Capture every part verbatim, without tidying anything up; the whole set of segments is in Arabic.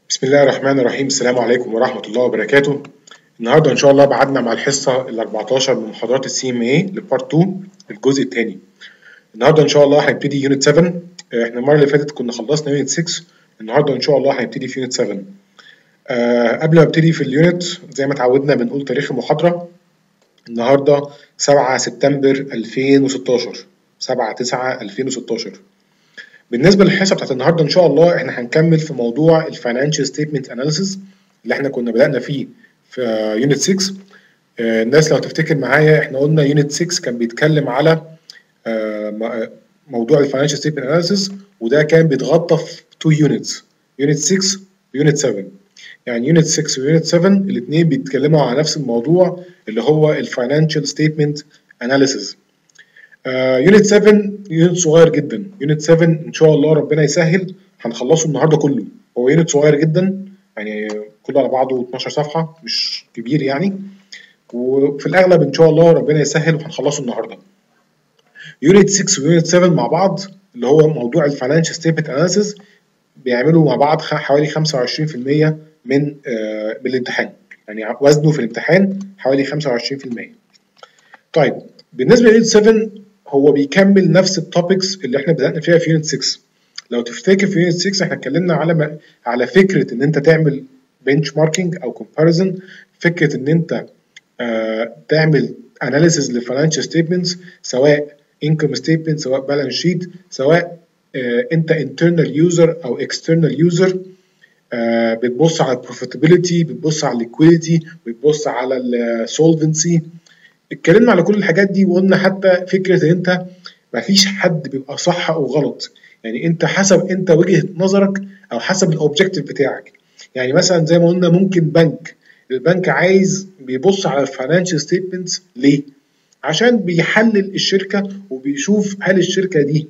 بسم الله الرحمن الرحيم. السلام عليكم ورحمة الله وبركاته. النهارده إن شاء الله بعدنا مع الحصة ال أربعتاشر من محاضرات السي ام اي لبارت اتنين الجزء الثاني. النهارده إن شاء الله هنبتدي يونت سبعة. احنا المرة اللي فاتت كنا خلصنا يونت ستة. النهارده إن شاء الله هنبتدي في يونت سبعة. أه قبل ما ابتدي في اليونت زي ما اتعودنا بنقول تاريخ المحاضرة. النهارده سبعة سبتمبر ألفين وستاشر، سبعة تسعة ألفين وستاشر. بالنسبه للحصه بتاعت النهارده ان شاء الله احنا هنكمل في موضوع الفاينانشال ستيتمنت اناليسيس اللي احنا كنا بدانا فيه في يونت ستة. آه الناس لو تفتكر معايا احنا قلنا يونت ستة كان بيتكلم على آه موضوع الفاينانشال ستيتمنت اناليسيس، وده كان بيتغطى في تو يونتس، يونت ستة ويونت سبعة. يعني يونت ستة ويونت سبعة الاثنين بيتكلموا على نفس الموضوع اللي هو الفاينانشال ستيتمنت اناليسيس. يونت سبعة يونت صغير جدا. يونت سبعة ان شاء الله ربنا يسهل هنخلصه النهارده كله. هو يونت صغير جدا يعني كله على بعضه اتناشر صفحه، مش كبير يعني، وفي الاغلب ان شاء الله ربنا يسهل وهنخلصه النهارده. يونت ستة ويونت سبعة مع بعض اللي هو موضوع الفاينانشال ستيتمنت اناليسيس بيعملوا مع بعض حوالي خمسة وعشرين في المية من آه من الامتحان، يعني وزنه في الامتحان حوالي خمسة وعشرين في المية. طيب بالنسبه ليونت سبعة هو بيكمل نفس التوبكس اللي احنا بدأنا فيها في يونت ستة. لو تفتكر في يونت ستة احنا اتكلمنا على على فكره ان انت تعمل بنش ماركينج او كومباريزن، فكره ان انت آه تعمل اناليسيز للفاينانشال ستيتمنتس، سواء انكم ستيتمنت سواء بالانس شيت، سواء آه انت انترنال يوزر او اكسترنال يوزر. آه بتبص على البروفيتابيلتي، بتبص على الليكويديتي، بتبص على السولفنسي. اتكلمنا على كل الحاجات دي وقلنا حتى فكره ان انت مفيش حد بيبقى صح او غلط، يعني انت حسب انت وجهه نظرك او حسب الاوبجيكتيف بتاعك. يعني مثلا زي ما قلنا ممكن بنك، البنك عايز بيبص على الفاينانشال ستيتمنتس ليه؟ عشان بيحلل الشركه وبيشوف هل الشركه دي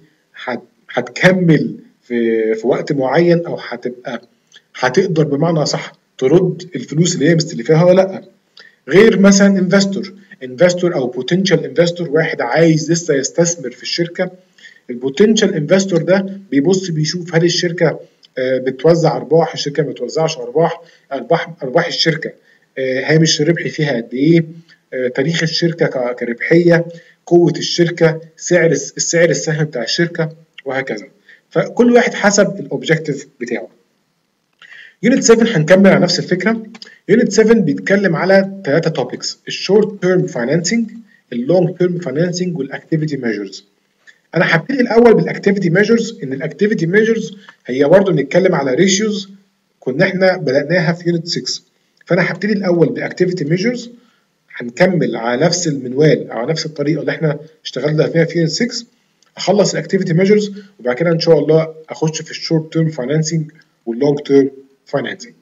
هتكمل في في وقت معين او هتبقى هتقدر بمعنى صح ترد الفلوس اللي هي مستلفاها ولا لا. غير مثلا انفستور، انفستور او بوتنشال انفستور، واحد عايز لسه يستثمر في الشركه. البوتنشال انفستور ده بيبص بيشوف هل الشركه بتوزع ارباح، الشركه ما بتوزعش ارباح، ارباح ارباح الشركه هامش الربح فيها قد ايه، تاريخ الشركه كربحيه، قوه الشركه، سعر السعر السهم بتاع الشركه، وهكذا. فكل واحد حسب الاوبجيكتيف بتاعه. يونت سبعة هنكمل على نفس الفكره. يونت سبعة بيتكلم على ثلاثه توبكس: الشورت تيرم فاينانسنج، اللونج تيرم فاينانسنج، والاكتيفيتي ميجرز. انا هبتدي الاول بالاكتيفيتي ميجرز. ان الاكتيفيتي ميجرز هي برضه بنتكلم على ريشيوز كنا احنا بدأناها في يونت ستة، فانا هبتدي الاول بالاكتيفيتي ميجرز. هنكمل على نفس المنوال او نفس الطريقه اللي احنا اشتغلنا فيها في يونت ستة، اخلص الاكتيفيتي ميجرز وبعد كده ان شاء الله اخش في الشورت تيرم فاينانسنج واللونج تيرم فاينانسنج.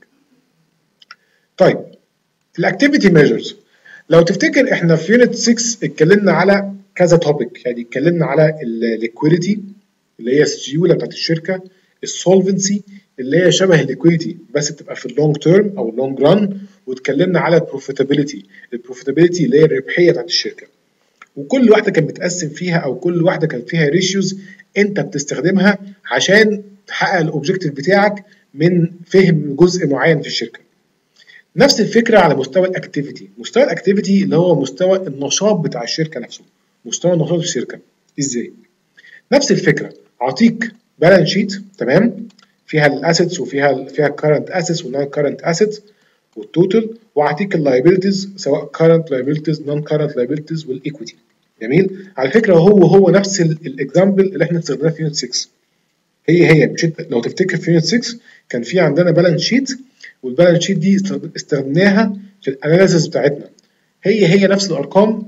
طيب الاكتيفيتي ميجرز لو تفتكر احنا في يونت ستة اتكلمنا على كذا توبيك، يعني اتكلمنا على الليكويديتي اللي هي السيوله بتاعت الشركه، السولفنسي اللي هي شبه الليكويديتي بس بتبقى في اللونج تيرم او اللونج ران، واتكلمنا على البروفيتابيلتي، البروفيتابيلتي اللي هي الربحيه بتاعت الشركه. وكل واحده كان بتقسم فيها او كل واحده كان فيها ريشيوز انت بتستخدمها عشان تحقق الاوبجيكتيف بتاعك من فهم جزء معين في الشركه. نفس الفكره على مستوى الاكتيفيتي. مستوى الاكتيفيتي اللي هو مستوى النشاط بتاع الشركه نفسه، مستوى نشاط الشركه ازاي. نفس الفكره، اعطيك بالانس شيت تمام فيها الاسيتس وفيها فيها الكرنت اسيتس والنون كرنت اسيتس والتوتال، واعطيك اللايبيلتيز سواء كرنت لايبيلتيز نون كرنت لايبيلتيز والايكويتي. جميل. على فكره هو هو نفس الاكزامبل اللي احنا استخدمناه في يونت ستة. هي هي مش لو تفتكر في يونت ستة كان في عندنا بالانس شيت، والبالانس شيت دي استخدمناها في الاناليسيس بتاعتنا. هي هي نفس الارقام،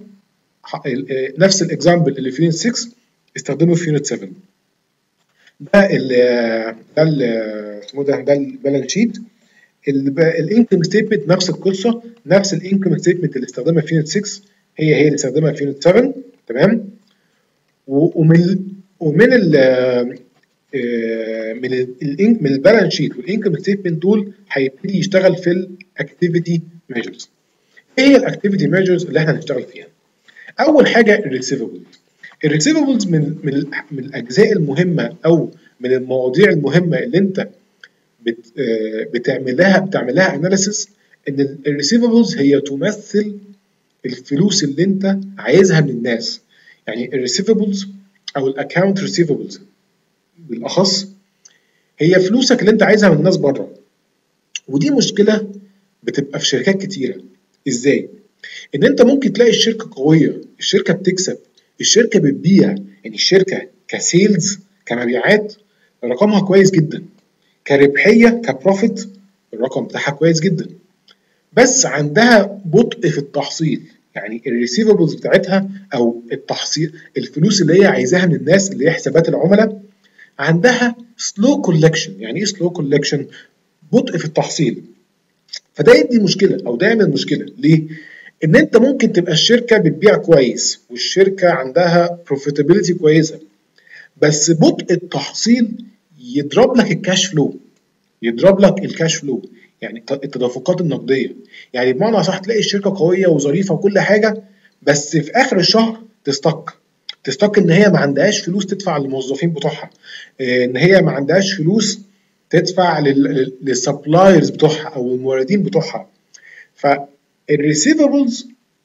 نفس الاكزامبل اللي في يونت ستة استخدمه في يونت سبعة. ده ال ده ال اسمه ده ده البالانس شيت. الانكم ستيتمنت نفس القصه، نفس الانكم ستيتمنت اللي استخدمها في يونت ستة هي هي اللي استخدمها في يونت سبعة تمام. ومن ومن ال من ال من البالانس شيت والانكم ستيتمنت دول هيبتدي يشتغل في الاكتيفيتي ميجرز. ايه هي الاكتيفيتي ميجرز اللي احنا هنشتغل فيها؟ اول حاجه الريسيفبلز. الريسيفبلز من من من الاجزاء المهمه او من المواضيع المهمه اللي انت بت بتعمل لها بتعمل لها اناليسيس ان الريسيفبلز هي تمثل الفلوس اللي انت عايزها من الناس. يعني الريسيفبلز او الاكونت ريسيفبلز بالاخص هي فلوسك اللي انت عايزها من الناس بره. ودي مشكله بتبقى في شركات كتيره. ازاي؟ ان انت ممكن تلاقي الشركه قويه، الشركه بتكسب، الشركه بتبيع، يعني الشركه كسيلز كمبيعات رقمها كويس جدا، كربحيه كبروفيت الرقم بتاعها كويس جدا، بس عندها بطء في التحصيل. يعني الريسيفبلز بتاعتها او التحصيل الفلوس اللي هي عايزاها من الناس اللي هي حسابات العملاء عندها سلو كولكشن. يعني ايه سلو كولكشن؟ بطء في التحصيل. فده يدي مشكله او ده يعمل مشكله. ليه؟ ان انت ممكن تبقى الشركه بتبيع كويس والشركه عندها بروفيتابيلتي كويسه، بس بطء التحصيل يضرب لك الكاش فلو، يضرب لك الكاش فلو يعني التدفقات النقديه. يعني بمعنى اصح تلاقي الشركه قويه وظريفه وكل حاجه، بس في اخر الشهر تستك تستك ان هي ما عندهاش فلوس تدفع للموظفين بتوعها، ان هي ما عندهاش فلوس تدفع للسبلايرز بتوعها او الموردين بتوعها. فالريسيفبلز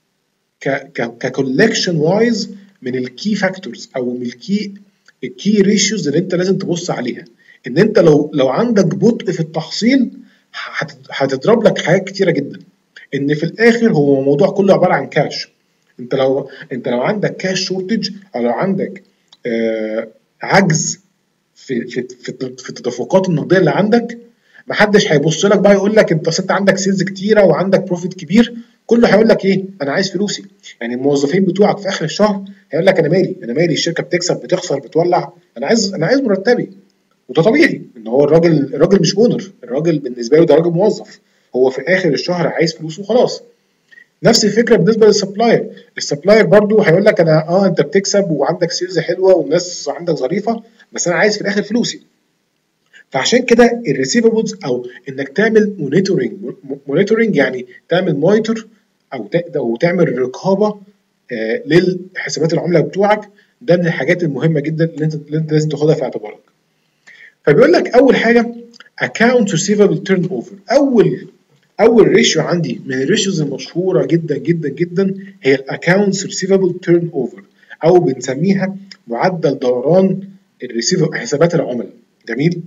ككولكشن وايز من الكي فاكتورز او من الكي الكي ريشيوز اللي انت لازم تبص عليها. ان انت لو لو عندك بطء في التحصيل هتضرب لك حاجات كتيره جدا. ان في الاخر هو الموضوع كله عباره عن كاش. انت لو انت لو عندك كاش شورتج او لو عندك آه عجز في في في, في التدفقات النقديه اللي عندك، محدش هيبص لك بقى يقول لك انت انت عندك سيلز كتيره وعندك بروفيت كبير. كله هيقول لك ايه؟ انا عايز فلوسي. يعني الموظفين بتوعك في اخر الشهر هيقول لك انا مالي انا مالي الشركه بتكسب بتخسر بتولع، انا عايز انا عايز مرتبي. وده طبيعي ان هو الراجل الراجل مش اونر، الراجل بالنسبه له ده راجل موظف، هو في اخر الشهر عايز فلوسه وخلاص. نفس الفكره بالنسبه للسبلاير. السبلاير برضو هيقول لك انا اه انت بتكسب وعندك سيلز حلوه والناس عندك ظريفه، بس انا عايز في الاخر فلوسي. فعشان كده الريسيفبلز او انك تعمل مونيتورنج مونيتورنج يعني تعمل مونيتور او او تعمل رقابه آه للحسابات العملاء بتوعك، ده من الحاجات المهمه جدا اللي انت اللي انت لازم تاخدها في اعتبارك. فبيقول لك اول حاجه account receivable turnover. اول اول ريشيو عندي من الريشيوز المشهوره جدا جدا جدا هي الاكونتس ريسيفبل تيرن اوفر، او بنسميها معدل دوران الريسيفبل حسابات العملاء. جميل.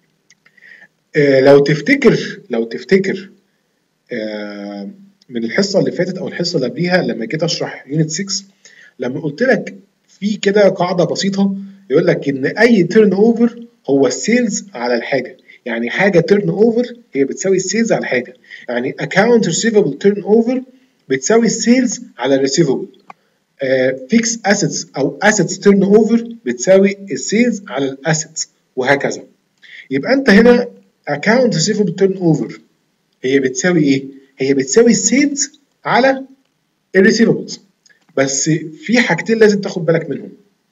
آه لو تفتكر لو تفتكر آه من الحصه اللي فاتت او الحصه اللي قبليها لما جيت اشرح يونت ستة، لما قلت لك في كده قاعده بسيطه يقول لك ان اي تيرن اوفر هو السيلز على الحاجه. يعني حاجه تيرن اوفر هي بتساوي السيلز على حاجه. يعني اكونت ريسيفبل تيرن اوفر بتساوي السيلز على الريسيفبل. فيكس اسيتس او اسيتس تيرن اوفر بتساوي السيلز على الاسيتس، وهكذا. يبقى انت هنا اكونت ريسيفبل تيرن اوفر هي بتساوي ايه؟ هي بتساوي السيلز على الريسيفبلز. بس في حاجتين لازم تاخد بالك منهم.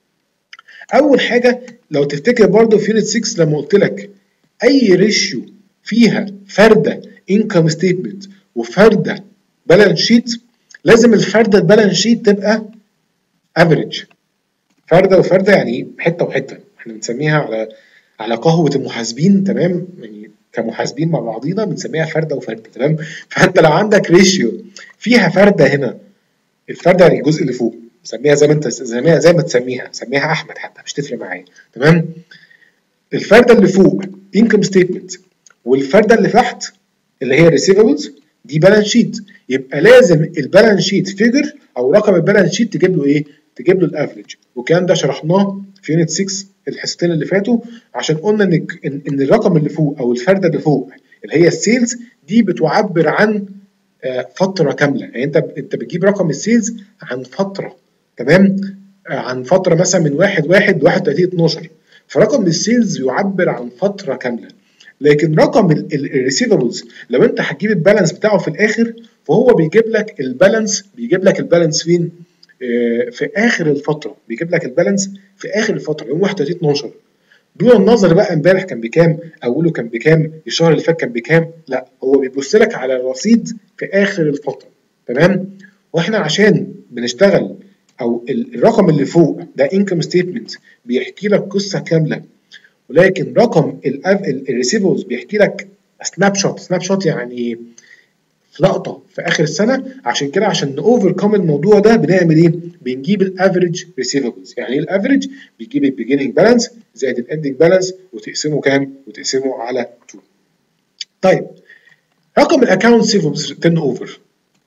اول حاجه لو تفتكر برضو في يونت ستة لما قلت لك اي ريشيو فيها فرده انكم ستيتمنت وفرده بالانس شيت، لازم الفرده البالانس شيت تبقى افريج. فرده وفرده يعني حته وحته، احنا بنسميها على على قهوه المحاسبين، تمام؟ يعني كمحاسبين مع بعضينا بنسميها فرده وفرده، تمام؟ فانت لو عندك ريشيو فيها فرده هنا، الفرده يعني الجزء اللي فوق، سميها زي ما انت سميها زي ما تسميها، سميها احمد حتى مش تفرق معايا، تمام؟ الفرده اللي فوق انكم ستيتمنت والفرده اللي تحت اللي هي ريسيفبلز دي بالانس شيت. يبقى لازم البالانس شيت فيجر او رقم البالانس شيت تجيب له ايه؟ تجيب له الافريج. والكلام ده شرحناه في يونت ستة الحصتين اللي فاتوا، عشان قلنا ان ان الرقم اللي فوق او الفرده اللي فوق اللي هي السيلز دي بتعبر عن فتره كامله. يعني انت انت بتجيب رقم السيلز عن فتره، تمام؟ عن فتره مثلا من واحد واحد لواحد وتلاتين اتناشر، فرقم السيلز يعبر عن فتره كامله. لكن رقم الريسيفبلز لو انت هتجيب البالانس بتاعه في الاخر، فهو بيجيب لك البالانس بيجيب لك البالانس فين؟ اه في اخر الفتره، بيجيب لك البالانس في اخر الفتره يوم واحد وتلاتين اتناشر. دون النظر بقى امبارح كان بكام، اوله كان بكام، الشهر اللي فات كان بكام، لا، هو بيبص لك على الرصيد في اخر الفتره، تمام؟ واحنا عشان بنشتغل او الرقم اللي فوق ده انكم ستيتمنت بيحكي لك قصه كامله ولكن رقم الريسيفبلز بيحكي لك سناب شوت. سناب شوت يعني لقطه في اخر السنه. عشان كده عشان نوفركم الموضوع ده بنعمل ايه؟ بنجيب الافريج ريسيفبلز. يعني ايه الافريج؟ بتجيب البيجيننج بالانس زائد الاندنج بالانس وتقسمه كام؟ وتقسمه على اتنين. طيب رقم الاكونت ريسيفبلز تيرن اوفر،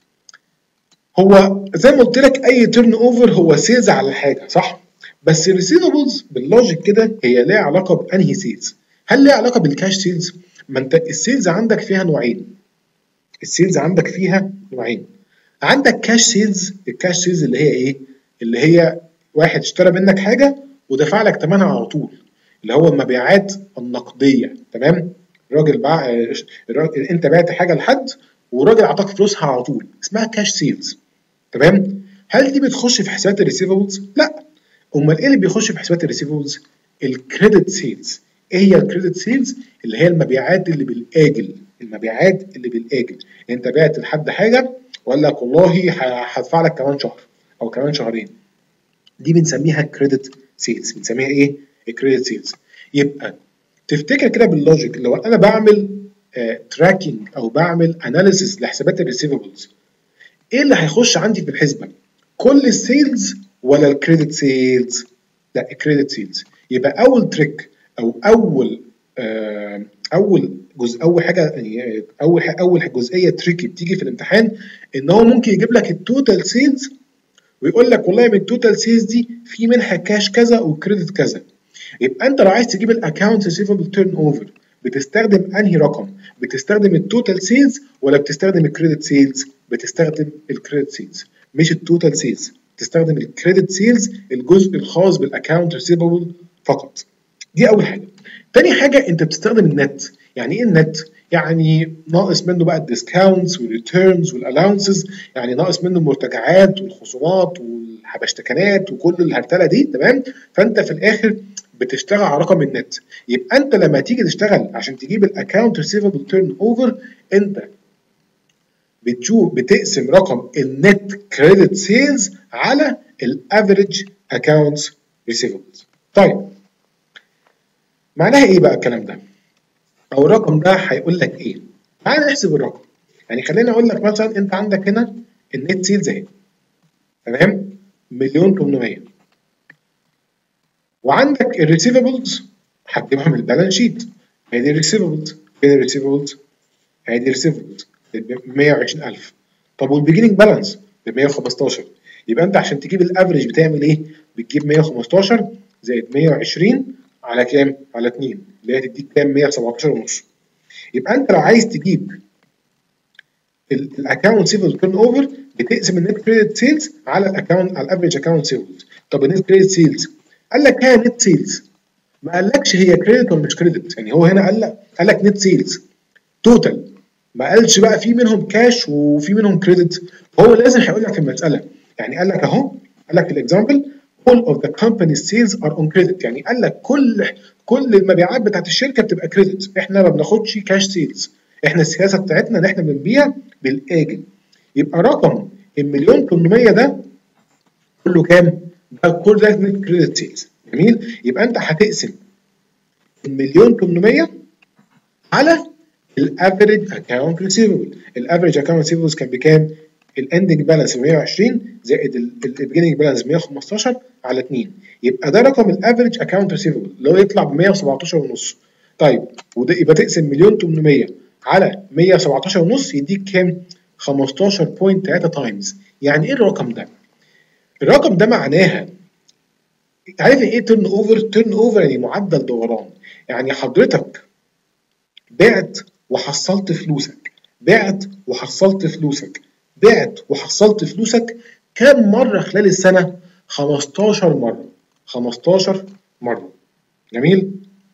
هو زي ما قلت لك اي تيرن اوفر هو سيلز على الحاجه، صح؟ بس الريسيفبلز باللوجيك كده هي ليها علاقه بانهي سيلز؟ هل ليها علاقه بالكاش سيلز؟ ما انت السيلز عندك فيها نوعين. السيلز عندك فيها نوعين. عندك كاش سيلز. الكاش سيلز اللي هي ايه؟ اللي هي واحد اشترى منك حاجه ودفع لك ثمنها على طول، اللي هو المبيعات النقديه. تمام؟ الراجل باع، الراجل انت بعت حاجه لحد والراجل اعطاك فلوسها على طول، اسمها كاش سيلز. تمام؟ هل دي بتخش في حسابات الريسيفبلز؟ لا. امال ايه اللي بيخش في حسابات الريسيفبلز؟ الكريدت سيلز. ايه هي الكريدت سيلز؟ اللي هي المبيعات اللي بالاجل. المبيعات اللي بالاجل، انت بعت لحد حاجه وقال لك والله هدفع لك كمان شهر او كمان شهرين، دي بنسميها كريدت سيلز. بنسميها ايه؟ الكريدت سيلز. يبقى تفتكر كده باللوجيك لو انا بعمل تراكنج او بعمل اناليسيس لحسابات الريسيفبلز، ايه اللي هيخش عندي في الحسبه؟ كل السيلز ولا الكريدت سيلز؟ لا، الكريدت سيلز. يبقى اول تريك او اول آه اول جزء، اول حاجه يعني اول حاجة اول جزئيه تريكي بتيجي في الامتحان، ان هو ممكن يجيب لك التوتال سيلز ويقول لك والله من التوتال سيلز دي في منها كاش كذا وكريدت كذا. يبقى انت لو عايز تجيب الاكونت ريسيفبل تيرن اوفر بتستخدم انهي رقم؟ بتستخدم التوتال سيلز ولا بتستخدم الكريدت سيلز؟ بتستخدم الكريدت سيلز مش التوتال سيلز. تستخدم الكريدت سيلز الجزء الخاص بالاكونت ريسيفبل فقط. دي اول حاجه. تاني حاجه انت بتستخدم النت. يعني ايه النت؟ يعني ناقص منه بقى الديسكاونتس والريتيرنز والالاونسز، يعني ناقص منه المرتجعات والخصومات والحبشتكنات وكل الهرتله دي. تمام؟ فانت في الاخر بتشتغل على رقم النت. يبقى انت لما تيجي تشتغل عشان تجيب الاكونت ريسيفبل تيرن اوفر، انت بتشوف بتقسم رقم النت كريدت سيلز على الافريج اكونت ريسيفبلز. طيب معناها ايه بقى الكلام ده؟ او الرقم ده هيقول لك ايه؟ تعال نحسب الرقم. يعني خليني اقول لك مثلا انت عندك هنا النت سيلز اهي، تمام؟ مليون تمنمية، وعندك الريسيفبلز هتجيبها من البالانس شيت. ادي الريسيفبلز، فين الريسيفبلز؟ ادي الريسيفبلز ب مية وعشرين ألف. طب والبيجيننج بالانس ب مية وخمستاشر. يبقى انت عشان تجيب الافريج بتعمل ايه؟ بتجيب مية وخمستاشر زائد مية وعشرين على كام؟ على اتنين، اللي هي تديك كام؟ مية وسبعتاشر ونص. يبقى انت لو عايز تجيب الاكونت سيفل تيرن اوفر بتقسم النت كريدت سيلز على الاكونت على الافريج اكونت سيفلز. طب النت كريدت سيلز قال لك هي نت سيلز، ما قالكش هي كريدت ولا مش كريدت. يعني هو هنا قال لك قال لك نت سيلز توتال، ما قالش بقى في منهم كاش وفي منهم كريدت. هو لازم هيقول لك في المساله. يعني قال لك اهو، قال لك في الاكزامبل all of the company's sales are on credit. يعني قال لك كل كل المبيعات بتاعت الشركه بتبقى كريدت، احنا ما بناخدش كاش سيلز. احنا السياسه بتاعتنا ان احنا بنبيع بالاجل. يبقى رقم المليون تمنمية ده كله كام؟ ده كل ده نت كريدت سيلز. جميل؟ يبقى انت هتقسم المليون تمنمية على الافريج اكونت ريسيفبل. الافريج اكونت ريسيفبلز كان بكام؟ الاندنج بالانس مية وعشرين زائد البيجننج بالانس مية وخمستاشر على اتنين، يبقى ده رقم الافريج اكونت ريسيفبل اللي هو يطلع ب مية وسبعتاشر ونص. طيب وده يبقى تقسم مليون تمنمية على مية وسبعتاشر ونص يديك كام؟ خمستاشر فاصلة تلاتة تايمز. يعني ايه الرقم ده؟ الرقم ده معناها عارف ايه تيرن اوفر؟ تيرن اوفر يعني معدل دوران. يعني حضرتك بعت وحصلت فلوسك، بعت وحصلت فلوسك، بعت وحصلت فلوسك كام مرة خلال السنة؟ خمستاشر مرة. خمستاشر مرة. جميل؟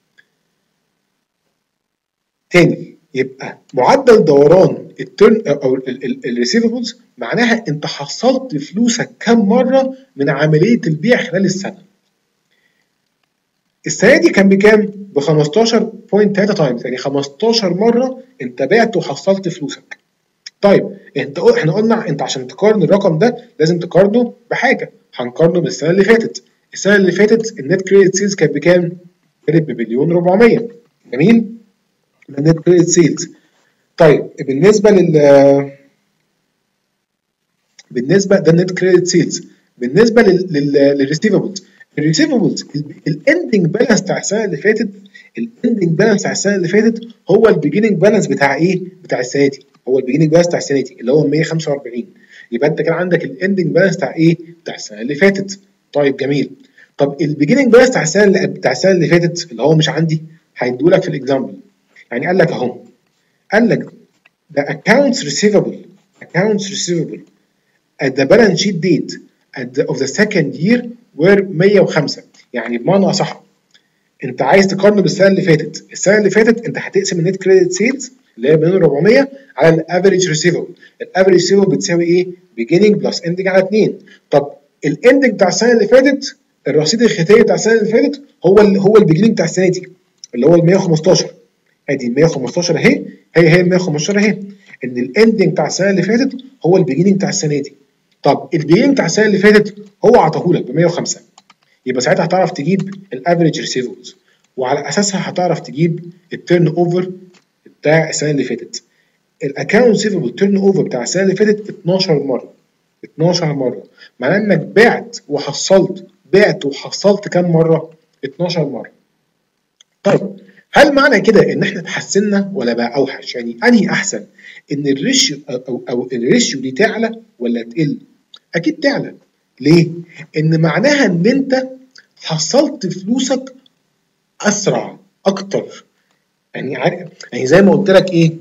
تاني، يبقى معدل دوران الترن او الريسيفبلز معناها انت حصلت فلوسك كام مرة من عملية البيع خلال السنة. السنة دي كان بكام؟ ب خمستاشر فاصلة تلاتة تايمز، يعني خمستاشر مرة انت بعت وحصلت فلوسك. طيب انت احنا قلنا انت عشان تقارن الرقم ده لازم تقارنه بحاجه، هنقارنه بالسنه اللي فاتت. السنه اللي فاتت النت كريدت سيلز كانت بكام؟ كانت بمليون أربعمية. جميل؟ النت كريدت سيلز. طيب بالنسبه لل بالنسبه ده النت كريدت سيلز. بالنسبه للريسيفبلز، الريسيفبلز الاندنج بالانس بتاع السنه اللي فاتت، الاندنج بالانس بتاع السنه اللي فاتت هو البيجيننج بالانس بتاع ايه؟ بتاع السنه دي، هو البيجيننج بالانس بتاع السنه دي اللي هو مية وخمسة وأربعين. يبقى انت كان عندك الاندنج بالانس بتاع ايه؟ بتاع السنه اللي فاتت. طيب جميل. طب البيجيننج بالانس بتاع السنه اللي بتاع السنه اللي فاتت اللي هو مش عندي، هيديهولك في الاكزامبل. يعني قال لك اهو، قال لك the accounts receivable accounts receivable at the balance sheet date at the, of the second year were مية وخمسة. يعني بمعنى اصح انت عايز تقارنه بالسنه اللي فاتت، السنه اللي فاتت انت هتقسم النت كريدت سيلز اللي هي مليون أربعمية على الافريج ريسيفبل. الافريج ريسيفبل بتساوي ايه؟ beginning بلس ending على اتنين. طب الاندنج بتاع السنه اللي فاتت، الرصيد الختامي بتاع السنه اللي فاتت هو ال هو البيجيننج بتاع السنه دي اللي هو ال مية وخمستاشر. ادي ال مية وخمستاشر اهي، هي هي ال مية وخمستاشر اهي، ان الاندنج بتاع السنه اللي فاتت هو البيجيننج بتاع السنه دي. طب البيجيننج بتاع السنه اللي فاتت هو عطاهولك ب مية وخمسة، يبقى ساعتها هتعرف تجيب الافريج ريسيفبلز، وعلى اساسها هتعرف تجيب التيرن اوفر بتاع السنه اللي فاتت. الاكونت ريسيفبل تيرن اوفر بتاع السنه اللي فاتت اتناشر مره، اتناشر مره، معناه انك بعت وحصلت، بعت وحصلت كام مره؟ اتناشر مره. طيب هل معنى كده ان احنا اتحسنا ولا بقى اوحش؟ يعني انهي احسن؟ ان الريشيو او او الريشيو دي تعلى ولا تقل؟ اكيد تعلى. ليه؟ ان معناها ان انت حصلت فلوسك اسرع اكتر. يعني عارف، يعني زي ما قلت لك ايه،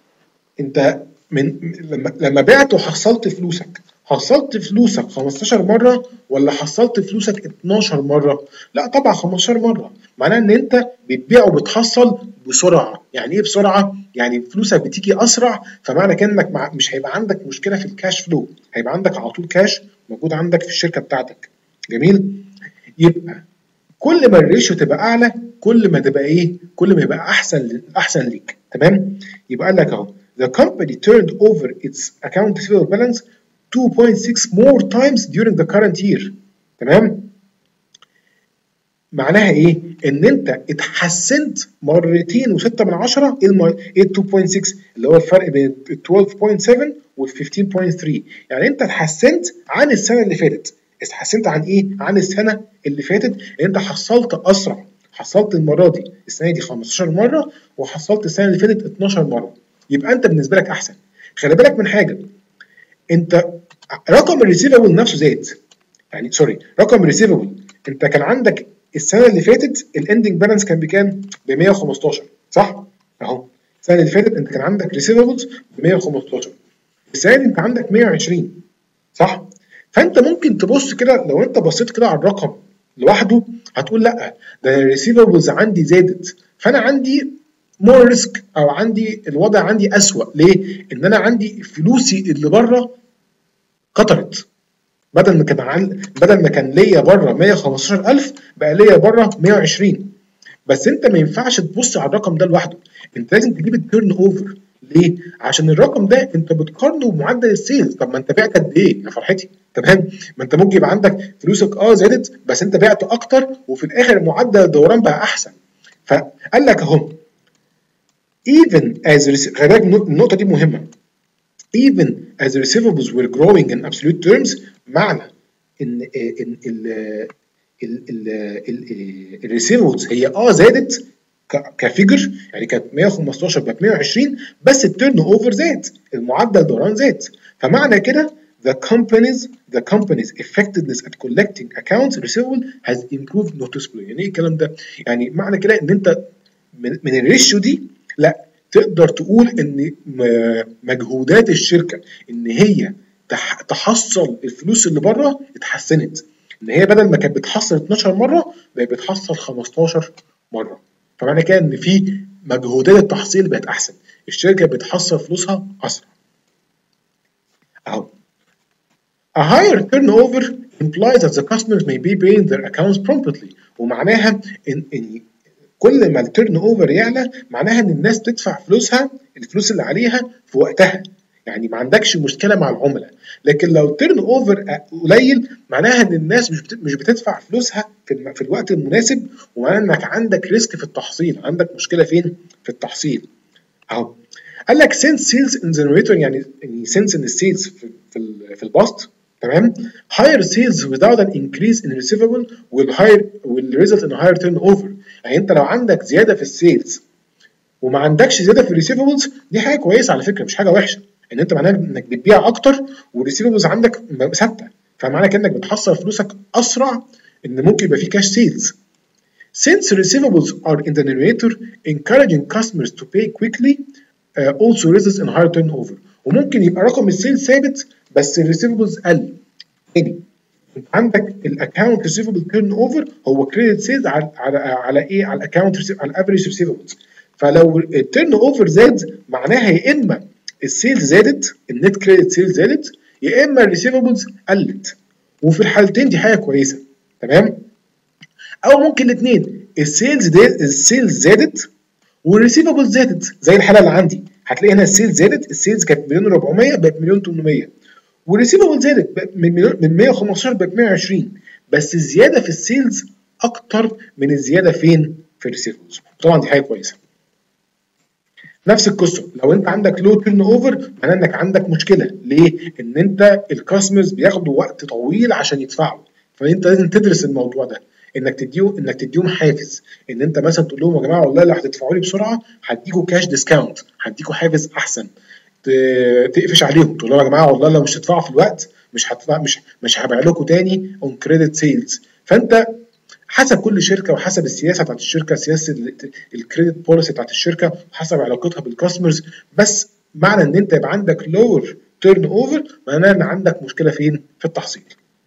انت من لما لما بعت وحصلت فلوسك، حصلت فلوسك خمستاشر مره ولا حصلت فلوسك اتناشر مره؟ لا طبعا خمستاشر مره. معناه ان انت بتبيع وبتحصل بسرعه. يعني ايه بسرعه؟ يعني فلوسك بتيجي اسرع، فمعنى كده انك مع... مش هيبقى عندك مشكله في الكاش فلو، هيبقى عندك على طول كاش موجود عندك في الشركه بتاعتك. جميل؟ يبقى كل ما الريشيو تبقى اعلى كل ما تبقى ايه؟ كل ما يبقى احسن احسن ليك. تمام؟ يبقى قال لك اهو the company turned over its account receivable balance two point six more times during the current year. تمام؟ معناها ايه؟ ان انت اتحسنت مرتين وستة من عشرة. ايه ال two point six اللي هو الفرق بين ال twelve point seven وال fifteen point three. يعني انت اتحسنت عن السنه اللي فاتت. اتحسنت عن ايه؟ عن السنه اللي فاتت. انت حصلت اسرع، حصلت المره دي السنه دي خمستاشر مره، وحصلت السنه اللي فاتت اتناشر مره. يبقى انت بالنسبه لك احسن. خلي بالك من حاجه، انت رقم الريسيفبل نفسه زاد. يعني سوري، رقم الريسيفبل انت كان عندك السنه اللي فاتت الاندنج بالانس كان بكام؟ ب مية وخمستاشر، صح؟ اهو السنه اللي فاتت انت كان عندك ريسيفبلز ب مية وخمستاشر، السنه دي انت عندك مية وعشرين، صح؟ فانت ممكن تبص كده، لو انت بصيت كده على الرقم لوحده هتقول لا ده الريسيفبلز عندي زادت، فانا عندي مور ريسك، او عندي الوضع عندي اسوأ. ليه؟ ان انا عندي فلوسي اللي بره كترت. بدل ما كان عن... بدل ما كان ليا بره مية وخمستاشر ألف بقى ليا بره مية وعشرين. بس انت ما ينفعش تبص على الرقم ده لوحده، انت لازم تجيب التيرن اوفر. ليه؟ عشان الرقم ده انت بتقارنه بمعدل السيلز. طب ما انت بعت قد ايه يا فرحتي؟ تمام؟ ما انت ممكن يبقى عندك فلوسك اه زادت بس انت بعت اكتر، وفي الاخر معدل الدوران بقى احسن. فقال لك اهو even as خلي بالك النقطه دي مهمه، even as the receivables were growing in absolute terms. معنى ان ان ال الريسيفبلز هي اه زادت كفيجر، يعني كانت مية وخمستاشر بقت مية وعشرين، بس التيرن اوفر زاد، المعدل دوران زاد. فمعنى كده the companies the company's effectiveness at collecting accounts receivable has improved noticeably. يعني ايه الكلام ده؟ يعني معنى كده ان انت من, من الريشيو دي لا تقدر تقول ان مجهودات الشركه ان هي تحصل الفلوس اللي بره اتحسنت، ان هي بدل ما كانت بتحصل اتناشر مره بقت بتحصل خمستاشر مره. فمعنى كده ان في مجهودات التحصيل بقت احسن، الشركه بتحصل فلوسها اسرع. اهو a higher turnover implies that the customers may be paying their accounts promptly. ومعناها ان ان كل ما التيرن اوفر يعلى معناها ان الناس تدفع فلوسها، الفلوس اللي عليها في وقتها. يعني ما عندكش مشكله مع العملاء. لكن لو التيرن اوفر قليل معناها ان الناس مش مش بتدفع فلوسها في, في الوقت المناسب، ومعناها انك عندك ريسك في التحصيل، عندك مشكله فين؟ في التحصيل. اهو قال لك since sales in the numerator، يعني يعني since ان السيلز في في, في البسط، تمام، higher sales without an increase in receivable will higher will result in a higher turnover. يعني انت لو عندك زياده في السيلز وما عندكش زياده في الريسيفبلز، دي حاجه كويسه على فكره، مش حاجه وحشه، ان انت معناها انك بتبيع اكتر والريسيفبلز عندك ثابته، فمعنى كده انك بتحصل فلوسك اسرع، ان ممكن يبقى في كاش سيلز. Since receivables are in the numerator, encouraging customers to pay quickly uh, also results in higher turnover. وممكن يبقى رقم السيلز ثابت بس الريسيفبلز قل. تاني انت عندك الاكونت ريسيفبل تيرن اوفر هو كريدت سيلز على على على ايه؟ على الاكونت على الافريج ريسيفبلز. فلو التيرن اوفر زاد معناها يا اما السيلز زادت، النت كريدت سيلز زادت، يا اما الريسيفبلز قلت، وفي الحالتين دي حاجه كويسه، تمام؟ او ممكن الاثنين، السيلز السيلز زادت والريسيفبلز زادت، زي الحاله اللي عندي هتلاقي هنا السيلز زادت، السيلز كانت مليون واربعمية بقت مليون وتمنمية، والريسيفبلز زادت من من مية وخمستاشر بقت مية وعشرين، بس الزياده في السيلز اكتر من الزياده فين؟ في الريسيفبلز. طبعا دي حاجه كويسه. نفس القصه لو انت عندك لو تيرن اوفر معناه انك عندك مشكله، ليه؟ ان انت الكاستمرز بياخدوا وقت طويل عشان يدفعوا، فانت لازم تدرس الموضوع ده، انك تديهم انك تديهم حافز، ان انت مثلا تقول لهم يا جماعه والله لو هتدفعوا لي بسرعه هديكوا كاش ديسكاونت، هديكوا حافز احسن، تقفش عليهم تقول لهم يا جماعه والله لو مش هتدفعوا في الوقت مش هتدفع، مش مش هبيع لكم تاني اون كريدت سيلز. فانت حسب كل شركه وحسب السياسه بتاعت الشركه، سياسه الكريدت بوليسي بتاعت الشركه، وحسب علاقتها بالكاستمرز، بس معنى ان انت يبقى عندك لور تيرن اوفر معناه ان عندك مشكله فين؟ في التحصيل.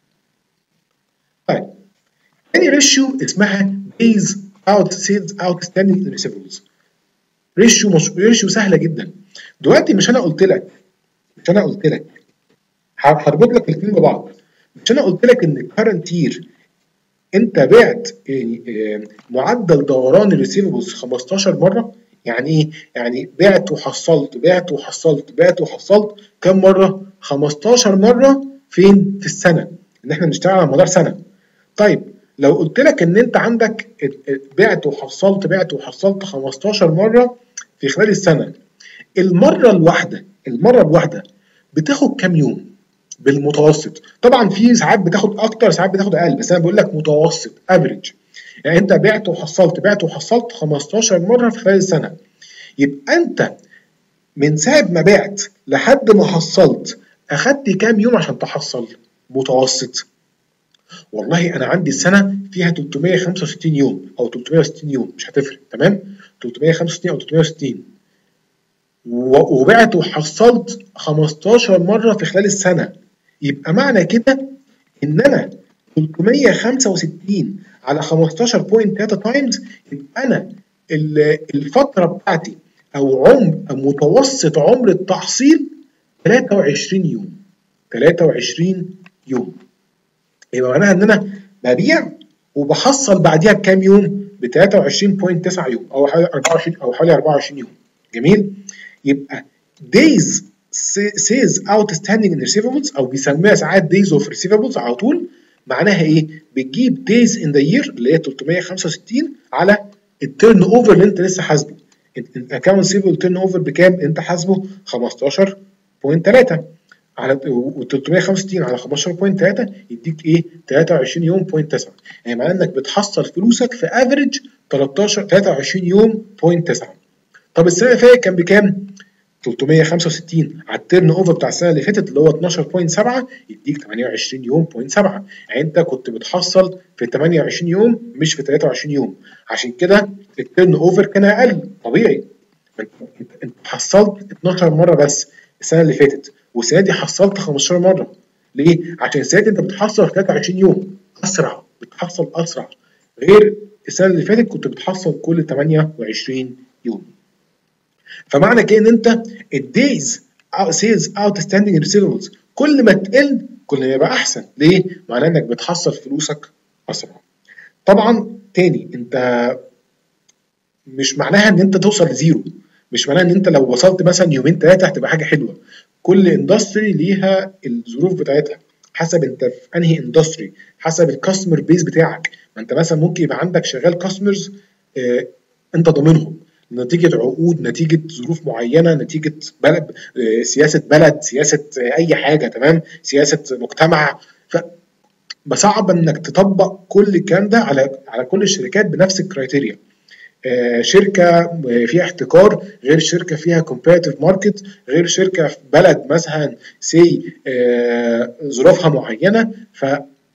طيب تاني ريشيو اسمها days out sales outstanding receivables. ريشيو مش ريشيو سهله جدا. دلوقتي مش انا قلت لك مش انا قلت لك هربط لك الاثنين ببعض. مش انا قلت لك ان الكرنت يير انت بعت يعني معدل دوران الريسيفبلز خمستاشر مره، يعني ايه؟ يعني بعت وحصلت بعت وحصلت بعت وحصلت كم مره؟ خمستاشر مره فين؟ في السنه، ان احنا بنشتغل على مدار سنه. طيب لو قلت لك ان انت عندك بعت وحصلت بعت وحصلت خمستاشر مره في خلال السنه، المره الواحده المره الواحده بتاخد كام يوم بالمتوسط؟ طبعا في ساعات بتاخد اكتر ساعات بتاخد اقل، بس انا بقول لك متوسط افريج. يعني انت بعت وحصلت بعت وحصلت خمستاشر مره في خلال السنه، يبقى انت من ساعه ما بعت لحد ما حصلت اخدت كام يوم عشان تحصل متوسط؟ والله انا عندي السنه فيها تلتمية وخمسة وستين يوم او تلتمية وستين يوم، مش هتفرق، تمام؟ تلتمية وخمسة وستين او تلتمية وستين، وبعت وحصلت خمستاشر مره في خلال السنه، يبقى معنى كده ان انا تلتمية وخمسة وستين على خمستاشر فاصلة تلاتة تايمز، يبقى انا الفتره بتاعتي او عمر متوسط عمر التحصيل تلاتة وعشرين يوم. تلاتة وعشرين يوم، يبقى معناها ان انا ببيع وبحصل بعديها بكام يوم؟ ب تلاتة وعشرين فاصلة تسعة يوم او حوالي اربعة وعشرين او حوالي اربعة وعشرين يوم. جميل؟ يبقى days sales outstanding in receivables او بيسميها ساعات days of receivables على طول، معناها ايه؟ بتجيب days in the year اللي هي تلتمية وخمسة وستين على التيرن اوفر اللي انت لسه حاسبه. الاكونت ريسيفبل تيرن اوفر بكام؟ انت حاسبه خمستاشر فاصلة تلاتة على و تلتمية وخمسة وستين على خمستاشر فاصلة تلاتة يديك ايه؟ تلاتة وعشرين يوم فاصلة تسعة، يعني معناه انك بتحصل فلوسك في افريج تلتاشر تلاتة وعشرين يوم فاصلة تسعة. طب السنه اللي فاتت كان بكام؟ تلتمية وخمسة وستين على التيرن اوفر بتاع السنه اللي فاتت اللي هو اتناشر فاصلة سبعة يديك تمنية وعشرين يوم فاصلة سبعة، يعني انت كنت بتحصل في تمنية وعشرين يوم مش في تلاتة وعشرين يوم، عشان كده التيرن اوفر كان اقل طبيعي. انت حصلت اتناشر مره بس السنه اللي فاتت، والسنه دي حصلت خمستاشر مره. ليه؟ عشان السنه دي انت بتحصل في تلاتة وعشرين يوم، اسرع، بتحصل اسرع، غير السنه اللي فاتت كنت بتحصل كل تمنية وعشرين يوم. فمعنى كده ان انت الدايز سيلز اوتستاندينج ريسيفبلز كل ما تقل كل ما يبقى احسن. ليه؟ معناه انك بتحصل فلوسك اسرع. طبعا تاني انت مش معناها ان انت توصل لزيرو، مش معناه ان انت لو وصلت مثلا يومين ثلاثه هتبقى حاجه حلوه. كل اندستري ليها الظروف بتاعتها، حسب انت في انهي اندستري، حسب الكاستمر بيز بتاعك. ما انت مثلا ممكن يبقى عندك شغال كاستمرز اه انت ضامنهم نتيجه عقود، نتيجه ظروف معينه، نتيجه بلد، اه سياسه بلد، سياسه اه اي حاجه، تمام، سياسه مجتمع. ف صعب انك تطبق كل الكلام ده على على كل الشركات بنفس الكرايتيريا. آه شركه فيها احتكار غير شركه فيها كومبيتيتيف ماركت، غير شركه في بلد مثلا سي آه ظروفها معينه. ف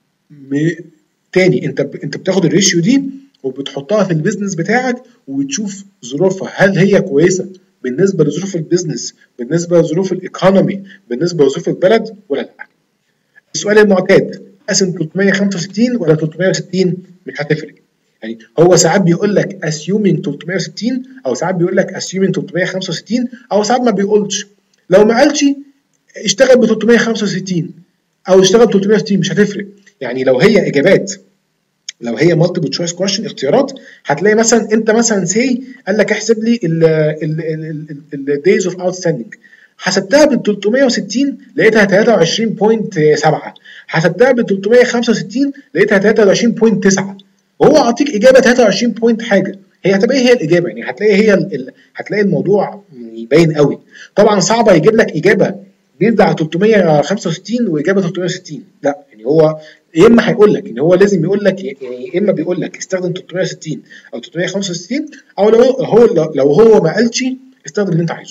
تاني انت انت بتاخد الريشيو دي وبتحطها في البيزنس بتاعك وتشوف ظروفها هل هي كويسه بالنسبه لظروف البيزنس، بالنسبه لظروف الايكونومي، بالنسبه لظروف البلد ولا لا. السؤال المعتاد، قسم ثلاثمية وخمسة وستين ولا ثلاثمية وستين؟ مش هتفرق. يعني هو ساعات بيقول لك assuming ثلاثمية وستين، او ساعات بيقول لك assuming ثلاثمية وخمسة وستين، او ساعات ما بيقولش. لو ما قالش اشتغل ب ثلاثمية وخمسة وستين او اشتغل ب ثلاثمية وستين، مش هتفرق. يعني لو هي اجابات، لو هي مالتيبل تشويس كويشن اختيارات، هتلاقي مثلا انت مثلا سي قال لك احسب لي الدايز اوف اوتستاندينج، حسبتها بال ثلاثمية وستين لقيتها ثلاثة وعشرين فاصلة سبعة، حسبتها بال ثلاثمية وخمسة وستين لقيتها ثلاثة وعشرين فاصلة تسعة، وهو عطيك اجابه ثلاثة وعشرين بوينت حاجه. هي هتبقى هي الاجابه، يعني هتلاقي هي ال... هتلاقي الموضوع باين قوي. طبعا صعبه يجيب لك اجابه بيرجع على ثلاثمية وخمسة وستين واجابه ثلاثمية وستين، لا. يعني هو يا اما هيقول لك ان هو لازم يقول لك، يعني يا اما بيقول لك استخدم ثلاثمية وستين او ثلاثمية وخمسة وستين، او لو هو لو هو ما قالش استخدم اللي انت عايزه.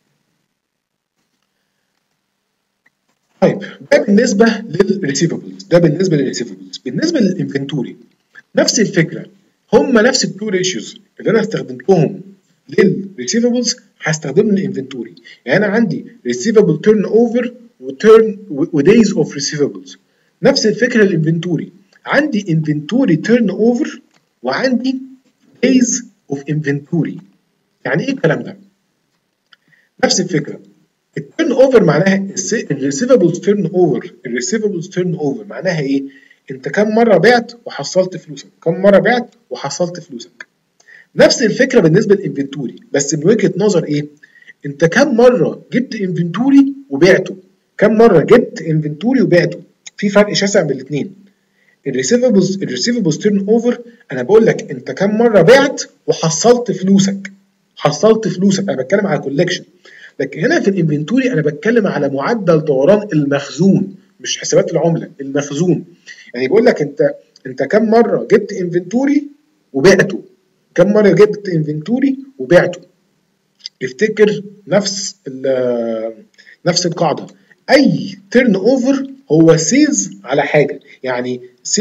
طيب ده بالنسبه للريسيفبلز، ده بالنسبه للريسيفبلز. بالنسبه للانفنتوري نفس الفكره، هم نفس التو ريشيوز اللي انا استخدمتهم للريسيفبلز هستخدمهم للانفنتوري. يعني انا عندي ريسيفبل تيرن اوفر وتيرن ودايز اوف ريسيفبلز، نفس الفكره للانفنتوري. عندي انفنتوري تيرن اوفر وعندي دايز اوف انفنتوري. يعني ايه الكلام ده؟ نفس الفكره. التيرن اوفر معناها الريسيفبلز تيرن اوفر، الريسيفبلز تيرن اوفر معناها ايه؟ انت كم مره بعت وحصلت فلوسك، كم مره بعت وحصلت فلوسك. نفس الفكره بالنسبه للانفنتوري، بس من وجهه نظر ايه؟ انت كم مره جبت انفنتوري وبعته، كم مره جبت انفنتوري وبعته، في فرق شاسع بين الاثنين. الريسيفبلز الريسيفبلز تيرن اوفر انا بقول لك انت كم مره بعت وحصلت فلوسك، حصلت فلوسك، انا بتكلم على كولكشن. لكن هنا في الانفنتوري انا بتكلم على معدل دوران المخزون، مش حسابات العمله، المخزون. يعني بقول لك انت انت كم مره جبت انفنتوري وبعته، كم مره جبت انفنتوري وبعته. افتكر نفس نفس القاعده، اي تيرن اوفر هو سيلز على حاجه. يعني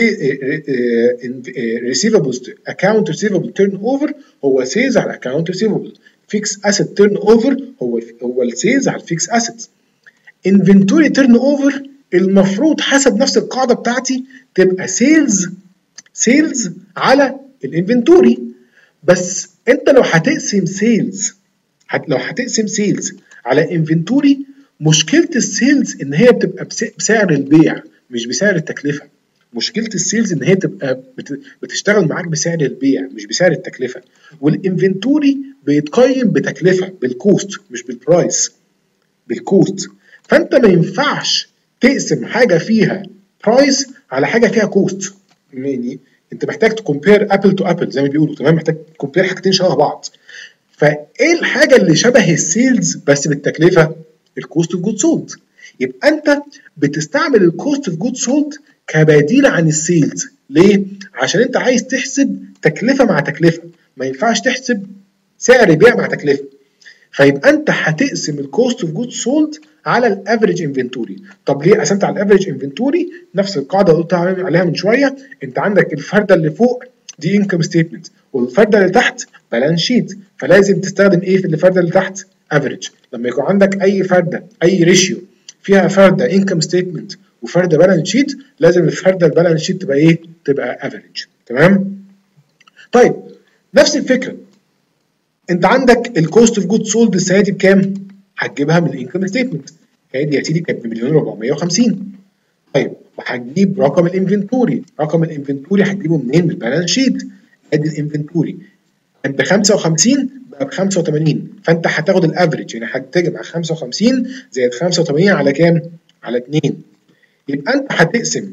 ريسيفبلز اكونت ريسيفبل تيرن اوفر هو سيلز على اكونت ريسيفبل. فيكس اسيت تيرن اوفر هو هو السيلز على الفيكس اسيتس. انفنتوري تيرن اوفر المفروض حسب نفس القاعده بتاعتي تبقى سيلز سيلز على الانفنتوري. بس انت لو هتقسم سيلز، لو هتقسم سيلز على انفنتوري، مشكله السيلز ان هي بتبقى بسعر البيع مش بسعر التكلفه. مشكله السيلز ان هي تبقى بتشتغل معاك بسعر البيع مش بسعر التكلفه. والانفنتوري بيتقيم بتكلفه، بالكوست مش بالبرايس، بالكوست. فانت ما ينفعش تقسم حاجه فيها برايس على حاجه فيها كوست. يعني انت محتاج تكومبير ابل تو ابل زي ما بيقولوا، تمام، محتاج تكومبير حاجتين شبه بعض. فايه الحاجه اللي شبه السيلز بس بالتكلفه؟ الكوست اوف جود سولد. يبقى انت بتستعمل الكوست اوف جود سولد كبديل عن السيلز. ليه؟ عشان انت عايز تحسب تكلفه مع تكلفه، ما ينفعش تحسب سعر بيع مع تكلفه. فيبقى انت هتقسم الكوست اوف جود سولد على الافريج انفنتوري. طب ليه قسمت على الافريج انفنتوري؟ نفس القاعده اللي قلت عليها من شويه. انت عندك الفرده اللي فوق دي انكم ستيتمنت، والفرده اللي تحت بالانس شيت، فلازم تستخدم ايه في الفرده اللي تحت؟ افريج. لما يكون عندك اي فرده، اي ريشيو فيها فرده انكم ستيتمنت وفرده بالانس شيت، لازم الفرده البالانس شيت تبقى ايه؟ تبقى افريج. تمام؟ طيب نفس الفكره، انت عندك الكوست اوف جود سولد السنه دي بكام؟ هتجيبها من الانكم ستيتمنت. هي دي يا سيدي كانت بمليون واربعمية وخمسين. طيب وهتجيب رقم الانفنتوري، رقم الانفنتوري هتجيبه منين؟ من البالانس شيت. ادي الانفنتوري كان ب خمسة وخمسين بقى ب خمسة وتمانين، فانت هتاخد الافريج، يعني هتجمع خمسة وخمسين زائد خمسة وتمانين على كام؟ على اتنين. يبقى انت هتقسم،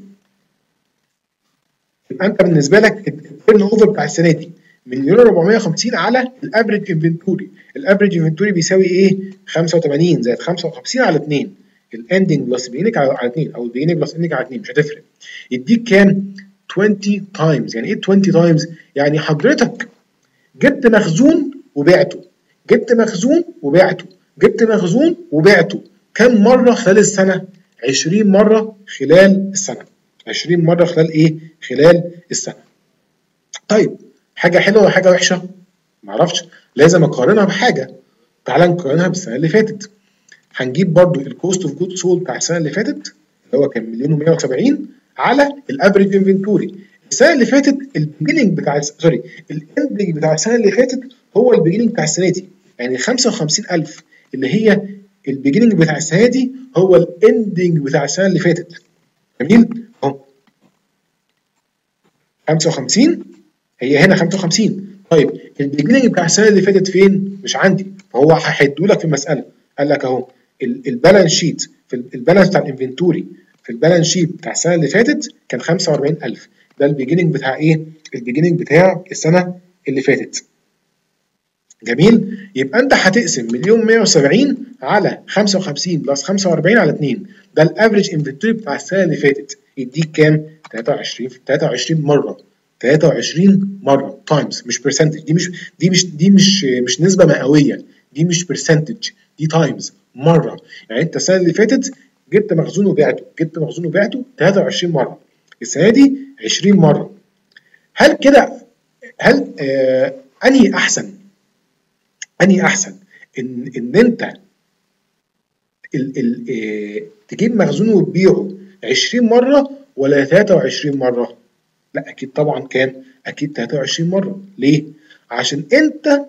يبقى انت بالنسبه لك التيرن اوفر بتاع السنه دي مليون واربعمية وخمسين على الافريج انفنتوري، الافريج انفنتوري بيساوي ايه؟ خمسة وتمانين زائد خمسة وخمسين على اتنين، الاندنج بلس بيجيننج على اتنين، او البيجيننج بلس اندنج على اتنين، مش هتفرق. يديك كام؟ عشرين تايمز. يعني ايه عشرين تايمز؟ يعني حضرتك جبت مخزون وبعته، جبت مخزون وبعته، جبت مخزون وبعته كم مره خلال السنه؟ عشرين مره خلال السنه. عشرين مره خلال ايه؟ خلال السنه. طيب حاجه حلوه ولا حاجه وحشه؟ معرفش، لازم اقارنها بحاجه. تعال نقارنها بالسنه اللي فاتت. هنجيب برضو الكوست اوف جود سولد بتاع السنه اللي فاتت اللي هو كان مليون ومية وسبعين على الافريج انفنتوري. السنه اللي فاتت البيجننج بتاع سوري الاندنج بتاع السنه اللي فاتت هو البيجننج بتاع السنه دي، يعني خمسة وخمسين ألف اللي هي البيجننج بتاع السنه دي هو الاندنج بتاع السنه اللي فاتت. جميل اهو خمسة وخمسين، هي هنا خمسة وخمسين. طيب البيجننج بتاع السنه اللي فاتت فين؟ مش عندي، فهو هيحدهولك في المساله. قال لك اهو البالانس شيت في البالانس بتاع الانفنتوري في البالانس شيت بتاع السنه اللي فاتت كان خمسة واربعين ألف، ده البيجننج بتاع ايه؟ البيجننج بتاع السنه اللي فاتت. جميل؟ يبقى انت هتقسم مليون ومية وسبعين على خمسة وخمسين بلس خمسة واربعين على اتنين، ده الافريج انفنتوري بتاع السنه اللي فاتت، يديك كام؟ تلاتة وعشرين تلاتة وعشرين مره، تلاتة وعشرين مره تايمز، مش برسنتج، دي مش دي مش دي مش مش نسبه مئويه، دي مش برسنتج، دي تايمز مره. يعني انت السنه اللي فاتت جبت مخزون وبعته، جبت مخزون وبعته تلاتة وعشرين مره، السنه دي عشرين مره. هل كده هل آه انهي احسن؟ انهي احسن ان ان انت ال ال آه تجيب مخزون وتبيعه عشرين مره ولا تلاتة وعشرين مره؟ لا اكيد طبعا كام؟ اكيد تلاتة وعشرين مره. ليه؟ عشان انت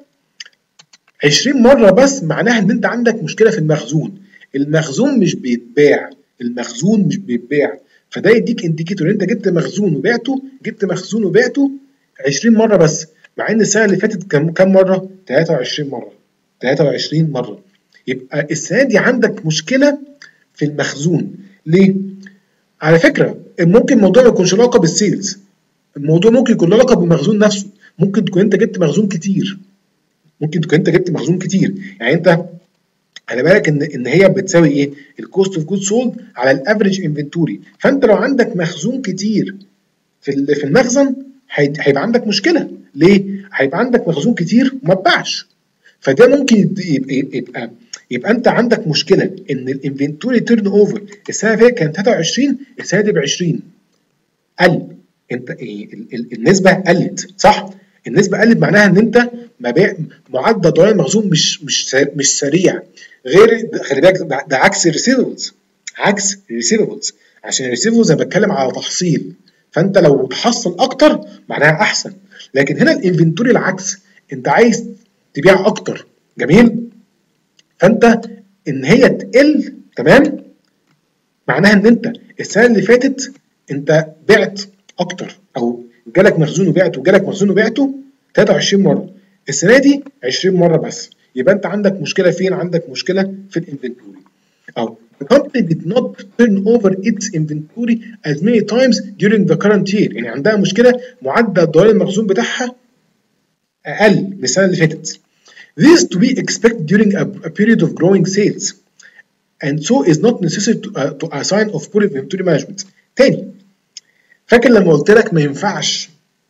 عشرين مره بس معناها ان انت عندك مشكله في المخزون، المخزون مش بيتباع، المخزون مش بيتباع، فده يديك انديكيتور انت جبت مخزون وبعته، جبت مخزون وبعته عشرين مره بس، مع ان السنه اللي فاتت كم كم مره؟ تلاتة وعشرين مره، تلاتة وعشرين مره. يبقى السنه دي عندك مشكله في المخزون. ليه؟ على فكره ممكن الموضوع ما يكونش له علاقه بالسيلز، الموضوع ممكن يكون له علاقه بالمخزون نفسه، ممكن تكون انت جبت مخزون كتير، ممكن تكون انت جبت مخزون كتير، يعني انت خلي بالك ان ان هي بتساوي ايه؟ الكوست اوف جود سولد على الافريج انفنتوري، فانت لو عندك مخزون كتير في في المخزن هيبقى عندك مشكله. ليه؟ هيبقى عندك مخزون كتير وما اتباعش، فده ممكن يبقى يبقى يبقى انت عندك مشكله ان الانفنتوري تيرن اوفر السنه اللي فاتت كانت تلاتة وعشرين، السنه دي ب عشرين، قل، انت إيه النسبه قلت، صح؟ النسبه قلت معناها ان انت مبيع معدل ضرائب المخزون مش مش مش سريع، غير خلي بالك ده, ده عكس الريسيفبلز، عكس الريسيفبلز، عشان الريسيفبلز انا بتكلم على تحصيل، فانت لو تحصل اكتر معناها احسن، لكن هنا الانفنتوري العكس، انت عايز تبيع اكتر. جميل؟ فانت ان هي تقل تمام معناها ان انت السنه اللي فاتت انت بعت اكتر، او جالك مخزون وبعته وجالك مخزون وبعته تلاتة وعشرين مره، السنه دي عشرين مره بس، يبقى انت عندك مشكله فين؟ عندك مشكله في الانفنتوري. او the company did not turn over its inventory as many times during the current year، يعني عندها مشكله معدل ضرائب المخزون بتاعها اقل من السنه اللي فاتت. This is to be expected during a, a period of growing sales and so is not necessary to, uh, to a sign of poor inventory management. تاني، فاكر لما قلت لك ما ينفعش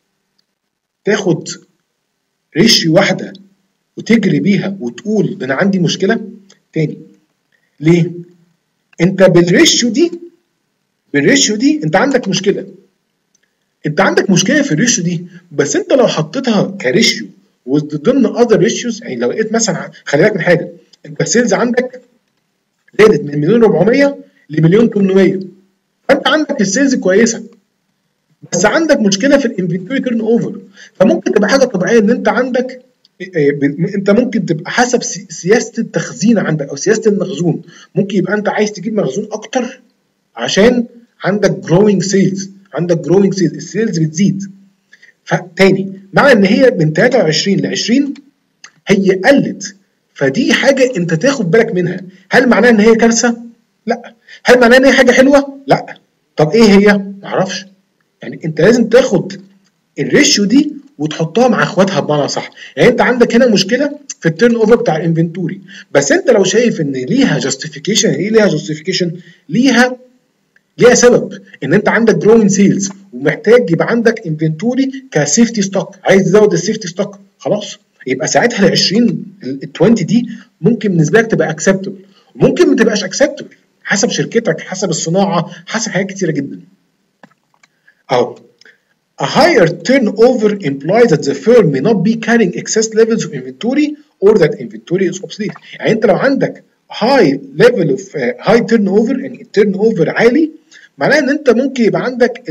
تاخد ريشيو واحده وتجري بيها وتقول ده انا عندي مشكله؟ تاني، ليه؟ انت بالريشيو دي بالريشيو دي انت عندك مشكله، انت عندك مشكله في الريشيو دي، بس انت لو حطيتها كريشيو وضمن اذر ريشيوز، يعني لو لقيت مثلا، خلي بالك من حاجه، انت السيلز عندك زادت من مليون واربعمية لمليون وتمنمية، فانت عندك السيلز كويسه بس عندك مشكله في الانفنتوري تيرن اوفر، فممكن تبقى حاجه طبيعيه ان انت عندك انت ممكن تبقى حسب سياسه التخزين عندك او سياسه المخزون، ممكن يبقى انت عايز تجيب مخزون اكتر عشان عندك جروينج سيلز، عندك جروينج سيلز، السيلز بتزيد. فتاني، مع ان هي من تلاتة وعشرين ل عشرين هي قلت، فدي حاجه انت تاخد بالك منها. هل معناها ان هي كارثه؟ لا. هل معناها ان هي حاجه حلوه؟ لا. طب ايه هي؟ معرفش. يعني انت لازم تاخد الريشيو دي وتحطها مع اخواتها بمعنى صح. يعني انت عندك هنا مشكله في التيرن اوفر بتاع الانفنتوري، بس انت لو شايف ان ليها جاستيفيكيشن. ايه ليها جاستيفيكيشن؟ ليها ليها سبب ان انت عندك جروينج سيلز ومحتاج يبقى عندك انفنتوري كسيفتي ستوك، عايز تزود السيفتي ستوك، خلاص يبقى ساعتها ال عشرين ال عشرين دي ممكن بالنسبه لك تبقى اكسبتبل، وممكن ما تبقاش اكسبتبل حسب شركتك، حسب الصناعه، حسب حاجات كتيره جدا. اهو a higher turnover implies that the firm may not be carrying excess levels of inventory or that inventory is obsolete. يعني انت لو عندك high level of uh, high turnover، يعني turnover عالي، معناه ان انت ممكن يبقى عندك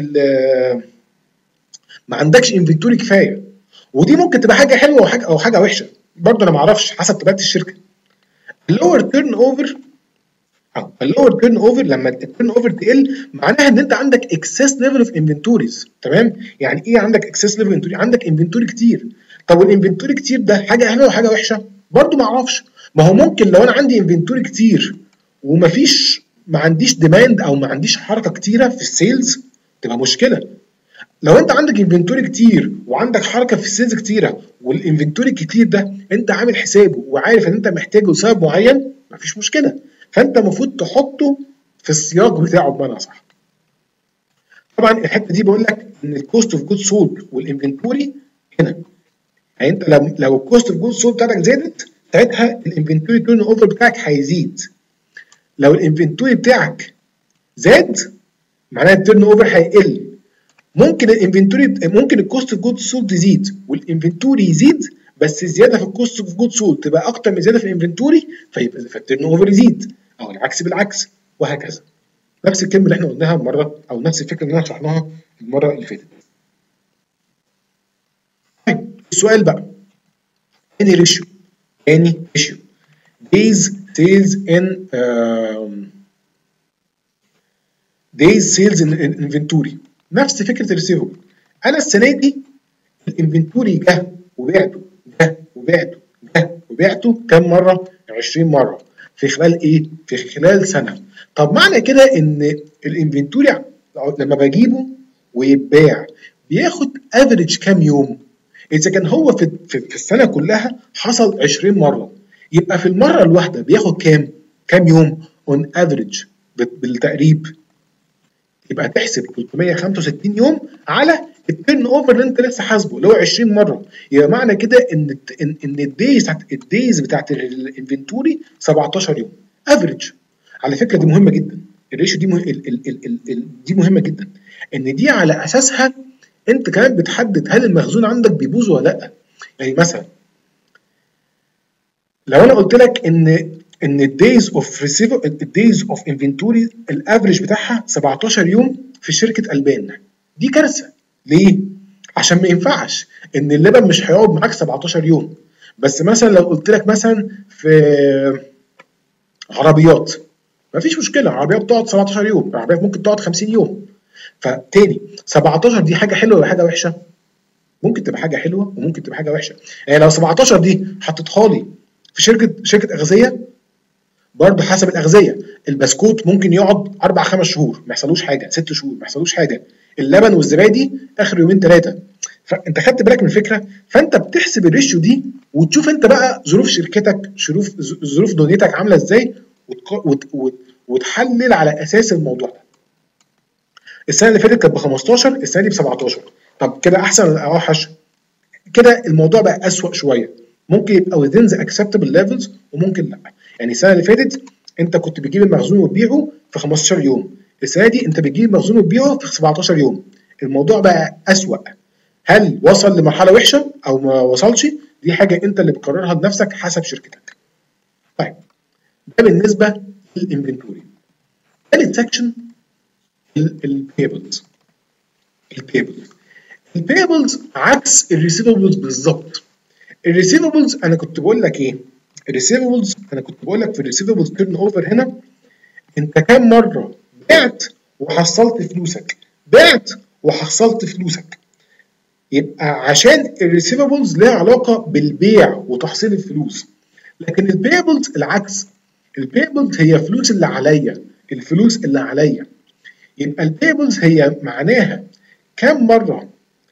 ما عندكش انفنتوري كفايه، ودي ممكن تبقى حاجه حلوه او حاجه او حاجه وحشه، برضه انا ما اعرفش حسب طبيعه الشركه. اللور تيرن اوفر اه اللور تيرن اوفر لما التيرن اوفر تقل معناها ان انت عندك اكسس ليفل اوف انفنتوريز، تمام؟ يعني ايه عندك اكسس ليفل انفنتوري؟ عندك انفنتوري كتير. طب والانفنتوري كتير ده حاجه حلوه وحاجه وحشه؟ برضه ما اعرفش. ما هو ممكن لو انا عندي انفنتوري كتير ومفيش ما عنديش ديماند او ما عنديش حركه كتيره في السيلز تبقى مشكله. لو انت عندك انفنتوري كتير وعندك حركه في السيلز كتيره والانفنتوري الكتير ده انت عامل حسابه وعارف ان انت محتاجه لسبب معين، مفيش مشكله، فانت المفروض تحطه في السياق بتاعه بمعنى صح. طبعا الحته دي بقول لك ان الكوست اوف جود سولد والانفنتوري هنا، يعني انت لو لو الكوست اوف جود سولد بتاعتك زادت ساعتها الانفنتوري تيرن اوفر بتاعك هيزيد. لو الانفنتوري بتاعك زاد معناها التيرن اوفر هيقل. ممكن الانفنتوري ممكن الكوست اوف جود سولد يزيد والانفنتوري يزيد، بس الزياده في الكوست اوف جود سولد تبقى اكتر من الزياده في الانفنتوري فيبقى التيرن اوفر يزيد، او العكس بالعكس، وهكذا. نفس الكلمه اللي احنا قلناها المره، او نفس الفكره اللي احنا شرحناها المره اللي فاتت. طيب السؤال بقى، تاني ريشيو تاني ريشيو دايز سيلز ان دايز سيلز ان انفنتوري، نفس فكره الريسيفبل. انا السنه دي الانفنتوري جه وبعته جه وبعته جه وبعته كام مره؟ عشرين مره في خلال ايه؟ في خلال سنه. طب معنى كده ان الانفنتوري لما بجيبه ويتباع بياخد افريج كام يوم؟ اذا كان هو في في السنه كلها حصل عشرين مره، يبقى في المره الواحده بياخد كام؟ كام يوم؟ اون افريج بالتقريب. يبقى تحسب ثلاثمية وخمسة وستين يوم على التيرن اوفر اللي انت لسه حاسبه اللي هو عشرين مره. يبقى معنى كده ان ان ان الدايز الدايز بتاعت الانفنتوري سبعتاشر يوم افريج. على فكره دي مهمه جدا، الريشيو دي مه... ال... ال... ال... ال... دي مهمه جدا، ان دي على اساسها انت كمان بتحدد هل المخزون عندك بيبوظ ولا لا. يعني مثلا لو انا قلت لك ان ان الدايز اوف ريسيف الدايز اوف انفنتوري الافريج بتاعها سبعتاشر يوم في شركه البان، دي كارثه. ليه؟ عشان ما ينفعش ان اللبن مش هيقعد معاك سبعتاشر يوم. بس مثلا لو قلت لك مثلا في عربيات مفيش مشكله، عربيات تقعد سبعتاشر يوم، عربيات ممكن تقعد خمسين يوم. فتاني سبعتاشر دي حاجه حلوه ولا حاجه وحشه؟ ممكن تبقى حاجه حلوه وممكن تبقى حاجه وحشه. يعني لو سبعتاشر دي حطيتها لي في شركه شركه اغذيه، برضه حسب الاغذيه، البسكوت ممكن يقعد اربع خمس شهور ما يحصلوش حاجه، ست شهور ما يحصلوش حاجه، اللبن والزبادي اخر يومين ثلاثه. فانت خدت بالك من الفكره؟ فانت بتحسب الريشيو دي وتشوف انت بقى ظروف شركتك، ظروف ظروف دنيتك عامله ازاي، وتحلل على اساس الموضوع ده. السنه اللي فاتت كانت ب خمستاشر، السنه دي ب سبعتاشر. طب كده احسن ولا اوحش؟ كده الموضوع بقى اسوأ شويه، ممكن يبقى within the acceptable levels وممكن لا. يعني السنه اللي فاتت انت كنت بتجيب المخزون وتبيعه في خمستاشر يوم، السنه دي انت بتجيب المخزون وتبيعه في سبعتاشر يوم. الموضوع بقى اسوأ. هل وصل لمرحله وحشه او ما وصلش؟ دي حاجه انت اللي بتقررها بنفسك حسب شركتك. طيب ده بالنسبه للانفنتوري. ثالث سكشن البيبلز. البيبلز البيبلز عكس الريسيفبلز بالظبط. الريسيفبلز انا كنت بقول لك ايه؟ الريسيفبلز انا كنت بقول لك في الريسيفبلز تيرن اوفر هنا انت كام مره بعت وحصلت فلوسك، بعت وحصلت فلوسك. يبقى عشان الريسيفبلز لها علاقه بالبيع وتحصيل الفلوس، لكن البيبلز العكس، البيبلز هي فلوس اللي عليا، الفلوس اللي عليا. يبقى البيبلز هي معناها كم مره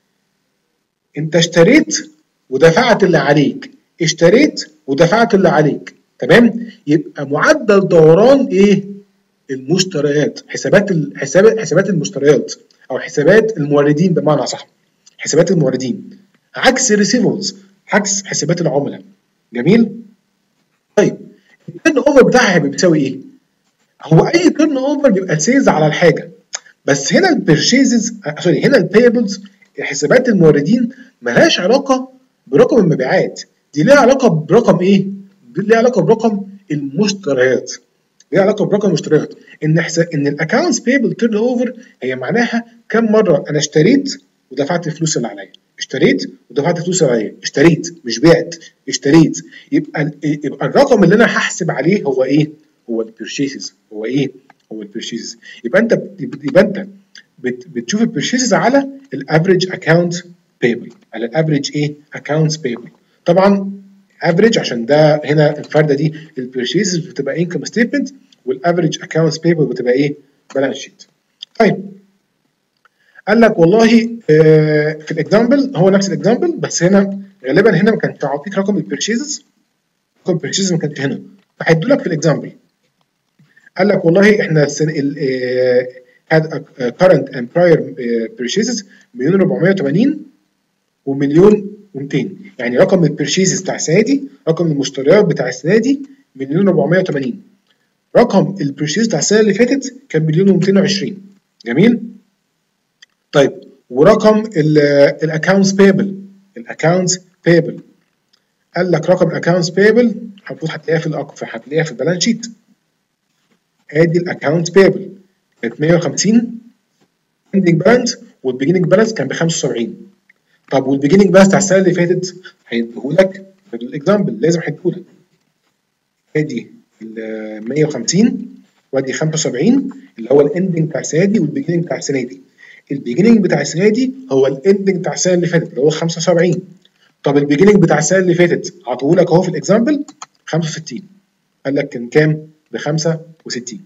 انت اشتريت ودفعت اللي عليك، اشتريت ودفعت اللي عليك، تمام؟ يبقى معدل دوران ايه؟ المشتريات، حسابات الحساب حسابات المشتريات او حسابات الموردين بمعنى صح، حسابات الموردين، عكس الريسيفبلز، عكس حسابات العملاء. جميل؟ طيب التيرن اوفر بتاعها هيبقى بتساوي ايه؟ هو اي تيرن اوفر بيبقى سيلز على الحاجه، بس هنا البيرشيزز سوري هنا البيبلز حسابات الموردين مالهاش علاقه برقم المبيعات، دي ليها علاقه برقم ايه؟ دي ليها علاقه برقم المشتريات، ليها علاقه برقم المشتريات. ان حساب ان الاكونتس بيبل تيرن اوفر هي معناها كم مره انا اشتريت ودفعت الفلوس اللي عليا، اشتريت ودفعت الفلوس اللي عليا، اشتريت مش بعت، اشتريت. يبقى يبقى الرقم اللي انا هحسب عليه هو ايه؟ هو البيرشيسز، هو ايه؟ هو البيرشيسز. يبقى انت يبقى انت بتشوف البيرشيسز على الافريج اكونت بيبل، على الافريج ايه؟ اكونتس بيبل. طبعا افريج عشان ده هنا الفرده دي البيرشيسز بتبقى انكم ستيتمنت، والافريج اكونتس بيبل بتبقى ايه؟ بالانس شيت. طيب قال لك والله آه في الاكزامبل هو نفس الاكزامبل، بس هنا غالبا هنا ما كانش عاطيك رقم البيرشيسز، رقم البيرشيسز ما كانش هنا، فهيدوا لك في الاكزامبل. قال لك والله احنا had current and prior purchases مليون أربعمية وتمانين ومليون ومتين، يعني رقم البيرشيسز بتاع السنه دي، رقم المشتريات بتاع السنه دي مليون أربعمية وتمانين، رقم البيرشيز بتاع السنه اللي فاتت كان مليون ومتين وعشرين. جميل؟ طيب ورقم الاكونتس بيبل، الاكونتس بيبل قال لك رقم الاكونتس بيبل المفروض هتلاقيها في الاقف هتلاقيها في البالانس شيت. ادي الاكونتس بيبل كانت مية وخمسين اندنج بالانس، والبيجننج بالانس كان ب خمسة وسبعين. طب والبيجننج بالانس بتاع السنه اللي فاتت هيديهولك في الاكزامبل، لازم هيديهولك. ادي ال مية وخمسين وادي خمسة وسبعين اللي هو الاندنج بتاع السنه دي والبيجننج بتاع السنه دي. البيجننج بتاع السنه دي هو الاندنج بتاع السنه اللي فاتت اللي هو خمسة وسبعين. طب البيجننج بتاع السنه اللي فاتت عطوهولك اهو في الاكزامبل خمسة وستين، قال لك كان كام؟ ب خمسة وستين.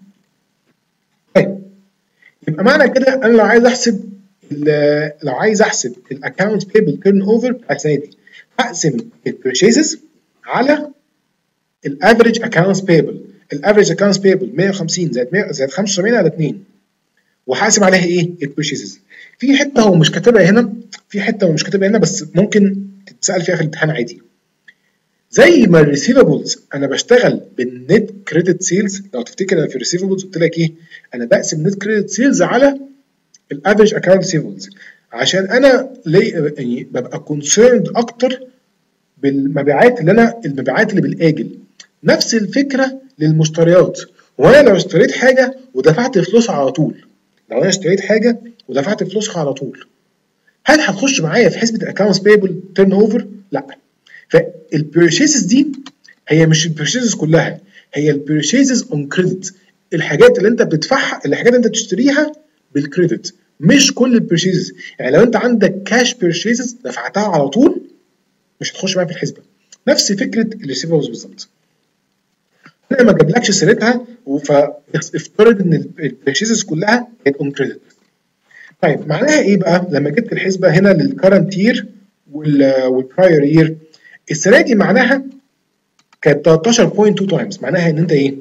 طيب يبقى معنى كده انا لو عايز احسب لو عايز احسب الاكونت بيبل تيرن اوفر بتاع السنه دي، هقسم البيرشيزز على الافريج اكونتس بيبل. الافريج اكونتس بيبل مية وخمسين زائد مية زائد خمسة وسبعين على اتنين، وهقسم عليها ايه؟ البيرشيزز. في حته هو مش كاتبها هنا، في حته هو مش كاتبها هنا بس ممكن تتسال فيها في الامتحان عادي. زي ما الريسيفبلز انا بشتغل بالنت كريدت سيلز، لو تفتكر انا في الريسيفبلز قلت لك ايه؟ انا بقسم نت كريدت سيلز على الافريج اكونت ريسيفبلز، عشان انا يعني ببقى كونسيرند اكتر بالمبيعات اللي انا المبيعات اللي بالاجل. نفس الفكره للمشتريات، وانا لو اشتريت حاجه ودفعت فلوسها على طول، لو انا اشتريت حاجه ودفعت فلوسها على طول، هل هتخش معايا في حسبه الاكونتس بيبل تيرن اوفر؟ لا. فالبيرشيسز دي هي مش البيرشيسز كلها، هي البيرشيسز اون كريدت، الحاجات اللي انت بتدفعها، الحاجات اللي انت بتشتريها بالكريدت، مش كل البيرشيسز. يعني لو انت عندك كاش بيرشيسز دفعتها على طول مش هتخش معايا في الحسبه. نفس فكره الريسيفبلز بالظبط. انا ما جابلكش سيرتها فافترض ان البيرشيسز كلها كانت اون كريدت. طيب معناها ايه بقى لما جبت الحسبه هنا للكرنت يير والبراير يير؟ السنه دي معناها كانت تلتاشر فاصلة اتنين تايمز، معناها ان انت ايه؟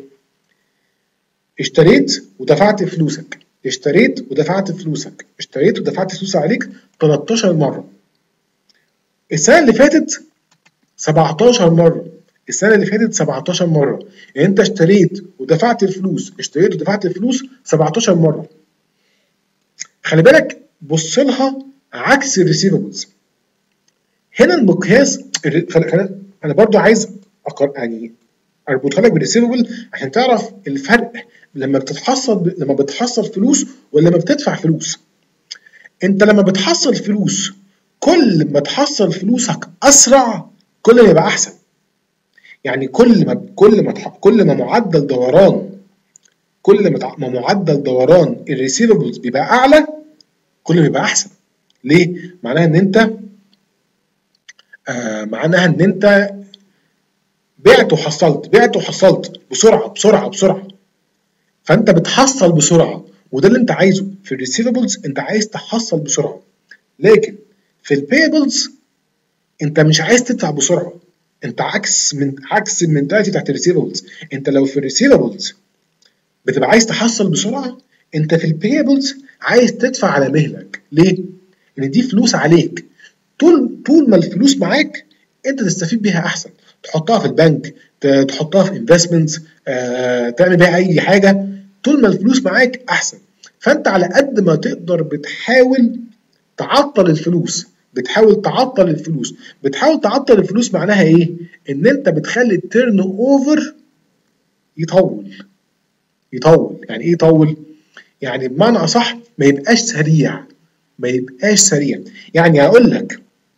اشتريت ودفعت فلوسك، اشتريت ودفعت فلوسك، اشتريت ودفعت فلوس عليك تلتاشر مره. السنه اللي فاتت سبعتاشر مره، السنه اللي فاتت سبعتاشر مره، يعني انت اشتريت ودفعت الفلوس، اشتريت ودفعت الفلوس سبعتاشر مره. خلي بالك بص لها عكس الريسيفبلز. هنا المقياس انا برضو عايز أقر... يعني اربطها لك بالريسيفبل عشان تعرف الفرق لما بتتحصل لما بتحصل فلوس ولا لما بتدفع فلوس. انت لما بتحصل فلوس كل ما تحصل فلوسك اسرع كل ما يبقى احسن. يعني كل ما كل ما كل ما معدل دوران كل ما معدل دوران الريسيفبلز بيبقى اعلى كل ما يبقى احسن. ليه؟ معناها ان انت آه معناها ان انت بعت وحصلت، بعت وحصلت بسرعه بسرعه بسرعه، فانت بتحصل بسرعه، وده اللي انت عايزه في الريسيفبلز، انت عايز تحصل بسرعه. لكن في البيبلز انت مش عايز تدفع بسرعه، انت عكس من عكس المنتاليتي بتاعت الريسيفبلز. انت لو في الريسيفبلز بتبقى عايز تحصل بسرعه، انت في البيبلز عايز تدفع على مهلك. ليه؟ ان دي فلوس عليك، طول طول ما الفلوس معاك انت تستفيد بيها احسن، تحطها في البنك، تحطها في انفستمنتس، آه، تعمل بيها اي حاجه، طول ما الفلوس معاك احسن. فانت على قد ما تقدر بتحاول تعطل الفلوس، بتحاول تعطل الفلوس بتحاول تعطل الفلوس. معناها ايه؟ ان انت بتخلي التيرن اوفر يطول يطول. يعني ايه يطول؟ يعني بمعنى اصح ما يبقاش سريع، ما يبقاش سريع. يعني هقول لك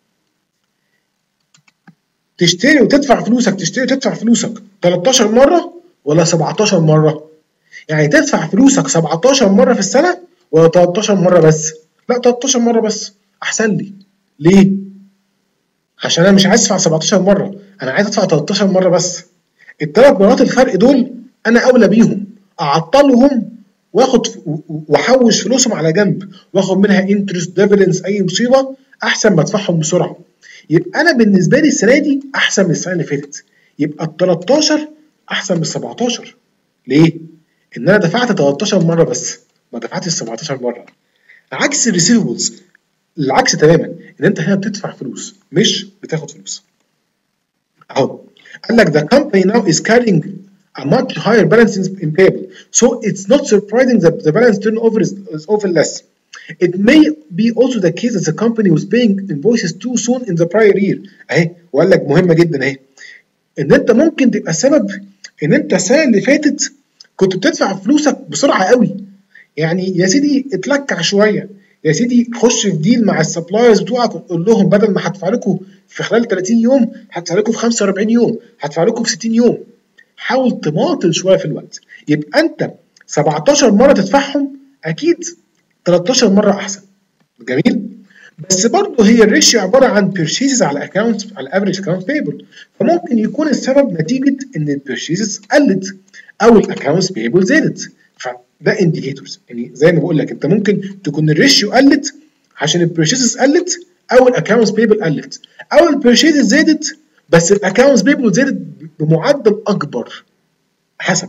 تشتري وتدفع فلوسك، تشتري وتدفع فلوسك تلتاشر مره ولا سبعتاشر مره؟ يعني تدفع فلوسك سبعتاشر مره في السنه ولا تلتاشر مره بس؟ لا، تلتاشر مره بس احسن لي. ليه؟ عشان انا مش عايز ادفع سبعتاشر مره، انا عايز ادفع تلتاشر مره بس. الثلاث مرات الفرق دول انا اولى بيهم، اعطلهم واخد واحوش فلوسهم على جنب واخد منها انترست ديفيدنس اي مصيبه، احسن ما ادفعهم بسرعه. يبقى انا بالنسبه لي السنه دي احسن من السنه اللي فاتت، يبقى ال تلتاشر احسن من ال سبعتاشر. ليه؟ ان انا دفعت تلتاشر مره بس، ما دفعتش سبعتاشر مره. عكس الريسيفبلز، العكس تماما، ان انت هنا بتدفع فلوس مش بتاخد فلوس. اهو قال لك the company now is carrying a much higher balance in payable, so it's not surprising that the balance turnover is, is often less. It may be also the case that the company was paying invoices too soon in the prior year. اهي وقال لك مهمه جدا اهي، ان انت ممكن تبقى السبب ان انت السنه اللي فاتت كنت بتدفع فلوسك بسرعه قوي. يعني يا سيدي اتلكع شويه، يا سيدي خش في ديل مع السبلايرز بتوعك وقول لهم بدل ما هدفع لكم في خلال تلاتين يوم هدفع لكم في خمسة واربعين يوم، هدفع لكم في ستين يوم. حاول تماطل شويه في الوقت. يبقى انت سبعتاشر مره تدفعهم، اكيد تلتاشر مره احسن. جميل. بس برضه هي الريشيو عباره عن بيرشيزز على اكونت، على افريج اكونت بيبل، فممكن يكون السبب نتيجه ان البيرشيزز قلت او الاكونتس بيبل زادت. فده انديكيتورز. يعني زي ما بقول لك انت ممكن تكون الريشيو قلت عشان البيرشيزز قلت او الاكونتس بيبل قلت، او البيرشيزز زادت بس الاكونتس بيبل زادت بمعدل اكبر، حسب.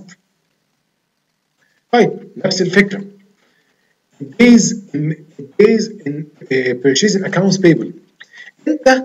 طيب نفس الفكره days in days in uh, purchasing accounts payable. انت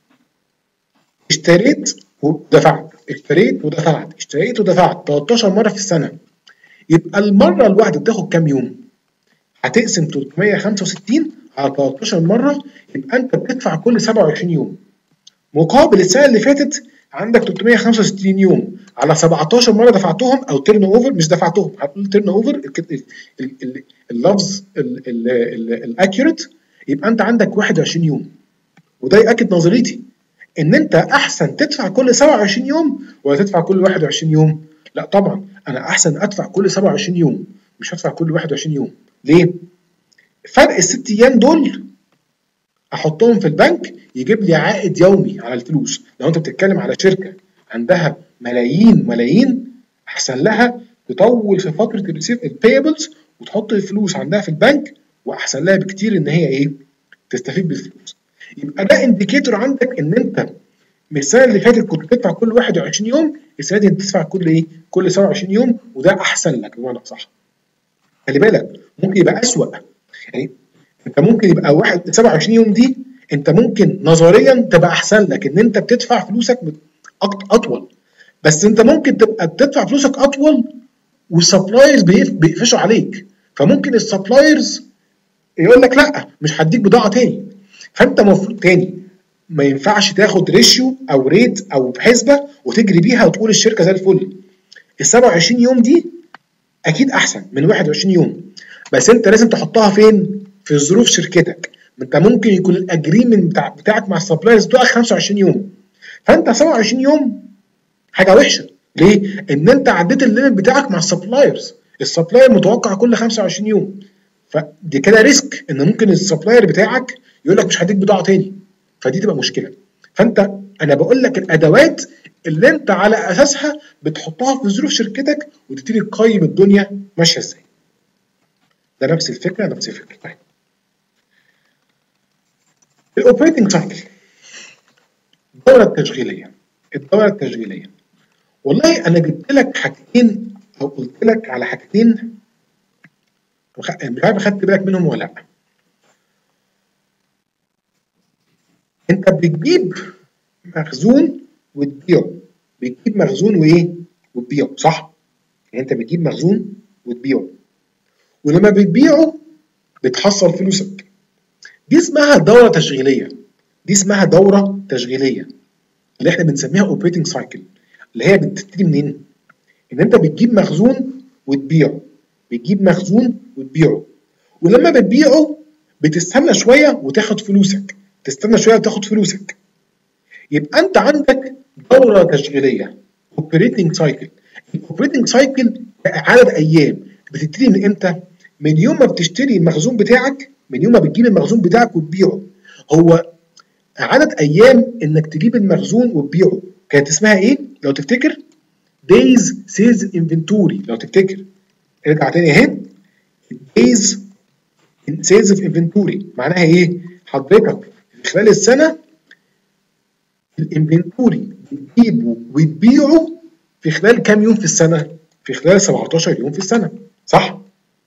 اشتريت ودفعت، اشتريت ودفعت، اشتريت ودفعت تلتاشر مره في السنه، يبقى المره الواحده بتاخد كام يوم؟ هتقسم تلتمية وخمسة وستين على تلتاشر مره، يبقى انت بتدفع كل سبعة وعشرين يوم. مقابل السنه اللي فاتت عندك تلتمية وخمسة وستين يوم على سبعتاشر مره دفعتهم، او تيرن اوفر، مش دفعتهم، هتقول تيرن اوفر اللفظ الاكيوريت، يبقى انت عندك واحد وعشرين يوم. وده ياكد نظريتي ان انت احسن تدفع كل سبعة وعشرين يوم ولا تدفع كل واحد وعشرين يوم. لا طبعا انا احسن ادفع كل سبعة وعشرين يوم، مش هدفع كل واحد وعشرين يوم. ليه؟ فرق الست ايام دول احطهم في البنك يجيب لي عائد يومي على الفلوس. لو انت بتتكلم على شركه عندها ملايين ملايين، احسن لها تطول في فتره الريسيف البيبلز وتحط الفلوس عندها في البنك، واحسن لها بكتير ان هي ايه؟ تستفيد بالفلوس. يبقى ده انديكيتور عندك ان انت من السنه اللي فاتت كنت بتدفع كل واحد وعشرين يوم، السنه دي بتدفع كل ايه؟ كل سبعة وعشرين يوم، وده احسن لك بمعنى صح. خلي بالك ممكن يبقى اسوأ. يعني انت ممكن يبقى واحد سبعة وعشرين يوم دي انت ممكن نظريا تبقى احسن لك ان انت بتدفع فلوسك اطول، بس انت ممكن تبقى بتدفع فلوسك اطول والسبلايرز بيقفشوا عليك، فممكن السبلايرز يقول لك لا مش هديك بضاعه تاني. فانت المفروض تاني ما ينفعش تاخد ريشيو او ريت او حسبه وتجري بيها وتقول الشركه زي الفل. ال سبعة وعشرين يوم دي اكيد احسن من واحد وعشرين يوم، بس انت لازم تحطها فين؟ في ظروف شركتك. انت ممكن يكون الاجريمنت بتاع بتاعك مع السبلايرز بتوعك خمسة وعشرين يوم، فانت سبعة وعشرين يوم حاجه وحشه. ليه؟ ان انت عديت الليمت بتاعك مع السبلايرز، السبلاير متوقع كل خمسة وعشرين يوم، فدي كده ريسك ان ممكن السبلاير بتاعك يقول لك مش هديك بضاعه تاني، فدي تبقى مشكله. فانت انا بقول لك الادوات اللي انت على اساسها بتحطها في ظروف شركتك وتبتدي تقيم الدنيا ماشيه ازاي. ده نفس الفكره نفس الفكره. طيب الاوبريتنج سايكل، الدوره التشغيليه. الدوره التشغيليه والله انا جبت لك حاجتين او قلت لك على حاجتين مش عارف خدت بالك منهم ولا لا. انت بتجيب مخزون وتبيعه، بتجيب مخزون وايه وتبيعه، صح؟ يعني انت بتجيب مخزون وتبيعه، ولما بتبيعه بتحصل فلوسك. دي اسمها دوره تشغيليه، دي اسمها دوره تشغيليه اللي احنا بنسميها اوبريتنج سايكل، اللي هي بتبتدي منين؟ ان انت بتجيب مخزون وتبيعه، بتجيب مخزون وتبيعه، ولما بتبيعه بتستنى شويه وتاخد فلوسك، تستنى شويه وتاخد فلوسك. يبقى انت عندك دوره تشغيليه اوبريتنج سايكل. الاوبريتنج سايكل عدد ايام بتبتدي من امتى؟ من يوم ما بتشتري المخزون بتاعك، من يوم ما بتجيب المخزون بتاعك وتبيعه. هو عدد ايام انك تجيب المخزون وتبيعه كانت اسمها ايه؟ لو تفتكر days sales inventory. لو تفتكر ارجع تاني اهي، days sales inventory معناها ايه؟ حضرتك في خلال السنه الانفنتوري بتجيبه وتبيعه في خلال كام يوم في السنه؟ في خلال سبعتاشر يوم في السنه، صح؟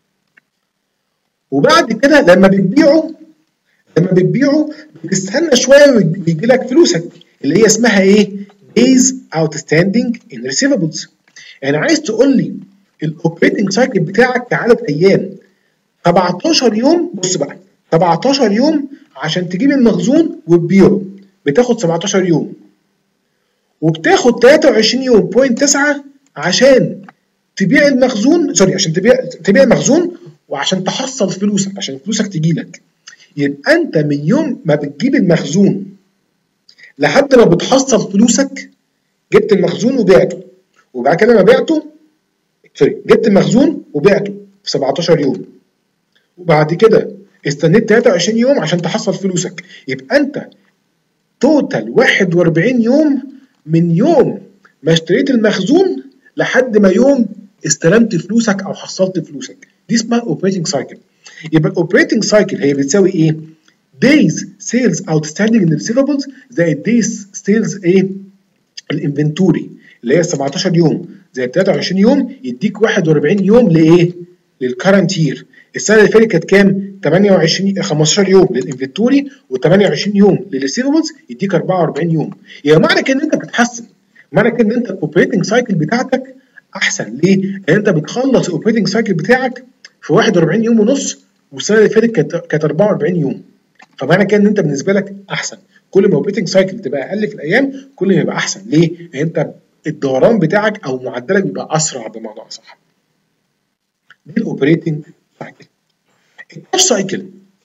وبعد كده لما بتبيعه لما بتبيعه بتستنى شويه ويجي لك فلوسك اللي هي اسمها ايه؟ days outstanding in receivables. يعني عايز تقول لي الاوبريتنج سايكل بتاعك كعدد ايام سبعتاشر يوم. بص بقى، سبعتاشر يوم عشان تجيب المخزون وتبيعه بتاخد سبعتاشر يوم، وبتاخد تلاتة وعشرين يوم بوينت تسعة عشان تبيع المخزون، سوري عشان تبيع تبيع المخزون وعشان تحصل فلوسك، عشان فلوسك تجي لك. يبقى انت من يوم ما بتجيب المخزون لحد ما بتحصل فلوسك جبت المخزون وبعته، وبعد كده ما بعته سوري جبت المخزون وبعته في سبعتاشر يوم، وبعد كده استنيت تلاتة وعشرين يوم عشان تحصل فلوسك. يبقى انت توتال واحد واربعين يوم من يوم ما اشتريت المخزون لحد ما يوم استلمت فلوسك او حصلت فلوسك. دي اسمها اوبريتنج سايكل. يبقى الاوبريتنج سايكل هي بتساوي ايه؟ days sales outstanding in receivables زائد days sales ايه؟ الانفنتوري اللي هي سبعتاشر يوم زائد تلاتة وعشرين يوم يديك واحد واربعين يوم لايه؟ للكرنت يير. السنه اللي فاتت كانت كام؟ تمنية وعشرين خمستاشر يوم للانفنتوري و28 يوم للريسيفبلز يديك اربعة واربعين يوم. يعني معنى كده ان انت بتتحسن، معنى كده ان انت الاوبريتنج سايكل بتاعتك احسن. ليه؟ لان انت بتخلص الاوبريتنج سايكل بتاعك في واحد واربعين يوم ونص، والسنه اللي فاتت كانت كانت اربعة واربعين يوم. فمعنى كده ان انت بالنسبه لك احسن. كل ما الاوبريتنج سايكل تبقى اقل في الايام كل ما يبقى احسن. ليه؟ لان انت الدوران بتاعك او معدلك بيبقى اسرع بمعنى اصح. دي الاوبريتنج سايكل. الكاش سايكل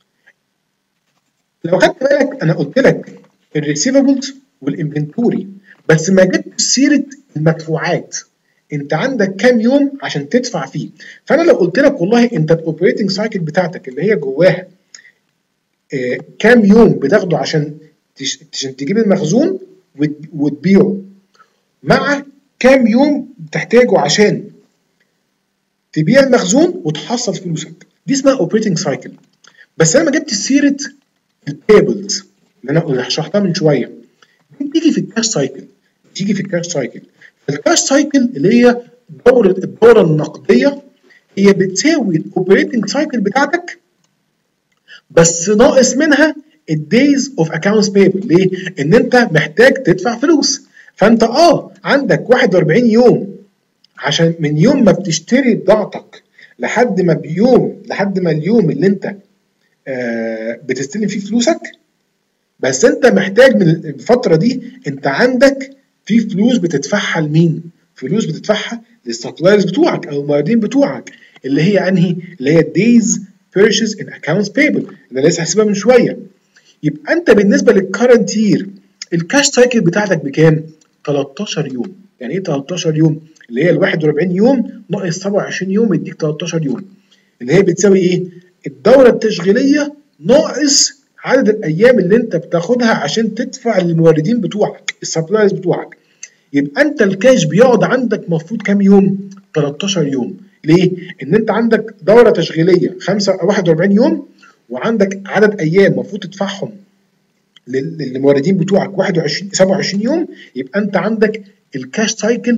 لو خدت بالك انا قلت لك الريسيفبلز والانفنتوري بس ما جبت سيره المدفوعات. انت عندك كام يوم عشان تدفع فيه. فانا لو قلت لك والله انت الاوبريتنج سايكل بتاعتك اللي هي جواها آه كام يوم بتاخده عشان عشان تجيب المخزون وتبيعه، مع كام يوم بتحتاجه عشان تبيع المخزون وتحصل فلوسك، دي اسمها اوبريتنج سايكل. بس انا ما جبت سيره التيبلز اللي انا شرحتها من شويه، دي بتيجي في الكاش سايكل، بتيجي في الكاش سايكل. الكاش سايكل اللي هي دوره الدوره النقديه هي بتساوي الاوبريتنج سايكل بتاعتك بس ناقص منها الدايز اوف اكونتس بيبل. ليه؟ ان انت محتاج تدفع فلوس. فانت اه عندك واحد واربعين يوم عشان من يوم ما بتشتري بضاعتك لحد ما بيوم لحد ما اليوم اللي انت آه بتستلم فيه فلوسك. بس انت محتاج من الفتره دي انت عندك في فلوس بتدفعها لمين؟ فلوس بتدفعها للسبلايرز بتوعك او الموردين بتوعك اللي هي انهي؟ اللي هي days purchase in accounts payable اللي انا لسه هحسبها من شويه. يبقى انت بالنسبه للكرنت يير الكاش سايكل بتاعتك بكام؟ تلتاشر يوم. يعني ايه تلتاشر يوم؟ اللي هي ال واحد واربعين يوم ناقص سبعة وعشرين يوم يديك تلتاشر يوم، اللي هي بتساوي ايه؟ الدوره التشغيليه ناقص عدد الايام اللي انت بتاخدها عشان تدفع للموردين بتوعك السبلايرز بتوعك. يبقى انت الكاش بيقعد عندك مفروض كام يوم؟ تلتاشر يوم. ليه؟ ان انت عندك دوره تشغيليه خمسة واحد واربعين يوم، وعندك عدد ايام المفروض تدفعهم للموردين بتوعك واحد وعشرين سبعة وعشرين يوم. يبقى انت عندك الكاش سايكل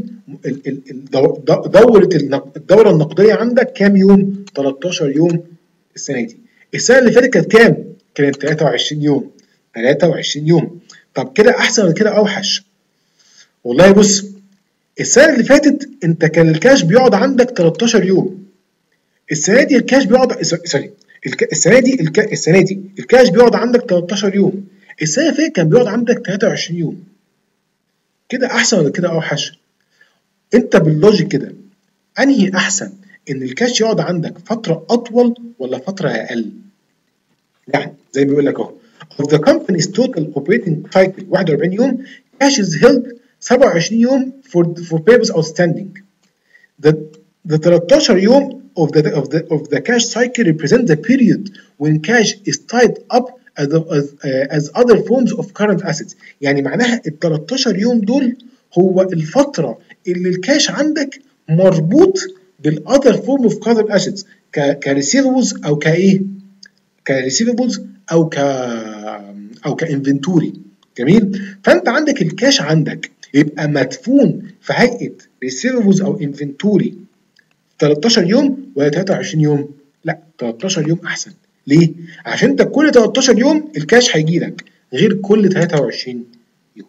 دوره الدوره النقديه عندك كام يوم؟ تلتاشر يوم السنه دي. السنه اللي فاتت كانت كام؟ كانت تلاتة وعشرين يوم. تلاتة وعشرين يوم. طب كده احسن ولا كده اوحش؟ والله بص، السنه اللي فاتت انت كان الكاش بيقعد عندك تلتاشر يوم. السنه دي الكاش بيقعد سوري السنه دي الك... السنه دي الكاش بيقعد عندك تلتاشر يوم. السنه اللي فاتت كان بيقعد عندك تلاتة وعشرين يوم. كده احسن ولا كده اوحش؟ انت باللوجيك كده انهي احسن؟ ان الكاش يقعد عندك فتره اطول ولا فتره اقل؟ يعني زي ما بيقول لك اهو of the company's total operating cycle واحد واربعين يوم cash is held سبعة وعشرين يوم for for payables outstanding. The the تلتاشر يوم of the of the of the cash cycle represent the period when cash is tied up as as, uh, as other forms of current assets. يعني معناها ال تلتاشر يوم دول هو الفترة اللي الكاش عندك مربوط بالother form of current assets ك كريسيفبلز او كايه؟ كريسيفبلز او ك او كانفنتوري. جميل؟ فانت عندك الكاش عندك يبقى مدفون في هيئه ريسيفبلز او انفنتوري تلتاشر يوم ولا تلاتة وعشرين يوم؟ لا، تلتاشر يوم احسن. ليه؟ عشان انت كل تلتاشر يوم الكاش هيجي لك غير كل تلاتة وعشرين يوم.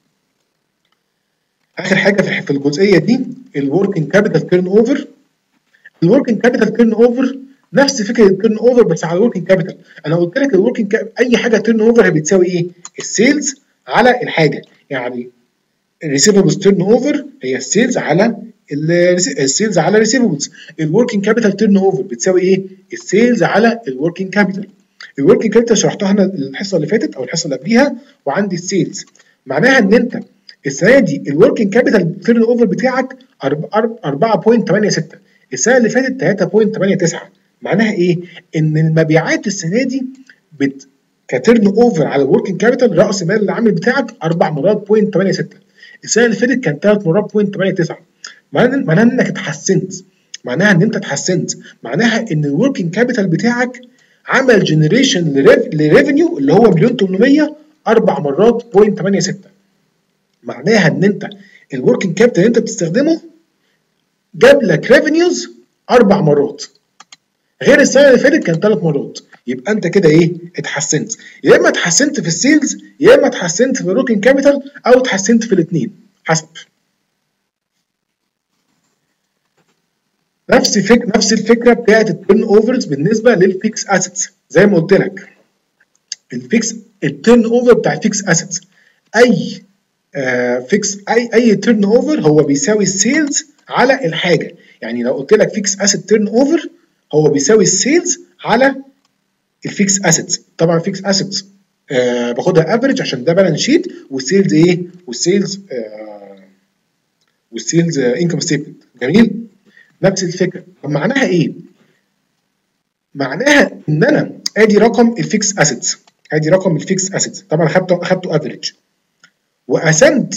اخر حاجه في الجزئيه دي الوركينج كابيتال تيرن اوفر. الوركينج كابيتال تيرن اوفر نفس فكره التيرن اوفر بس على الوركينج كابيتال. انا قلت لك الوركينج اي حاجه تيرن اوفر بتساوي ايه؟ السيلز على الحاجه. يعني الريسيفبلز تيرن اوفر هي السيلز على السيلز على الريسيفبلز. الوركينج كابيتال تيرن اوفر بتساوي ايه؟ السيلز على الوركينج كابيتال. الوركينج كابيتال شرحتها انا الحصه اللي فاتت او الحصه اللي قبليها، وعندي السيلز. معناها ان انت السنه دي الوركينج كابيتال تيرن اوفر بتاعك أربعة فاصلة تمانية ستة، السنه اللي فاتت تلاتة فاصلة تمانية تسعة. معناها ايه؟ ان المبيعات السنه دي بت كتيرن اوفر على الوركينج كابيتال راس مال العامل بتاعك اربع مرات صفر تمانية ستة. السنه اللي فاتت كان ثلاث مرات صفر تمانية تسعة. معناها انك اتحسنت. معناها ان انت اتحسنت. معناها ان الوركينج كابيتال بتاعك عمل جنريشن لريفينيو اللي هو مليون تمنمية اربع مرات صفر تمانية ستة. معناها ان انت الوركينج كابيتال اللي انت بتستخدمه جاب لك ريفينيوز اربع مرات، غير السنه اللي فاتت كان ثلاث مرات. يبقى انت كده ايه؟ اتحسنت. يا اما اتحسنت في السيلز يا اما اتحسنت في الوركينج كابيتال او اتحسنت في الاثنين حسب. نفس فكره نفس الفكره بتاعت التيرن اوفرز بالنسبه للفيكس اسيتس. زي ما قلت لك الفيكس التيرن اوفر بتاع الفيكس اسيتس اي آه فيكس اي اي تيرن اوفر هو بيساوي السيلز على الحاجه. يعني لو قلت لك فيكس اسيت تيرن اوفر هو بيساوي السيلز على الفيكس اسيتس. طبعا فيكس اسيتس آه باخدها افريج عشان ده بالانس شيت، والسيلز ايه؟ والسيلز آه والسيلز انكم ستيتمنت. جميل؟ نفس الفكره. طب معناها ايه؟ معناها ان انا ادي رقم الفيكس اسيتس، ادي رقم الفيكس اسيتس. طبعا اخدته اخدته افريج وقسمت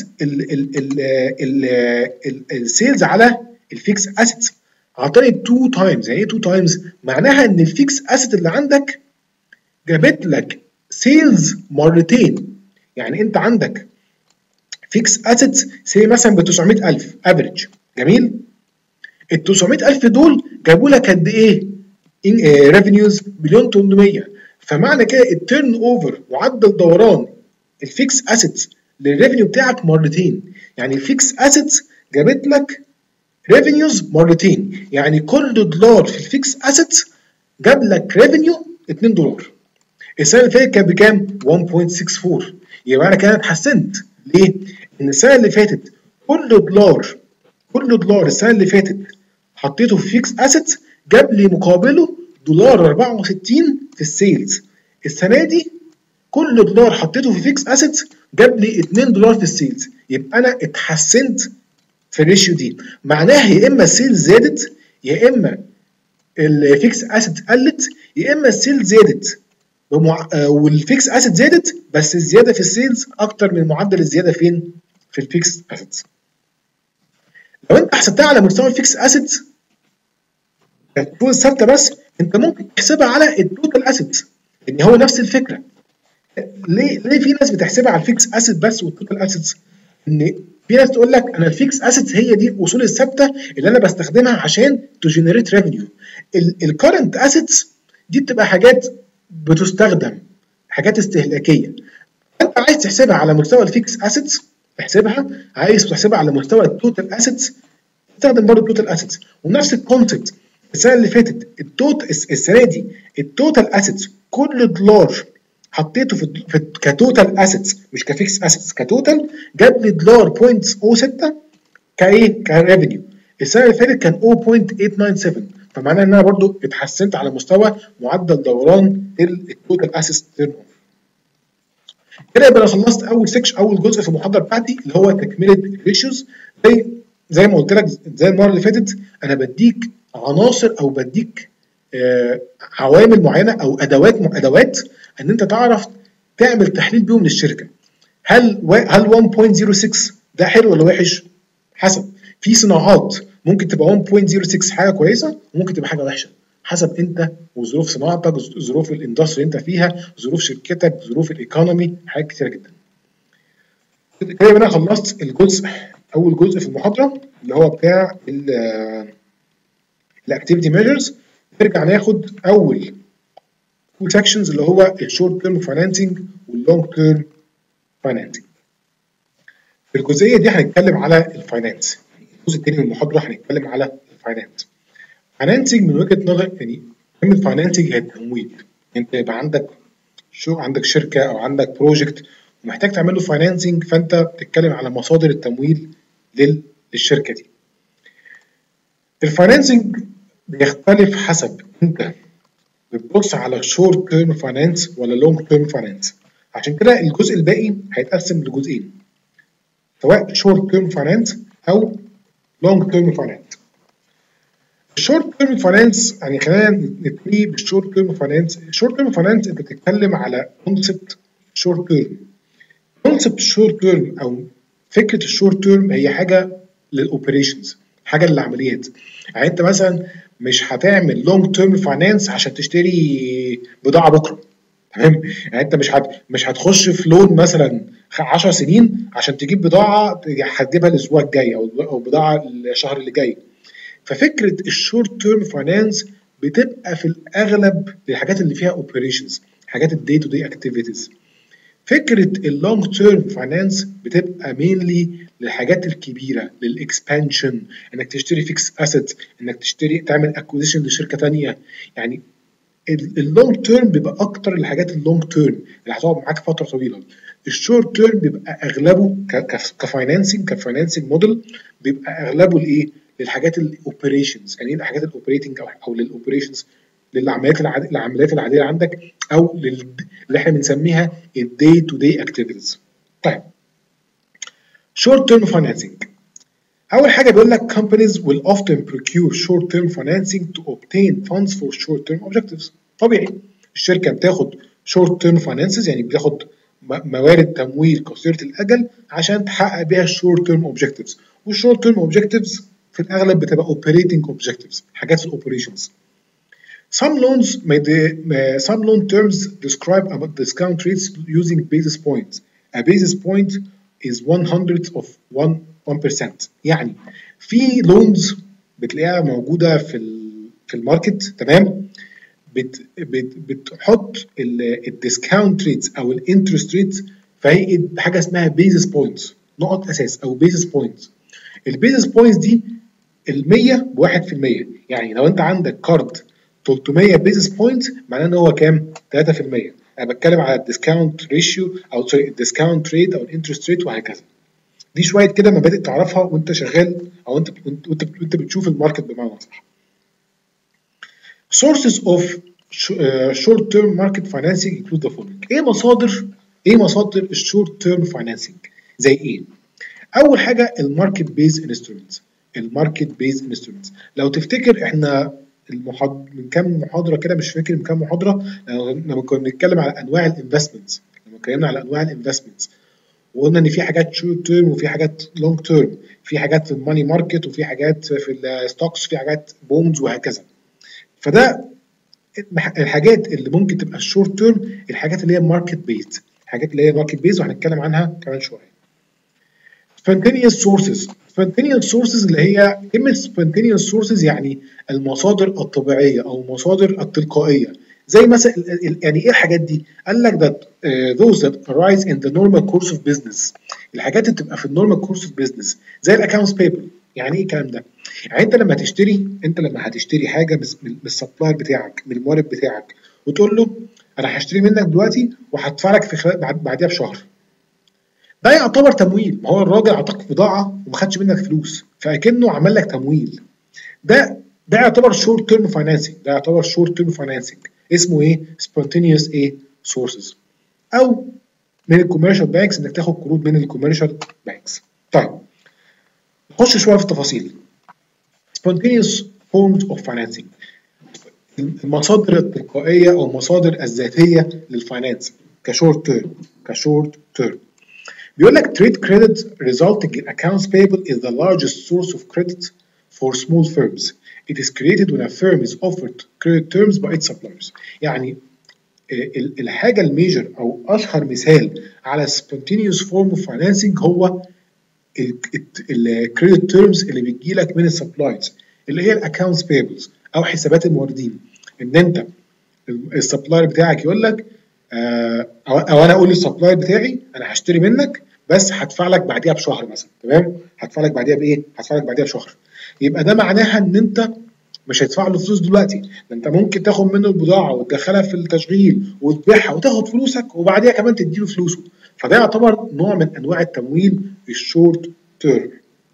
السيلز على الفيكس اسيتس عن طريق اتنين تايمز. يعني ايه اتنين تايمز؟ معناها ان الفيكس اسيت اللي عندك جابت لك سيلز مرتين. يعني انت عندك فيكس اسيتس سي مثلا ب تسعمية الف افريج. جميل؟ ال تسعمية الف دول جابوا لك قد ايه؟ ريفينيوز مليون تمنمية. فمعنى كده التيرن اوفر معدل دوران الفيكس اسيتس للريفينيو بتاعك مرتين. يعني الفيكس اسيتس جابت لك ريفينيوز مرتين. يعني كل دولار في الفيكس اسيتس جاب لك ريفينيو اتنين دولار. السنه اللي فاتت كانت بكام؟ واحد فاصلة ستة أربعة. يبقى انا كده اتحسنت. ليه؟ ان السنه اللي فاتت كل دولار كل دولار السنه اللي فاتت حطيته في فيكس اسيتس جاب لي مقابله دولار اربعة وستين في السيلز. السنه دي كل دولار حطيته في فيكس اسيتس جاب لي اتنين دولار في السيلز. يبقى انا اتحسنت في الريشيو دي. معناها يا اما السيلز زادت يا اما الفيكس اسيت قلت يا اما السيلز زادت بمع... آه والفيكس اسيت زادت، بس الزياده في السيلز اكتر من معدل الزياده فين؟ في الفيكس اسيت. لو انت حسبتها على مستوى الفيكس اسيت الفلوس ثابته بس، انت ممكن تحسبها على التوتال اسيت، يعني هو نفس الفكره. ليه ليه في ناس بتحسبها على الفيكس اسيت بس والتوتال اسيتس؟ ان في ناس تقول لك انا الفيكس اسيتس هي دي الاصول الثابته اللي انا بستخدمها عشان تو جنريت ريفينيو. الكرنت اسيتس دي بتبقى حاجات بتستخدم، حاجات استهلاكيه. انت عايز تحسبها على مستوى الفيكس اسيتس احسبها، عايز تحسبها على مستوى التوتال اسيتس استخدم برضه التوتال اسيتس. ونفس الكونسبت السنه اللي فاتت، التوتال السنه دي التوتال اسيتس كل دولار حطيته في, في كتوتال اسيتس مش كفيكس اسيتس، كتوتال جاب لي دولار صفر فاصلة صفر ستة كايه كريفينيو. السنه اللي فاتت كان صفر فاصلة ثمانية تسعة سبعة، فمعناه ان انا برضو اتحسنت على مستوى معدل دوران التوتال اسيتس تيرن اوفر. كده يبقى انا خلصت اول سكشن، اول جزء في المحاضره بتاعتي اللي هو تكمله الريشيوز. زي زي ما قلت لك زي المره اللي فاتت، انا بديك عناصر او بديك آه عوامل معينه او ادوات ادوات ان انت تعرف تعمل تحليل بيهم للشركه. هل هل واحد فاصلة صفر ستة ده حلو ولا وحش؟ حسب. في صناعات ممكن تبقى واحد فاصلة صفر ستة حاجه كويسه وممكن تبقى حاجه وحشه، حسب انت وظروف صناعتك، ظروف الاندستري اللي انت فيها، ظروف شركتك، ظروف الايكونومي، حاجات كتيره جدا. كده انا خلصت الجزء اول جزء في المحاضره اللي هو بتاع الاكتيفيتي ميجرز. نرجع ناخد اول تو سكشنز اللي هو الشورت تيرم فاينانسنج واللونج تيرم فاينانسنج. في الجزئيه دي هنتكلم على الفاينانس، الجزء الثاني من المحاضره هنتكلم على الفاينانس. فاينانسنج من وجهه نظر يعني كلمه فاينانسنج هي التمويل. انت يبقى عندك شو عندك شركه او عندك بروجكت ومحتاج تعمل له فاينانسنج، فانت بتتكلم على مصادر التمويل للشركه دي. الفاينانسنج بيختلف حسب انت بتبص على شورت تيرم فاينانس ولا لونج تيرم فاينانس. عشان كده الجزء الباقي هيتقسم لجزئين، سواء شورت تيرم فاينانس او لونج تيرم فاينانس. الشورت تيرم فاينانس يعني خلينا نبتدي بالشورت تيرم فاينانس. الشورت تيرم فاينانس انت بتتكلم على كونسبت شورت تيرم. كونسبت شورت تيرم او فكره الشورت تيرم هي حاجه للاوبريشنز، حاجه للعمليات. يعني انت مثلا مش هتعمل لونج تيرم فاينانس عشان تشتري بضاعه بكره، تمام؟ يعني انت مش هت مش هتخش في لون مثلا عشر سنين عشان تجيب بضاعه هتجيبها الاسبوع الجاي او او بضاعه الشهر اللي جاي. ففكره الشورت تيرم فاينانس بتبقى في الاغلب للحاجات اللي فيها اوبريشنز، حاجات الدي تو دي اكتيفيتيز. فكره اللونج تيرم فاينانس بتبقى مينلي للحاجات الكبيره، للاكسبانشن، انك تشتري فيكس اسيت، انك تشتري تعمل اكوزيشن لشركه ثانيه. يعني اللونج تيرم بيبقى اكتر الحاجات اللونج تيرم اللي هتقعد معاك فتره طويله. الشورت تيرم بيبقى اغلبه كفاينانسنج كفاينانسنج موديل بيبقى اغلبه لايه؟ للحاجات الاوبريشنز. يعني ايه الحاجات الاوبريتنج او او للاوبريشنز؟ للعمليات العاديه العمليات العاديه عندك، او لل... اللي احنا بنسميها الدي تو دي اكتيفيتيز. طيب شورت تيرم فاينانسنج، اول حاجه بيقول لك companies will often procure short term financing to obtain funds for short term objectives. طبيعي الشركه بتاخد short term finances، يعني بتاخد موارد تمويل قصيره الاجل عشان تحقق بيها short term objectives. والشورت term objectives في الاغلب بتبقى operating objectives، حاجات في الاوبريشنز. Some loans may de, some loan terms describe about discount rates using basis points. A basis point is one hundredth of one one percent. يعني في لونز بتلاقيها موجوده في في الماركت، تمام؟ بت بت بتحط الديسكاونت ريتس او الانترست ريتس في هيئه حاجه اسمها بيزس بوينتس، نقط اساس او بيزس بوينتس. البيزس بوينتس دي ال مية ب واحد في المية. يعني لو انت عندك كارد تلتمية بيزس بوينت معناه ان هو كام؟ تلاتة في المية. انا بتكلم على الديسكاونت ريشيو او سوري الديسكاونت ريت او الانترست ريت وهكذا. دي شويه كده مبادئ تعرفها وانت شغال او انت وانت وانت بتشوف الماركت بمعنى صح. Sources of short term market financing include the following. ايه مصادر ايه مصادر الشورت تيرم فاينانسنج؟ زي ايه؟ اول حاجه الماركت بيز انسترومنتس. الماركت بيز انسترومنتس لو تفتكر احنا المحاض... من كام محاضره كده، مش فاكر من كام محاضره، لما كنا بنتكلم على انواع الانفستمنتس، لما اتكلمنا على انواع الانفستمنتس وقلنا ان في حاجات شورت تيرم وفي حاجات لونج تيرم، في حاجات في الماني ماركت وفي حاجات في الستوكس، في حاجات بوندز وهكذا. فده الحاجات اللي ممكن تبقى الشورت تيرم، الحاجات اللي هي ماركت بيزد، الحاجات اللي هي ماركت بيزد وهنتكلم عنها كمان شويه. spontaneous sources. spontaneous sources اللي هي كلمه spontaneous sources يعني المصادر الطبيعيه او المصادر التلقائيه. زي مثلا يعني ايه الحاجات دي؟ قال لك that uh, those that arise in the normal course of business. الحاجات اللي بتبقى في النورمال كورس اوف بزنس زي الاكونتس بيبل. يعني ايه الكلام ده؟ يعني انت لما تشتري انت لما هتشتري حاجه من السبلاير بتاعك، من المورد بتاعك، وتقول له انا هشتري منك دلوقتي وهدفع لك في خلال بعديها بشهر. ده يعتبر تمويل، ما هو الراجل اعطاك بضاعه وما خدش منك فلوس، فاكنه عمل لك تمويل. ده ده يعتبر شورت تيرم فاينانسنج، ده يعتبر شورت تيرم فاينانسنج. اسمه ايه؟ سبونتينيوس ايه؟ سورسز. او من الكوميرشال بانكس، انك تاخد قروض من الكوميرشال بانكس. طيب نخش شويه في التفاصيل. spontaneous forms of financing، المصادر التلقائيه او المصادر الذاتيه للفاينانس كشورت تيرم كشورت تيرم. بيقول لك trade credit resulting in accounts payable is the largest source of credit for small firms. It is created when a firm is offered credit terms by its suppliers. يعني الحاجه الميجر او اشهر مثال على spontaneous form of financing هو الكريدت تيرمز اللي بتجي لك من السبلايز، اللي هي الاكونتس بيبلز او حسابات الموردين. ان انت السبلاير بتاعك يقول لك آه او, أو انا اقول للسبلاير بتاعي انا هشتري منك بس هدفع لك بعديها بشهر مثلا، تمام؟ هدفع لك بعديها بايه؟ هدفع لك بعديها بشهر. يبقى ده معناها ان انت مش هتدفع له فلوس دلوقتي، ده انت ممكن تاخد منه البضاعه وتدخلها في التشغيل وتبيعها وتاخد فلوسك وبعديها كمان تديله فلوسه. فده يعتبر نوع من انواع التمويل الشورت تيرم.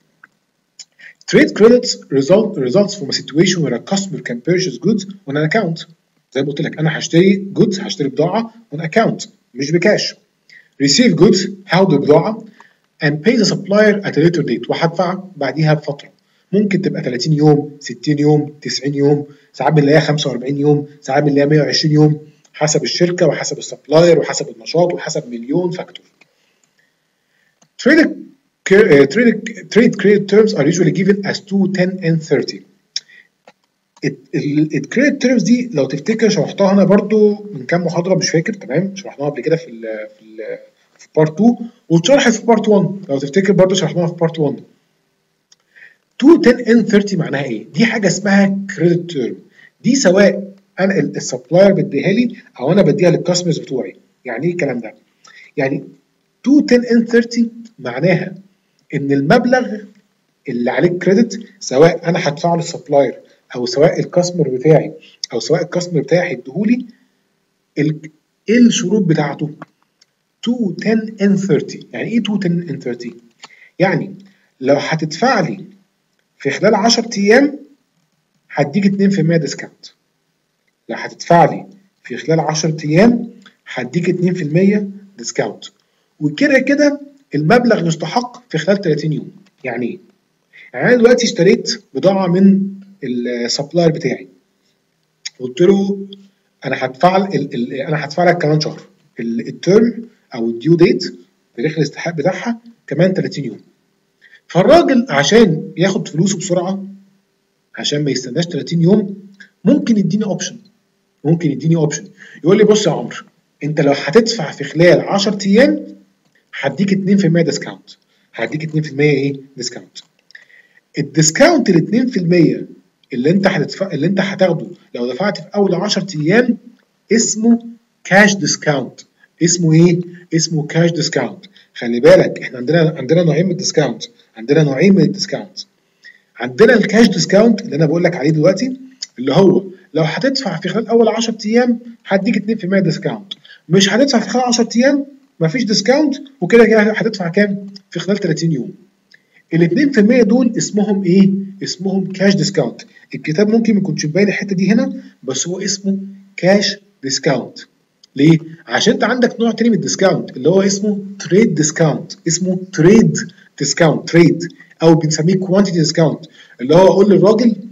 Trade credits result results from a situation where a customer can purchase goods on an account. زي ما قلت لك انا هشتري goods، هشتري بضاعه on account مش بكاش. Receive goods، هاخد البضاعه and pay the supplier at a later date، وهدفع بعديها بفتره. ممكن تبقى ثلاثين يوم، ستين يوم، تسعين يوم، ساعات بنلاقيها خمسة وأربعين يوم، ساعات بنلاقيها مية وعشرين يوم، حسب الشركه وحسب السبلاير وحسب النشاط وحسب مليون فاكتور. Trade Uh, trade, trade credit terms are usually given as two, ten and thirty. الكريدت تيرمز دي لو تفتكر شرحتها انا برضو من كام محاضره، مش فاكر، تمام؟ شرحناها قبل كده في ال في ال في بارت اتنين واتشرحت في بارت واحد، لو تفتكر برضو شرحناها في بارت واحد. two, ten and thirty معناها ايه؟ دي حاجه اسمها كريدت تيرم. دي سواء انا السبلاير بديها لي او انا بديها للكاستمرز بتوعي. يعني ايه الكلام ده؟ يعني two, ten and thirty معناها ان المبلغ اللي عليه كريدت سواء انا هدفعه للسبلاير او سواء الكاستمر بتاعي او سواء الكاستمر بتاعي هيديهولي، ايه الشروط بتاعته؟ two, ten and thirty. يعني ايه two, ten and thirty؟ يعني لو هتدفع لي في خلال عشرة ايام هديك اتنين في المية ديسكاونت. لو هتدفع لي في خلال عشرة ايام هديك اتنين في المية ديسكاونت، وكده كده المبلغ يستحق في خلال ثلاثين يوم. يعني ايه؟ يعني انا دلوقتي اشتريت بضاعه من السبلاير بتاعي، قلت له انا هدفع انا هدفع لك كمان شهر، التيرم او الديو ديت تاريخ الاستحقاق بتاعها كمان ثلاثين يوم. فالراجل عشان ياخد فلوسه بسرعه، عشان ما يستناش ثلاثين يوم، ممكن يديني اوبشن ممكن يديني اوبشن يقول لي بص يا عمرو، انت لو هتدفع في خلال عشرة ايام هديك اتنين في المية ديسكاونت. هديك اتنين في المية ايه؟ ديسكاونت. الديسكاونت ال اتنين في المية اللي انت هتدفع اللي انت هتاخده لو دفعت في اول عشرة ايام اسمه كاش ديسكاونت. اسمه ايه؟ اسمه كاش ديسكاونت. خلي بالك احنا عندنا عندنا نوعين من الديسكاونت، عندنا نوعين من الديسكاونت. عندنا الكاش ديسكاونت اللي انا بقول لك عليه دلوقتي، اللي هو لو هتدفع في خلال اول عشرة ايام هديك اتنين في المية ديسكاونت، مش هتدفع في خلال عشرة ايام مفيش ديسكاونت، وكده كده هتدفع كام؟ في خلال ثلاثين يوم. ال اتنين في المية دول اسمهم ايه؟ اسمهم كاش ديسكاونت. الكتاب ممكن ما يكونش باين الحته دي هنا، بس هو اسمه كاش ديسكاونت. ليه؟ عشان انت عندك نوع تاني من الديسكاونت اللي هو اسمه تريد ديسكاونت. اسمه تريد ديسكاونت، تريد، او بنسميه كوانتيتي ديسكاونت، اللي هو اقول للراجل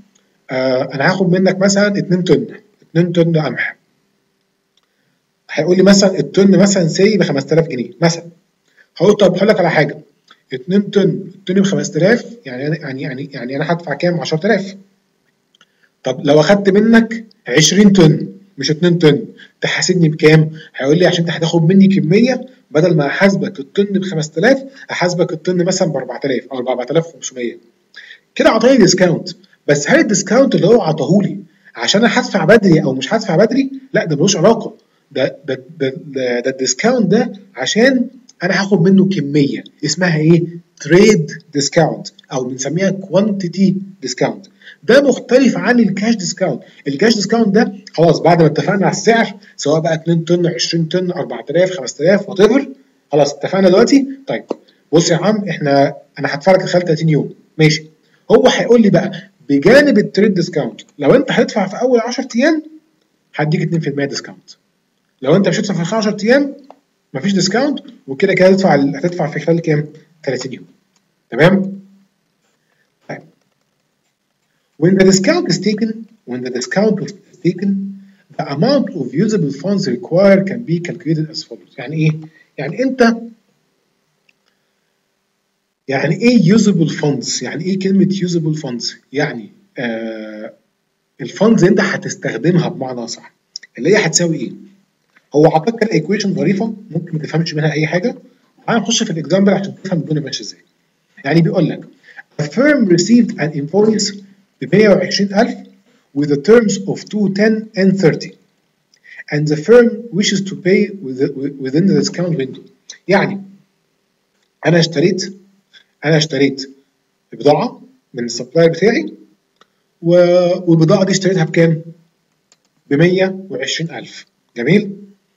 آه انا هاخد منك مثلا اتنين طن، اتنين طن قمح. هيقول لي مثلا الطن مثلا سي ب خمسة آلاف جنيه مثلا. هقول طب هقول لك على حاجه، اتنين طن، الطن ب خمسة آلاف، يعني يعني يعني يعني انا هدفع كام؟ عشرة آلاف. طب لو اخدت منك عشرين طن مش اتنين طن، تحاسبني بكام؟ هيقول لي عشان انت هتاخد مني كميه، بدل ما احاسبك الطن ب خمسة آلاف احاسبك الطن مثلا ب أربعة آلاف او أربعة آلاف وخمسمية. كده عطاني ديسكاونت. بس هل الديسكاونت اللي هو عطاهولي عشان انا هدفع بدري او مش هدفع بدري؟ لا، ده ملوش علاقه. ده ده ده ده, ده الديسكاونت ده عشان انا هاخد منه كميه اسمها ايه؟ تريد ديسكاونت، او بنسميها كوانتيتي ديسكاونت. ده مختلف عن الكاش ديسكاونت. الكاش ديسكاونت ده خلاص بعد ما اتفقنا على السعر، سواء بقى اتنين طن، عشرين طن، أربعة آلاف، خمسة آلاف، وات ايفر، خلاص اتفقنا دلوقتي. طيب بص يا عم، احنا انا هدفع لك خلال تلاتين يوم، ماشي. هو هيقول لي بقى بجانب التريد ديسكاونت، لو انت هتدفع في اول عشرة ايام هديك اتنين في المية ديسكاونت. لو انت مش هتدفع في عشرة ايام مفيش ديسكاونت، وكده كده هتدفع هتدفع في خلال كام؟ تلاتين يوم. تمام؟ طيب. When the discount is taken, when the discount is taken, the amount of usable funds required can be calculated as follows. يعني ايه؟ يعني انت يعني ايه usable funds؟ يعني ايه كلمة usable funds؟ يعني آه الفاندز انت هتستخدمها بمعنى صح، اللي هي هتساوي ايه؟ هو عطاك كده ايكويشن ظريفه ممكن ما تفهمش منها اي حاجه. تعال نخش في الاكزامبل عشان تفهم الدنيا ماشيه ازاي. يعني بيقول لك a firm received an invoice ب مية وعشرين ألف with the terms of two, ten and thirty and the firm wishes to pay within the discount window. يعني انا اشتريت انا اشتريت بضاعه من السبلاير بتاعي، والبضاعه دي اشتريتها بكام؟ ب مية وعشرين ألف. جميل.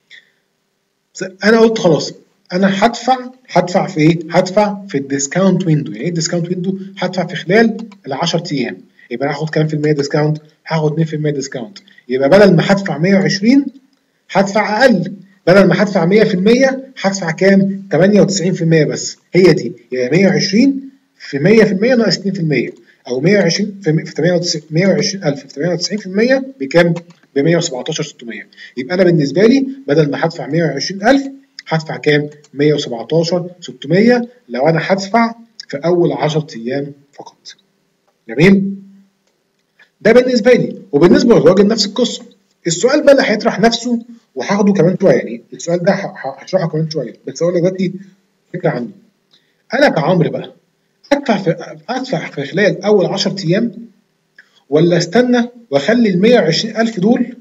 انا قلت خلاص انا هدفع هدفع في ايه؟ هدفع في الديسكاونت ويندو. يعني ايه الديسكاونت ويندو؟ هدفع في خلال ال عشرة ايام. يبقى انا هاخد كام في المية ديسكاونت؟ هاخد اتنين في المية ديسكاونت. يبقى بدل ما هدفع مية وعشرين هدفع اقل. بدل ما هدفع مية في المية هدفع كام؟ تمانية وتسعين في المية بس. هي دي، يبقى مية وعشرين في مية في المية ناقص اتنين في المية، او مية وعشرين في مية وعشرين ألف في تمانية وتسعين في المية بكام؟ ب مية وسبعتاشر ستمية. يبقى انا بالنسبه لي بدل ما هدفع مية وعشرين ألف هدفع كام؟ مية وسبعتاشر ستمية لو انا هدفع في اول عشرة ايام فقط. جميل؟ ده بالنسبه لي. وبالنسبه للراجل نفس القصه. السؤال بقى اللي هيطرح نفسه وهاخده كمان شويه، يعني السؤال ده هشرحه كمان شويه، بس اقول لك دلوقتي فكره عنه. انا كعمرو بقى ادفع في ادفع في خلال اول عشرة ايام، ولا استنى واخلي ال مية وعشرين ألف دول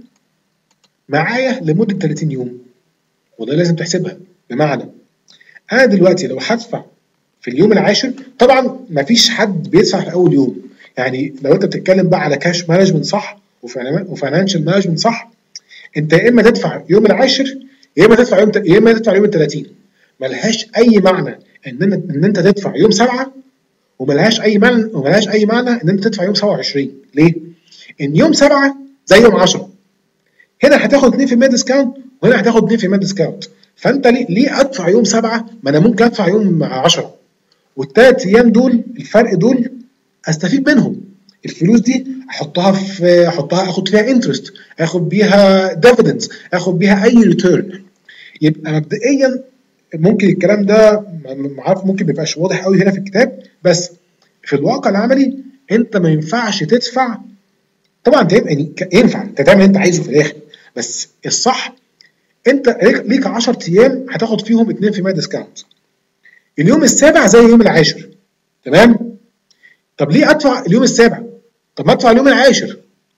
معايا لمده تلاتين يوم؟ وده لازم تحسبها. بمعنى انا دلوقتي لو هدفع في اليوم العاشر، طبعا مفيش حد بيدفع في اول يوم. يعني لو انت بتتكلم بقى على كاش مانجمنت صح وفاينانشال مانجمنت صح، انت يا اما تدفع يوم العاشر يا اما تدفع يوم يا اما تدفع يوم ال تلاتين. ملهاش اي معنى ان ان انت تدفع يوم سبعة، وملهاش اي معنى وملهاش اي معنى ان انت تدفع يوم سبعة وعشرين. ليه؟ ان يوم سبعة زي يوم عشرة، هنا هتاخد اتنين في المية ديسكاونت وهنا هتاخد اتنين في المية ديسكاونت. فانت ليه ليه ادفع يوم سبعة؟ ما انا ممكن ادفع يوم عشرة، والثلاث ايام دول الفرق دول استفيد منهم. الفلوس دي احطها في احطها اخد فيها انترست، اخد بيها ديفيدنز، اخد بيها اي ريتيرن. يبقى مبدئيا ممكن الكلام ده عارف ممكن ما يبقاش واضح قوي هنا في الكتاب، بس في الواقع العملي انت ما ينفعش تدفع. طبعا يعني ينفع انت تعمل اللي انت عايزه في الاخر، بس الصح انت ليك عشرة ايام هتاخد فيهم اتنين في المية ديسكاونت. اليوم السابع زي اليوم العاشر. تمام؟ طب ليه ادفع اليوم السابع؟ طب ما ادفع اليوم العاشر.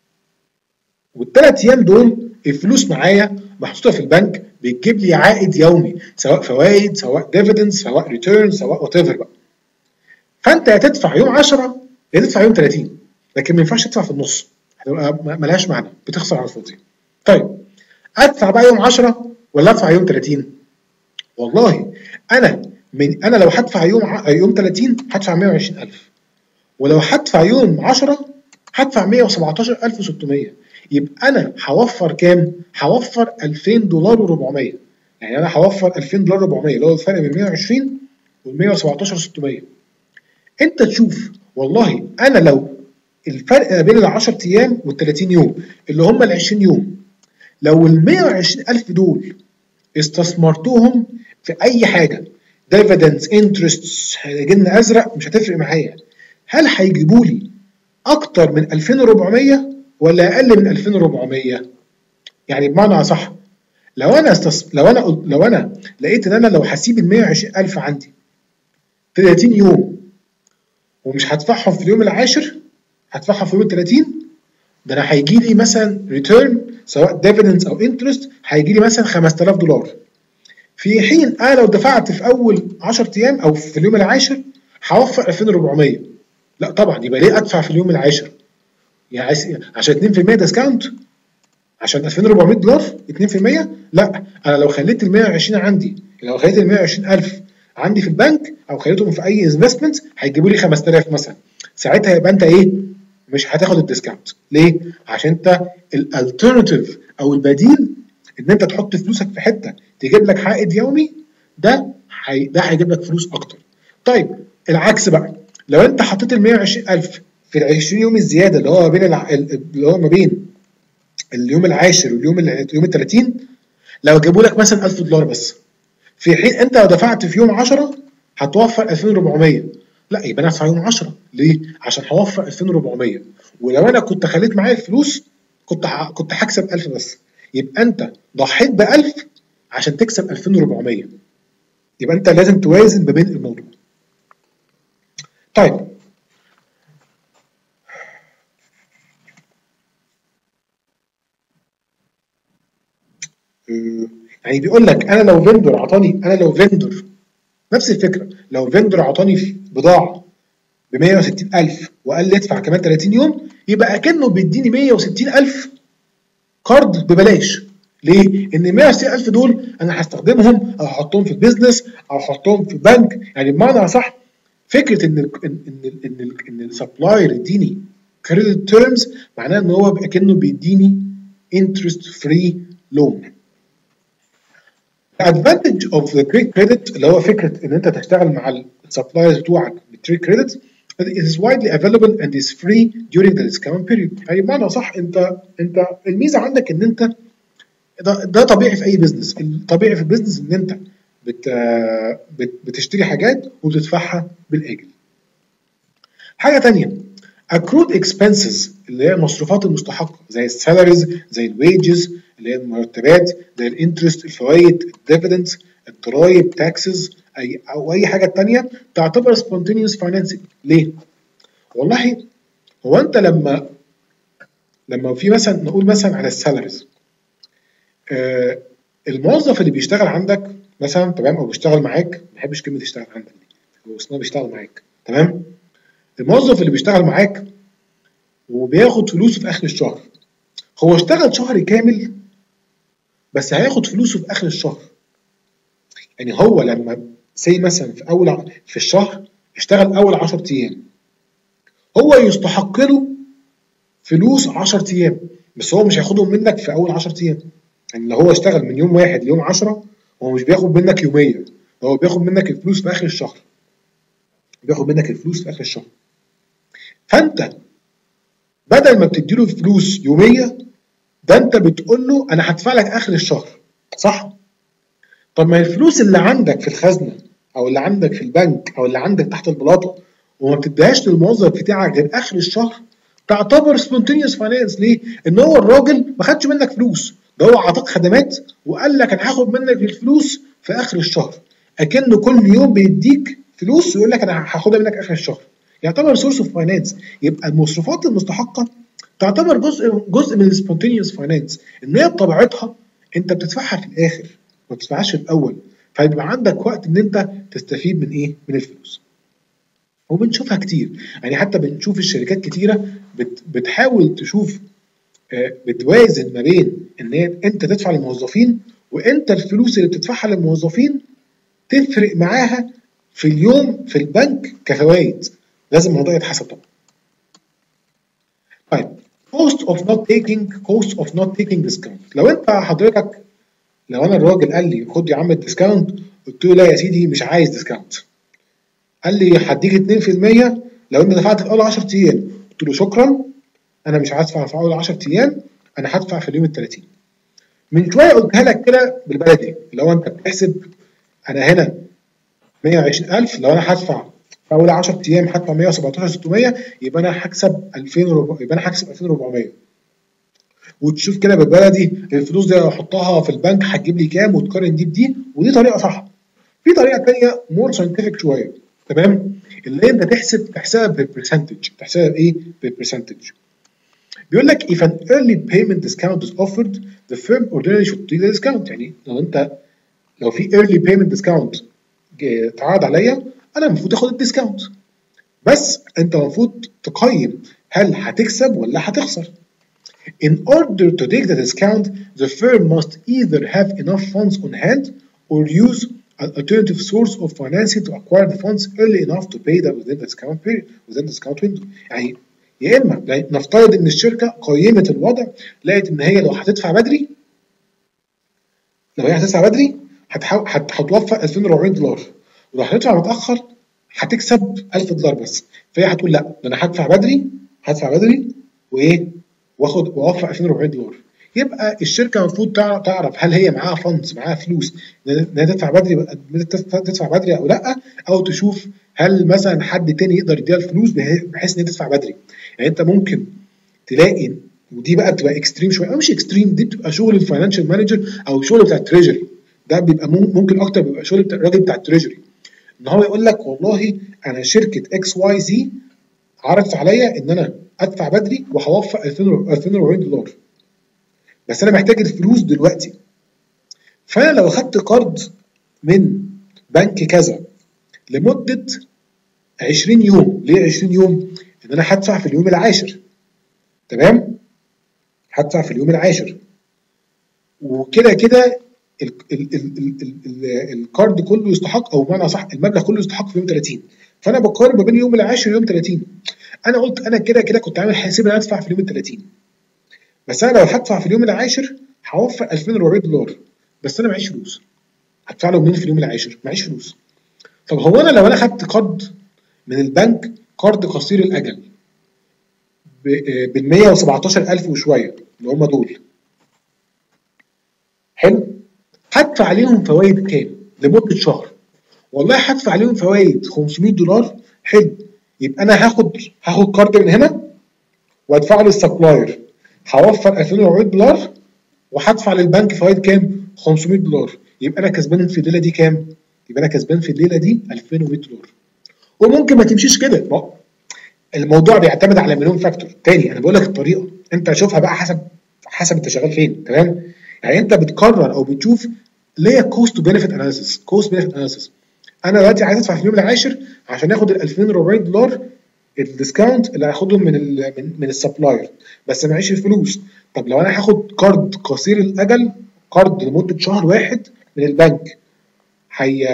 والثلاث ايام دول الفلوس معايا محطوطه في البنك، بتجيب لي عائد يومي، سواء فوائد سواء ديفيدنز سواء ريتيرن سواء وات ايفر بقى. فانت يا تدفع يوم عشرة يا تدفع يوم تلاتين، لكن ما ينفعش تدفع في النص، هتبقى ملهاش معنى، بتخسر على الفاضي. طيب ادفع بقى يوم عشرة ولا ادفع يوم تلاتين؟ والله انا من انا لو هدفع يوم ع... يوم تلاتين هدفع مية وعشرين ألف، ولو هدفع يوم عشرة هدفع مية وسبعتاشر ألف وستمية. يبقى انا هوفر كام؟ هوفر ألفين دولار وأربعمية. يعني انا هوفر ألفين دولار وأربعمية اللي هو الفرق بين مية وعشرين وال مية وسبعتاشر ستمية. انت تشوف والله انا لو الفرق ما بين ال عشرة ايام وال ثلاثين يوم اللي هم ال عشرين يوم، لو ال مية وعشرين ألف دول استثمرتوهم في اي حاجه، ديفيدنز، انترست، هيجي لنا ازرق مش هتفرق معايا، هل هيجيبوا لي اكتر من ألفين وأربعمية ولا اقل من ألفين وأربعمية؟ يعني بمعنى اصح، لو انا استس... لو انا لو انا لقيت ان انا لو هسيب ال مية وعشرين ألف عندي ثلاثين يوم ومش هدفعهم في اليوم العاشر، هدفعهم في اليوم ال ثلاثين، ده انا هيجي لي مثلا ريتيرن سواء ديفيدنز او انترست هيجي لي مثلا خمسة آلاف دولار، في حين انا لو دفعت في اول عشرة ايام او في اليوم العاشر هوفر ألفين وأربعمية. لا طبعا، يبقى ليه ادفع في اليوم العاشر؟ يعني عايز عشان اتنين في المية ديسكاونت؟ عشان ألفين وأربعمية دولار اتنين في المية؟ لا، انا لو خليت ال مية وعشرين عندي، لو خليت ال مية وعشرين ألف عندي في البنك او خليتهم في اي انفستمنت هيجيبوا لي خمسة آلاف مثلا، ساعتها يبقى انت ايه؟ مش هتاخد الديسكاونت. ليه؟ عشان انت الالترناتيف او البديل ان انت تحط فلوسك في حته تجيب لك عائد يومي، ده حي... ده هيجيب لك فلوس اكتر. طيب العكس بقى، لو انت حطيت ال مية وعشرين ألف في ال عشرين يوم الزياده اللي هو ما بين الع... اللي هو ما بين اليوم العاشر واليوم ال... يوم ال ثلاثين، لو جابوا لك مثلا ألف دولار بس، في حين انت لو دفعت في يوم عشرة هتوفر ألفين وأربعمية، لا يبقى انا هدفع يوم عشرة. ليه؟ عشان هوفر ألفين وأربعمية، ولو انا كنت خليت معايا الفلوس كنت ح... كنت هكسب ألف بس، يبقى انت ضحيت ب ألف عشان تكسب ألفين وأربعمية، يبقى انت لازم توازن ما بين الموضوع. طيب يعني بيقول لك انا لو فيندور عطاني، انا لو فيندور نفس الفكره، لو فيندور عطاني بضاعه ب مية وستين ألف وقال لي ادفع كمان ثلاثين يوم، يبقى اكنه بيديني مية وستين ألف كارد ببلاش. ليه؟ ان مية وستين ألف دول انا هستخدمهم او احطهم في البيزنس او احطهم في بنك. يعني بمعنى صح، فكره ان ال ان ال ان ال ان السبلاير يديني كريدت تيرمز معناه ان هو اكنه بيديني انترست فري لون. الادفانتج اوف ذا تريد كريدت اللي هو فكره ان انت تشتغل مع السبلايرز بتوعك بالتريد كريدت، it is widely available and is free during the discount period. يعني بمعنى صح، انت انت الميزه عندك ان انت ده, ده طبيعي في اي بزنس، الطبيعي في البزنس ان انت بت بت بتشتري حاجات وبتدفعها بالاجل. حاجه ثانيه، accrued expenses اللي هي المصروفات المستحقه زي السالاريز، زي الويجز اللي هي المرتبات، زي الانترست، الفوائد، الديفيدنز، الضرايب، تاكسز، اي او اي حاجه ثانيه تعتبر spontaneous financing. ليه؟ والله هو انت لما لما في مثلا نقول مثلا على السالاريز، آه الموظف اللي بيشتغل عندك مثلا تمام او بيشتغل معاك، ما بحبش كلمه يشتغل عندك دي، هو اصلا بيشتغل معاك تمام، الموظف اللي بيشتغل معاك وبياخد فلوسه في اخر الشهر، هو اشتغل شهر كامل بس هياخد فلوسه في اخر الشهر. يعني هو لما سي مثلا في اول في الشهر اشتغل اول عشرة ايام، هو يستحق له فلوس عشرة ايام، بس هو مش هياخدهم منك في اول عشرة ايام. يعني لو هو اشتغل من يوم واحد ليوم عشرة، هو مش بياخد منك يوميا، هو بياخد منك الفلوس في اخر الشهر، بياخد منك الفلوس في اخر الشهر. فانت بدل ما بتديله الفلوس يوميه، ده انت بتقول له انا هدفع لك اخر الشهر، صح؟ طب ما الفلوس اللي عندك في الخزنه او اللي عندك في البنك او اللي عندك تحت البلاطه وما بتديهاش للموظف بتاعك غير اخر الشهر، تعتبر سبونتينيوس فاينانس. ليه؟ ان هو الراجل ما خدش منك فلوس، ده هو عطاك خدمات وقال لك انا هاخد منك الفلوس في اخر الشهر، اكنه كل يوم بيديك فلوس ويقول لك انا هاخدها منك اخر الشهر، يعتبر سورس اوف فاينانس. يبقى المصروفات المستحقه تعتبر جزء جزء من السبونتينيوس فاينانس، ان هي بطبيعتها انت بتدفعها في الاخر ما بتدفعهاش في الاول، فيبقى عندك وقت ان انت تستفيد من ايه؟ من الفلوس. وبنشوفها كتير، يعني حتى بنشوف الشركات كتيره بت بتحاول تشوف آه بتوازن ما بين ان هي انت تدفع للموظفين وانت الفلوس اللي بتدفعها للموظفين تفرق معاها في اليوم في البنك كفوائد، لازم الموضوع يتحسب طبعا. طيب cost of not taking cost of not taking discount. لو انت حضرتك لو انا الراجل قال لي خد يا عم الديسكاونت، قلت له لا يا سيدي مش عايز ديسكاونت، قال لي هديك اتنين في المية لو انت دفعت في اول عشرة ايام، قلت له شكرا انا مش هدفع في اول عشرة ايام، انا هدفع في اليوم ال ثلاثين. من شويه قلتها لك كده بالبلدي، لو انت بتحسب انا هنا مية وعشرين ألف، لو انا هدفع في اول عشرة ايام هدفع مية وسبعتاشر ستمية، يبقى انا هكسب ألفين وربع- يبقى انا هكسب ألفين وأربعمية. وتشوف كده بالبلدي الفلوس دي احطها في البنك هتجيب لي كام، وتقارن دي بدي، ودي طريقه صح. في طريقه ثانيه مور ساينتفك شويه، تمام، اللي انت تحسب تحسبها بالبرسنتج. تحسبها بايه؟ بالبرسنتج. بيقول لك if an early payment discount is offered the firm ordinarily should take the discount. يعني لو انت لو في early payment discount اتعرض عليا، انا المفروض اخد الديسكاونت، بس انت المفروض تقيم هل هتكسب ولا هتخسر. In order to take the discount, the firm must either have enough funds on hand or use an alternative source of financing to acquire the funds early enough to pay them within the discount period, within the discount window. يعني يا اما نفترض ان الشركه قيمت الوضع، لقت ان هي لو هتدفع بدري، لو هي هتدفع بدري هتحو... هت... هتوفر ألفين وأربعمية دولار، ولو هتدفع متاخر هتكسب ألف دولار بس. فهي هتقول لا، ده انا هدفع بدري، هدفع بدري وايه، واخد واوفر ألفين وأربعمية دولار. يبقى الشركه المفروض تعرف هل هي معاها فندز، معاها فلوس انها تدفع بدري، تدفع بدري او لا، او تشوف هل مثلا حد تاني يقدر يديها الفلوس بحيث ان هي تدفع بدري. يعني انت ممكن تلاقي، ودي بقى بتبقى اكستريم شويه، او مش اكستريم، دي بتبقى شغل الفاينانشال مانجر او شغل بتاع التريجري. ده بيبقى ممكن اكتر بيبقى شغل بتاع الراجل بتاع التريجري، ان هو يقول لك والله انا شركه اكس واي زي عرضت عليا ان انا ادفع بدري وهوفر ألفين وأربعمية دولار، بس انا محتاج الفلوس دلوقتي. فانا لو اخدت قرض من بنك كذا لمده عشرين يوم، ليه عشرين يوم؟ ان انا هدفع في اليوم العاشر، تمام، هدفع في اليوم العاشر، وكده كده الكارد كله يستحق، او بمعنى صح المبلغ كله يستحق في يوم ثلاثين. فانا بقارن ما بين اليوم العاشر ويوم ثلاثين. انا قلت انا كده كده كنت عامل حساب ان انا ادفع في اليوم ال ثلاثين، بس انا لو هدفع في اليوم العاشر هوفر ألفين وأربعمية دولار، بس انا معيش فلوس. هدفع له منين في اليوم العاشر؟ معيش فلوس. طب هو انا لو انا خدت قرض من البنك، قرض قصير الاجل بال مية وسبعتاشر ألف وشويه اللي هم دول، حلو، هدفع عليهم فوائد كام لمده شهر؟ والله هدفع عليهم فوائد خمسمية دولار. حلو، يبقى انا هاخد هاخد قرض من هنا وادفعه للسبلاير، هوفر ألفين وأربعمية دولار، وهدفع للبنك فوائد كام؟ خمسمية دولار. يبقى انا كسبان في الليله دي كام؟ يبقى انا كسبان في الليله دي ألفين ومية دولار. وممكن ما تمشيش كده، الموضوع بيعتمد على مليون فاكتور تاني. انا بقول لك الطريقه، انت شوفها بقى حسب حسب انت شغال فين، تمام؟ يعني انت بتقرر او بتشوف ليه كوست بنفيت اناليسيس. كوست بنفيت اناليسيس، انا دلوقتي عايز ادفع في اليوم العاشر عشان اخد ال ألفين وأربعمية دولار الديسكاونت اللي هاخدهم من ال من, من السبلاير، بس معيش الفلوس. طب لو انا هاخد قرض قصير الاجل، قرض لمده شهر واحد من البنك، هي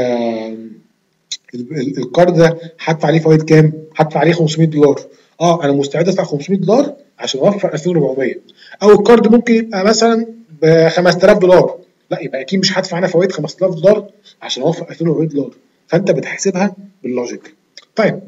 القرض ده هدفع عليه فوائد كام؟ هدفع عليه خمسمية دولار. اه انا مستعد ادفع خمسمية دولار عشان اوفر ألفين وأربعمية. او القرض ممكن يبقى مثلا ب خمسة آلاف دولار، لا يبقى اكيد مش هدفع انا فوائد خمسة آلاف دولار عشان اوفر ألفين وأربعمية دولار. فانت بتحسبها باللوجيك. طيب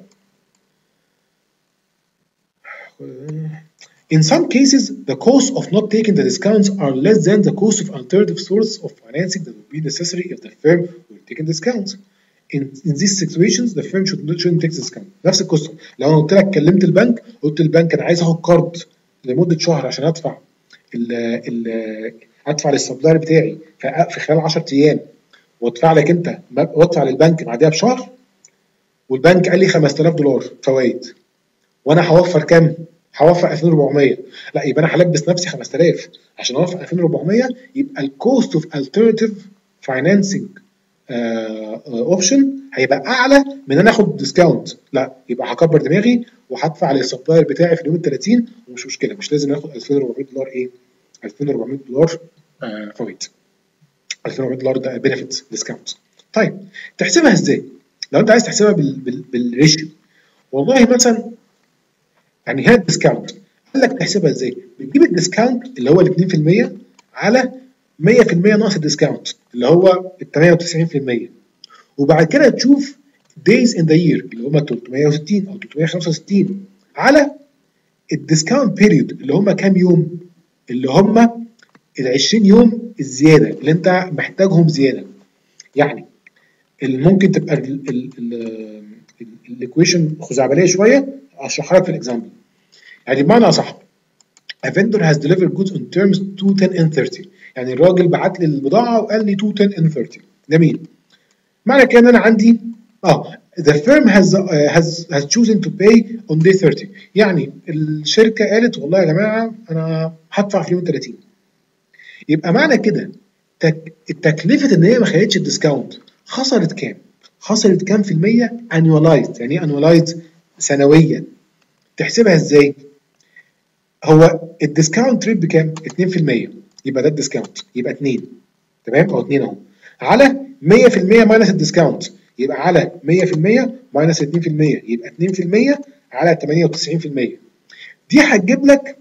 in some cases the cost of not taking the discounts are less than the cost of alternative source of financing that would be necessary if the firm were taking discounts. In, in these situations the firm should not shouldn't take discount. نفس القصه، لو انا قلت لك كلمت البنك قلت البنك انا عايز اخد قرض لمده شهر عشان ادفع ال ال ادفع للسبلاير بتاعي في خلال عشرة ايام، وادفع لك انت وادفع للبنك بعدها بشهر، والبنك قال لي خمسة آلاف دولار فوائد، وانا هوفر كام؟ هوفر ألفين وأربعمية. لا يبقى انا هلبس نفسي خمسة آلاف عشان اوفر ألفين وأربعمية. يبقى الكوست اوف الترناتيف فاينانسنج اوبشن هيبقى اعلى من ان انا اخد ديسكاونت. لا يبقى هكبر دماغي وهدفع للسبلاير بتاعي في اليوم ال ثلاثين، ومش مشكله، مش لازم اخد ألفين وأربعمية دولار ايه؟ ألفين وأربعمية دولار آه فوائد. ألفين وأربعمية دولار ده بنفيت ديسكاونت. طيب تحسبها ازاي؟ لو انت عايز تحسبها بال بال بالريشيو، والله مثلا يعني هنا الديسكاونت قال لك تحسبها ازاي؟ بتجيب الديسكاونت اللي هو ال اتنين في المية على مية في المية ناقص الديسكاونت اللي هو ال تمانية وتسعين في المية، وبعد كده تشوف days in the year اللي هم تلتمية وستين او تلتمية وخمسة وستين على الديسكاونت بيريود اللي هم كام يوم؟ اللي هم ال عشرين يوم الزياده اللي انت محتاجهم زياده. يعني اللي ممكن تبقى الايكويشن خزعبليه شويه، اشرحها لك في الاكزامبل. يعني بمعنى اصح a vendor has delivered goods on terms two ten and thirty، يعني الراجل بعت لي البضاعه وقال لي two ten and thirty. جميل. معنى كده ان انا عندي اه the firm has uh, has has chosen to pay on day thirty، يعني الشركه قالت والله يا جماعه انا هدفع في يوم ثلاثين. يبقى معنى كده تك... التكلفه ان هي ما خدتش الديسكاونت خسرت كام؟ خسرت كام في المية annualized؟ يعني ايه annualized؟ سنويا. تحسبها ازاي؟ هو الديسكاونت ريت بكام؟ اتنين في المية، يبقى ده الديسكاونت يبقى اتنين، تمام؟ او اتنين اهو، على مية في المية ماينس الديسكاونت يبقى على مية في المية ماينس اتنين في المية يبقى اتنين في المية على تمانية وتسعين في المية. دي هتجيب لك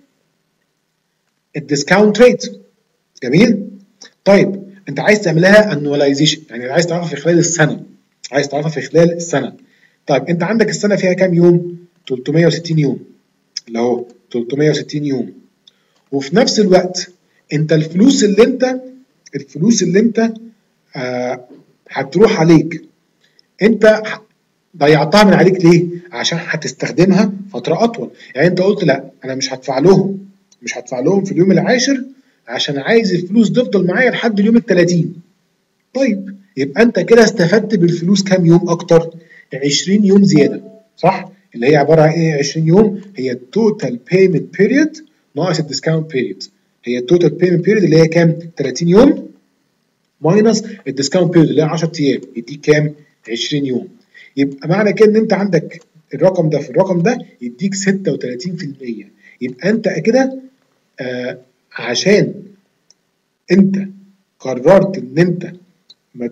الديسكاونت ريت. جميل؟ طيب انت عايز تعملها انواليزيشن، يعني عايز تعرفها في خلال السنه، عايز تعرفها في خلال السنه. طيب انت عندك السنه فيها كام يوم؟ تلتمية وستين يوم، اللي هو تلتمية وستين يوم. وفي نفس الوقت انت الفلوس اللي انت الفلوس اللي انت آه هتروح عليك انت ضيعتها من عليك ليه؟ عشان هتستخدمها فتره اطول. يعني انت قلت لا انا مش هدفع لهم مش هدفع لهم في اليوم العاشر عشان عايز الفلوس تفضل معايا لحد اليوم التلاتين. طيب يبقى انت كده استفدت بالفلوس كام يوم اكتر؟ عشرين يوم زياده، صح؟ اللي هي عباره عن ايه عشرين يوم؟ هي التوتال بيمنت بيريود ناقص الديسكاونت بيريود. هي التوتال بيمنت بيريود اللي هي كام؟ تلاتين يوم ماينس الديسكاونت بيريود اللي هي عشرة ايام، يديك كام؟ عشرين يوم. يبقى معنى كده ان انت عندك الرقم ده في الرقم ده يديك ستة وتلاتين في المية. يبقى انت كده آه عشان انت قررت ان انت ما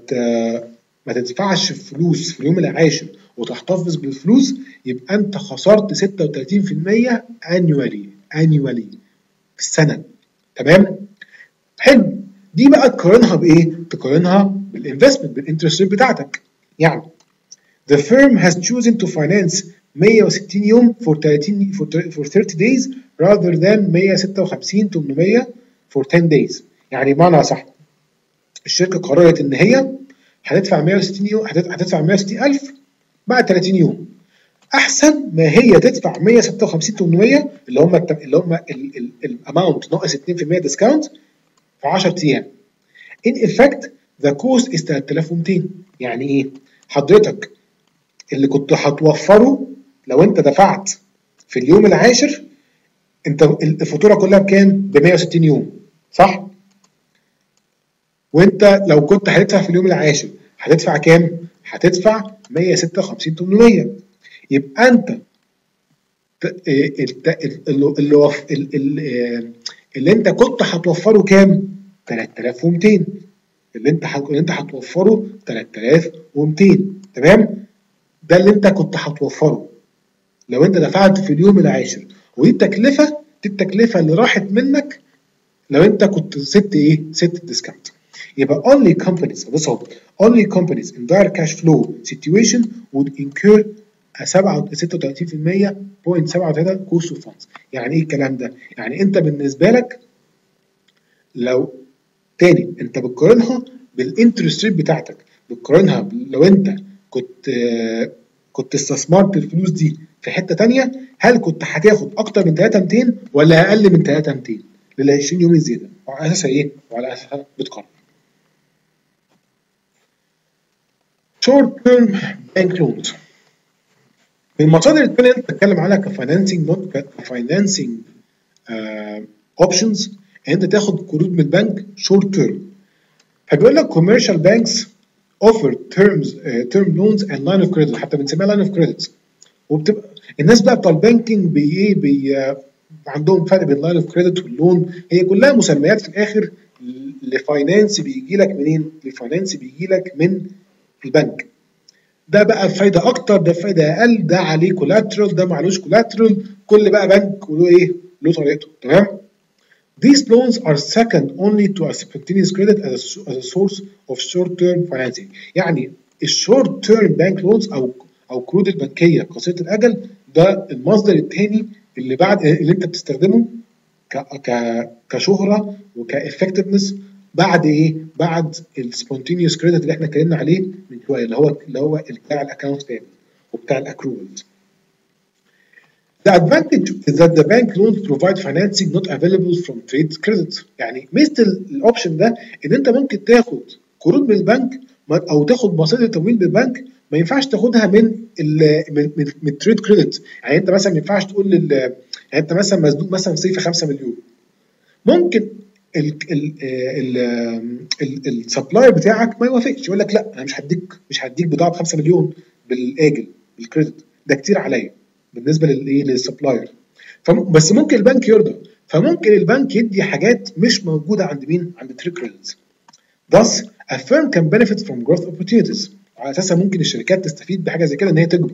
ما تدفعش فلوس في اليوم العاشر وتحتفظ بالفلوس، يبقى انت خسرت ستة وتلاتين في المية annually annually في السنه. تمام؟ حلو. دي بقى تقارنها بايه؟ تقارنها بالانفستمنت، بالانترست ريت بتاعتك. يعني the firm has chosen to finance مية وستين يوم for تلاتين for thirty days rather than مية ستة وخمسين تمنمية for ten days. يعني بمعنى صح الشركه قررت ان هي هتدفع مية وستين يوم، هتدفع مية وستين ألف بعد تلاتين يوم، احسن ما هي تدفع مية ستة وخمسين تمنمية اللي هم اللي هم الاماونت ناقص اتنين في المية ديسكاونت في عشرة ايام. in effect the cost is تلاتة آلاف ومتين. يعني ايه؟ حضرتك اللي كنت هتوفره لو انت دفعت في اليوم العاشر، انت الفاتوره كلها بكام؟ ب مية وستين يوم، صح؟ وانت لو كنت هتدفع في اليوم العاشر هتدفع كام؟ هتدفع مية ستة وخمسين تمنمية. يبقى انت اللي اللي, اللي انت كنت هتوفره كام؟ تلاتة آلاف ومتين. اللي انت اللي انت هتوفره تلاتة آلاف ومتين، تمام؟ ده اللي انت كنت هتوفره لو انت دفعت في اليوم العاشر، ودي التكلفه دي التكلفه اللي راحت منك لو انت كنت سبت ايه؟ سبت الديسكاونت. يبقى only companies بص اهو only companies in direct cash flow situation would incur a ستة وتلاتين في المية فاصلة سبعة وتلاتين cost of funds. يعني ايه الكلام ده؟ يعني انت بالنسبه لك لو تاني انت بتقارنها بالانترست ريت بتاعتك، بتقارنها لو انت كنت آه كنت استثمرت الفلوس دي في حته ثانيه، هل كنت هتاخد اكتر من تلاتة آلاف ومتين ولا اقل من تلاتة آلاف ومتين لل عشرين يوم الزياده؟ وعلى اساسها ايه؟ وعلى اساسها بتقارن. شورت تيرم بانك لونز من المصادر الثانيه اللي بتتكلم عنها كفاينانسنج كفاينانسنج اوبشنز ان انت تاخد قروض من البنك شورت تيرم. فبيقول لك commercial banks offer terms uh, term loans and line of credit، حتى بنسميها line of credit. وبتبقى الناس بقى بتوع البانكينج بي ايه بي عندهم فرق بين لاين اوف كريدت واللون، هي كلها مسميات في الاخر لفاينانس بيجي لك منين؟ لفاينانس بيجي لك من البنك. ده بقى فايده اكتر، ده فايده اقل، ده عليه كولاترال، ده معلوش كولاترال، كل بقى بنك وله ايه؟ له طريقته، تمام؟ These loans are second only to a spontaneous credit as a, as a source of short-term financing. يعني الشورت تيرم بانك لونز او او قروض البنكيه قصيره الاجل ده المصدر الثاني اللي بعد اللي انت بتستخدمه ك ك كشهره وكافكتفنس بعد ايه؟ بعد السبونتينيوس كريدت اللي احنا اتكلمنا عليه من شويه، اللي هو اللي هو بتاع الاكونت بيبل وبتاع الاكروز. The advantage is that the bank loans provide financing not available from trade credit. يعني ميزه الاوبشن ده ان انت ممكن تاخد قروض من البنك او تاخد مصادر تمويل من البنك ما ينفعش تاخدها من ال من من, من التريد كريدت. يعني انت مثلا ما ينفعش تقول لل يعني انت مثلا مزنوق مثلا في خمسة مليون، ممكن السبلاير بتاعك ما يوافقش، يقول لك لا انا مش هديك مش هديك بضاعه ب خمسة مليون بالاجل بالكريدت، ده كتير عليا بالنسبه للايه للسبلاير. بس ممكن البنك يرضى، فممكن البنك يدي حاجات مش موجوده عند مين؟ عند التريد كريدت. Thus a firm can benefit from growth opportunities. على اساسها ممكن الشركات تستفيد بحاجه زي كده ان هي تكبر.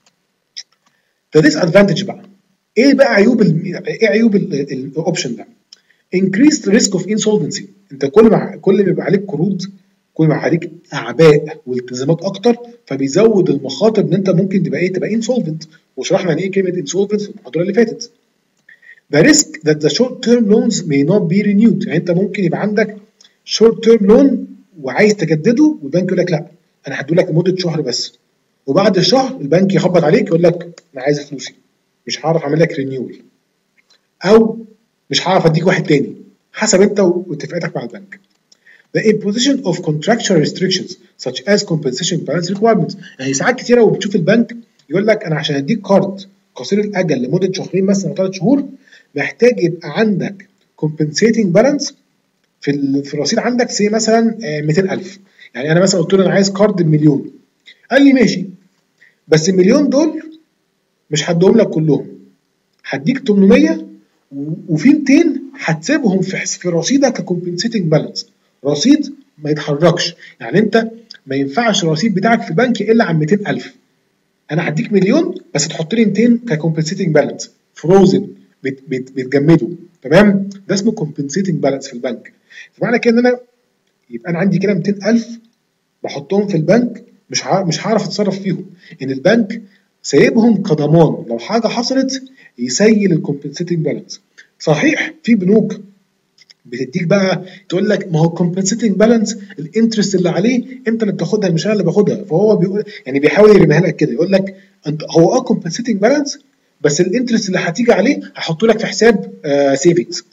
ده ديس ادفانتج بقى. ايه بقى عيوب ال... ايه عيوب الاوبشن ده؟ increased risk of insolvency. انت كل ما كل ما يبقى عليك قروض كل ما عليك اعباء والتزامات اكتر، فبيزود المخاطر ان انت ممكن تبقى ايه؟ تبقى insolvent. وشرحنا يعني ايه كلمه insolvent في المحاضره اللي فاتت. The risk that the short term loans may not be renewed. يعني انت ممكن يبقى عندك short term loan وعايز تجدده والبنك يقول لك لا انا هديه لك لمده شهر بس، وبعد الشهر البنك يخبط عليك يقول لك انا عايز فلوسي، مش هعرف اعمل لك رينيول، او مش هعرف اديك واحد تاني، حسب انت واتفاقاتك مع البنك. The imposition of contractual restrictions such as compensation balance requirements. يعني ساعات كتيره وبتشوف البنك يقول لك انا عشان اديك كارد قصير الاجل لمده شهرين مثلا او ثلاث شهور محتاج يبقى عندك compensating balance في في الرصيد عندك سي مثلا مئتين ألف. يعني انا مثلا قلت له انا عايز كارد بمليون، قال لي ماشي بس المليون دول مش هديهم لك كلهم، هديك ثمانمية وفي مئتين هتسيبهم في في رصيدك ككومبنسيتنج بالانس، رصيد ما يتحركش. يعني انت ما ينفعش الرصيد بتاعك في البنك الا عن مئتين ألف. انا هديك مليون بس تحط لي مئتين ككومبنسيتنج بالانس فروزن بيتجمدوا، تمام؟ ده اسمه كومبنسيتنج بالانس في البنك. فمعنى كده ان انا يبقى انا عندي كده مئتين ألف بحطهم في البنك مش مش هعرف اتصرف فيهم، ان البنك سايبهم كضمان لو حاجه حصلت يسيل الكومبنسيتنج بالانس. صحيح في بنوك بتديك بقى تقول لك ما هو الكومبنسيتنج بالانس الانترست اللي عليه انت اللي بتاخدها مش انا اللي باخدها، فهو بيقول يعني بيحاول يرميها لك كده، يقول لك انت هو اه كومبنسيتنج بالانس بس الانترست اللي هتيجي عليه هحطه لك في حساب آه سيفنجز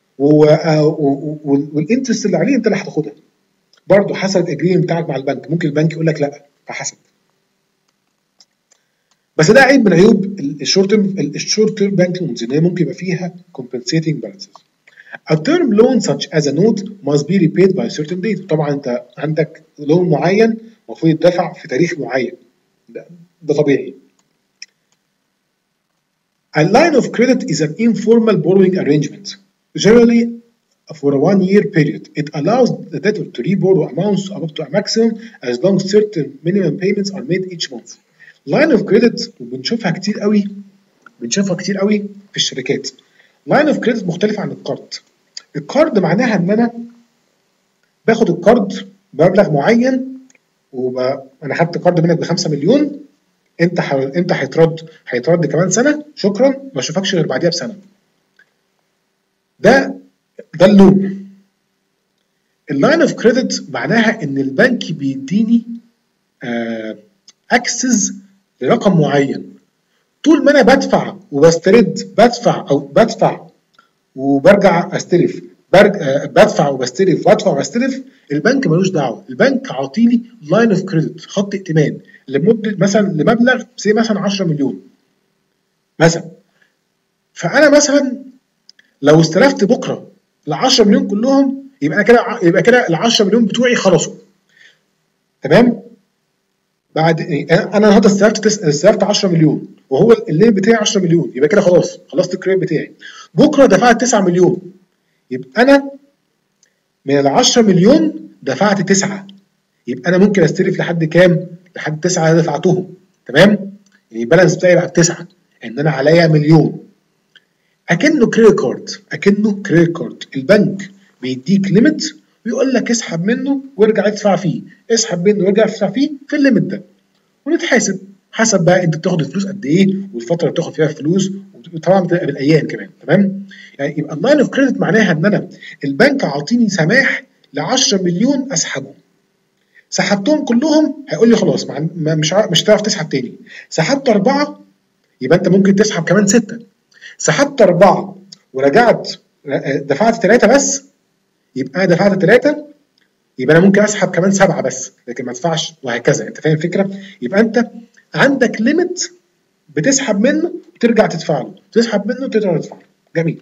والانترست اللي عليه انت اللي هتاخدها. برضه حسب الاجريمنت بتاعك مع البنك، ممكن البنك يقول لك لا فحسب. بس ده عيب من عيوب الشورت تيرم الشورت تيرم بانك لونز ان هي ممكن يبقى فيها compensating balances. A term loan such as a note must be repaid by a certain date. طبعا انت عندك لون معين المفروض يدفع في تاريخ معين، ده, ده طبيعي. A line of credit is an informal borrowing arrangement generally for a one-year period. It allows the debtor to reborrow amounts up to a maximum as long as certain minimum payments are made each month. لاين اوف كريدت وبنشوفها كتير قوي بنشوفها كتير قوي في الشركات. لاين اوف كريدت مختلف عن الكارد. الكارد معناها ان انا باخد الكارد بمبلغ معين وانا خدت كارد منك ب خمسة مليون، انت ح... انت هيترد هيترد كمان سنه، شكرا ما اشوفكش غير بعديها بسنه. ده ده اللون. اللاين اوف كريدت معناها ان البنك بيديني اكسس لرقم معين، طول ما انا بدفع وبسترد بدفع او بدفع وبرجع استلف برجع بدفع وبستلف وادفع وبستلف، البنك ملوش دعوه. البنك عاطيلي لاين اوف كريدت خط ائتمان لمده مثلا لمبلغ زي مثلا عشرة مليون مثلا، فانا مثلا لو استلفت بكره ال عشرة مليون كلهم يبقى انا كده يبقى كده ال عشرة مليون بتوعي خلصوا، تمام؟ بعد انا النهارده استلفت استلفت عشرة مليون وهو الليمت بتاعي عشرة مليون، يبقى كده خلاص خلصت الكريدت بتاعي. بكره دفعت تسعة مليون، يبقى انا من ال عشرة مليون دفعت تسعة، يبقى انا ممكن استلف لحد كام؟ لحد تسعة اللي دفعتهم، تمام؟ يعني البالانس بتاعي بقى تسعة، ان انا عليا مليون. اكنه كريدت كارد اكنه كريدت كارد البنك بيديك ليميت ويقول لك اسحب منه وارجع ادفع فيه، اسحب منه وارجع ادفع فيه في الليميت ده ونتحاسب. حسب بقى انت بتاخد الفلوس قد ايه والفتره اللي بتاخد فيها الفلوس، وطبعا بتبقى بالايام كمان. تمام؟ يعني يبقى اللاين اوف كريدت معناها ان انا البنك عاطيني سماح ل عشرة مليون اسحبهم، سحبتهم كلهم هيقول لي خلاص مش مش هتعرف تسحب تاني. سحبت اربعه يبقى انت ممكن تسحب كمان سته. سحبت اربعه ورجعت دفعت ثلاثه بس، يبقى انا دفعت ثلاثه، يبقى انا ممكن اسحب كمان سبعه بس لكن ما ادفعش، وهكذا. انت فاهم الفكره؟ يبقى انت عندك ليميت بتسحب منه وترجع تدفع له، تسحب منه وترجع تدفع له. جميل.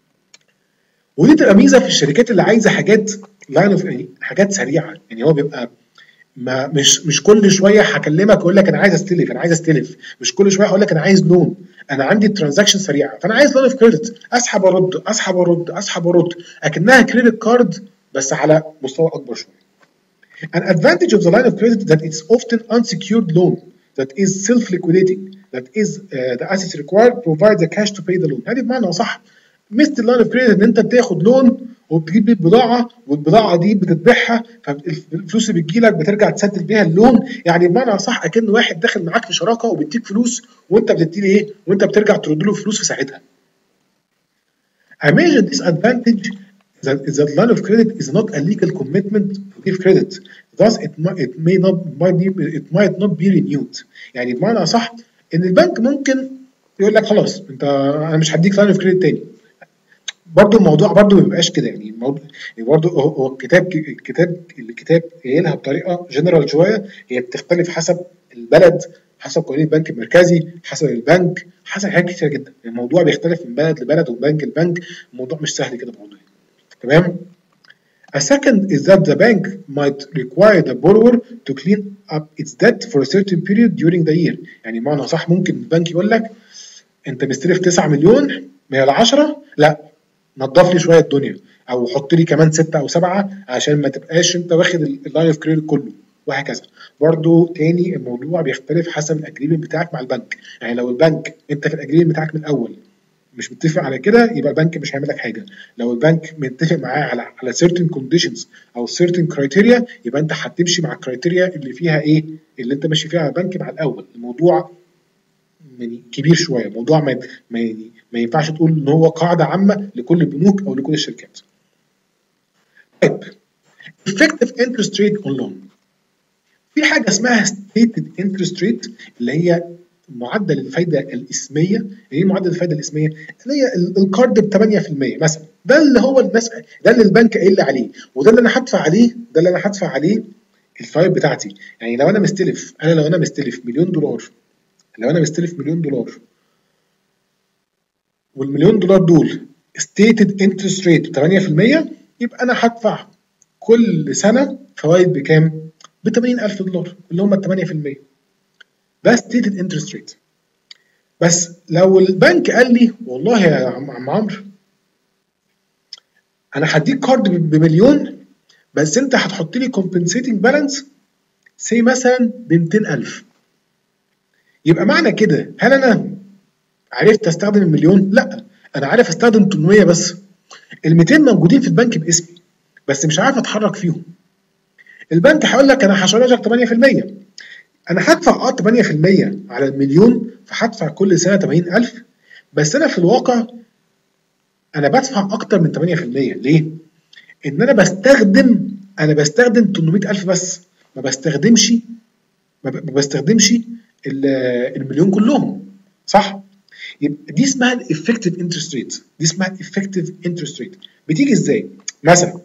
ودي تبقى ميزه في الشركات اللي عايزه حاجات لاين اوف، يعني حاجات سريعه. يعني هو بيبقى ما مش مش كل شويه هكلمك اقول لك انا عايز استلف انا عايز استلف مش كل شويه هقول لك انا عايز لون. انا عندي ترانزاكشن سريعه، فانا عايز لاين اوف كريدت، اسحب وارد اسحب وارد اسحب وارد، اكنها كريدت كارد بس على مستوى اكبر شويه. An advantage of the line of credit that it's often unsecured loan that is self-liquidating, that is uh, the assets required provide the cash to pay the loan. هذه بمعنى صح ميزه اللاين اوف كريدت ان انت بتاخد لون وبتجيب بيه بضاعه، والبضاعه دي بتتبيعها، فالفلوس اللي بتجي لك بترجع تسدد بيها اللون. يعني بمعنى صح اكن واحد داخل معاك في شراكه وبيديك فلوس وانت بتدي له ايه؟ وانت بترجع ترد له فلوس في ساعتها. A major disadvantage that is that line of credit is not a legal commitment to give credit. Thus it might it may not might be, it might not be renewed. يعني بمعنى صح ان البنك ممكن يقول لك خلاص انت انا مش هديك لاين اوف كريدت تاني. برضه الموضوع برضه ما بيبقاش كده. يعني الموضوع برضه هو الكتاب الكتاب الكتاب قايلها بطريقه جنرال شويه، هي بتختلف حسب البلد، حسب قوانين البنك المركزي، حسب البنك، حسب حاجات كتير جدا. الموضوع بيختلف من بلد لبلد ومن بنك لبنك، الموضوع مش سهل كده برضه. تمام؟ A second is that the bank might require the borrower to clean up its debt for a certain period during the year. يعني بمعنى صح ممكن البنك يقول لك انت مستلف تسعة مليون من العشرة، لا نضف لي شويه الدنيا، او حط لي كمان ستة او سبعة عشان ما تبقاش انت واخد اللاين اوف كريدت كله، وهكذا. برضو تاني الموضوع بيختلف حسب الاجريمنت بتاعك مع البنك. يعني لو البنك انت في الاجريمنت بتاعك من الاول مش متفق على كده يبقى البنك مش هيعمل لك حاجه. لو البنك متفق معاه على على certain conditions او certain criteria يبقى انت هتمشي مع الكرايتيريا اللي فيها ايه؟ اللي انت ماشي فيها على البنك مع الاول. الموضوع يعني كبير شويه، موضوع ما ما ما ينفعش تقول ان هو قاعده عامه لكل البنوك او لكل الشركات. طيب effective interest rate on loan. في حاجه اسمها stated interest rate اللي هي معدل الفايده الاسميه. ايه معدل الفايده الاسميه؟ اللي هي القرض ب ثمانية في المية مثلا. ده اللي هو الناس، ده اللي البنك قايل لي عليه، وده اللي انا هدفع عليه، ده اللي انا هدفع عليه الفايد بتاعتي. يعني لو انا مستلف انا لو انا مستلف مليون دولار، لو انا مستلف مليون دولار والمليون دولار دول stated interest rate ثمانية في المية، يبقى انا هدفع كل سنه فوائد بكام؟ ب ثمانين ألف دولار اللي هم ال ثمانية في المية. ده stated interest rate. بس لو البنك قال لي والله يا عم عمرو انا هديك كارد بمليون بس انت هتحط لي compensating balance سي مثلا ب مئتين ألف، يبقى معنى كده هل انا عرفت استخدم المليون؟ لا، انا عارف استخدم ثمانمية بس. ال مئتين موجودين في البنك باسمي بس مش عارف اتحرك فيهم. البنك هيقول لك انا هشارجك ثمانية في المية، انا هدفع اه ثمانية في المية على المليون، فهدفع كل سنه ثمانين ألف، بس انا في الواقع انا بدفع اكتر من ثمانية في المية. ليه؟ ان انا بستخدم انا بستخدم ثمانمية ألف بس، ما بستخدمش ما بستخدمش المليون كلهم، صح؟ يبقى دي اسمها الافكتيف انترست ريت. دي اسمها الافكتيف انترست ريت. بتيجي ازاي؟ مثلا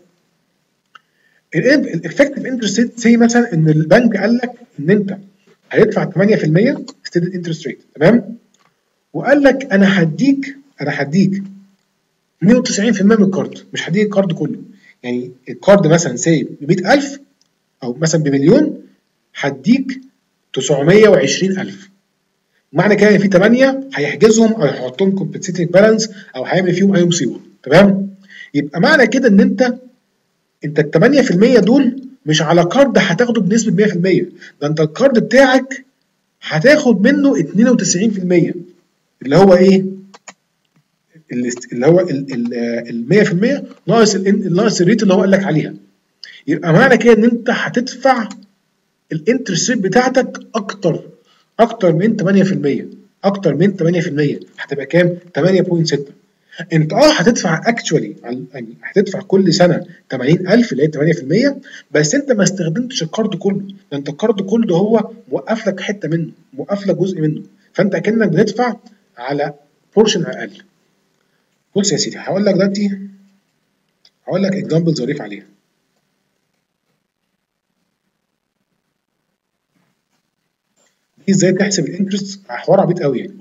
الافكتيف انترست ريت زي مثلا ان البنك قال لك ان انت هيدفع ثمانية في المية ستيدد انترست ريت، تمام؟ وقال لك انا هديك انا هديك اثنين وتسعين في المية من الكارد، مش هديك الكارد كله. يعني الكارد مثلا سي ب مئة ألف او مثلا بمليون، هديك تسعمية وعشرين ألف. معنى كده ان في ثمانية هيحجزهم او يحطهم كومبنسيتنج بالانس او هيعمل فيهم اي مصيبه، تمام؟ يبقى معنى كده ان انت انت ال ثمانية في المية دول مش على كارد هتاخده بنسبه مية في المية، ده انت الكارد بتاعك هتاخد منه اثنين وتسعين في المية اللي هو ايه؟ اللي هو ال مية في المية ناقص ناقص الريت اللي هو قال لك عليها. يبقى معنى كده ان انت هتدفع الانترست ريت بتاعتك اكتر اكتر من ثمانية في المية، اكتر من ثمانية في المية هتبقى كام؟ ثمانية فاصلة ستة. انت اه هتدفع اكشولي، يعني هتدفع كل سنه ثمانين ألف اللي هي ثمانية في المية، بس انت ما استخدمتش القرض كله، ده انت القرض كله ده هو موقف لك حته منه، موقف لك جزء منه، فانت اكنك بتدفع على بورشن اقل. بص يا سيدي، هقول لك دلوقتي، هقول لك اكزامبل ظريف عليها. دي ازاي تحسب الانترست؟ حوار عبيط قوي يعني.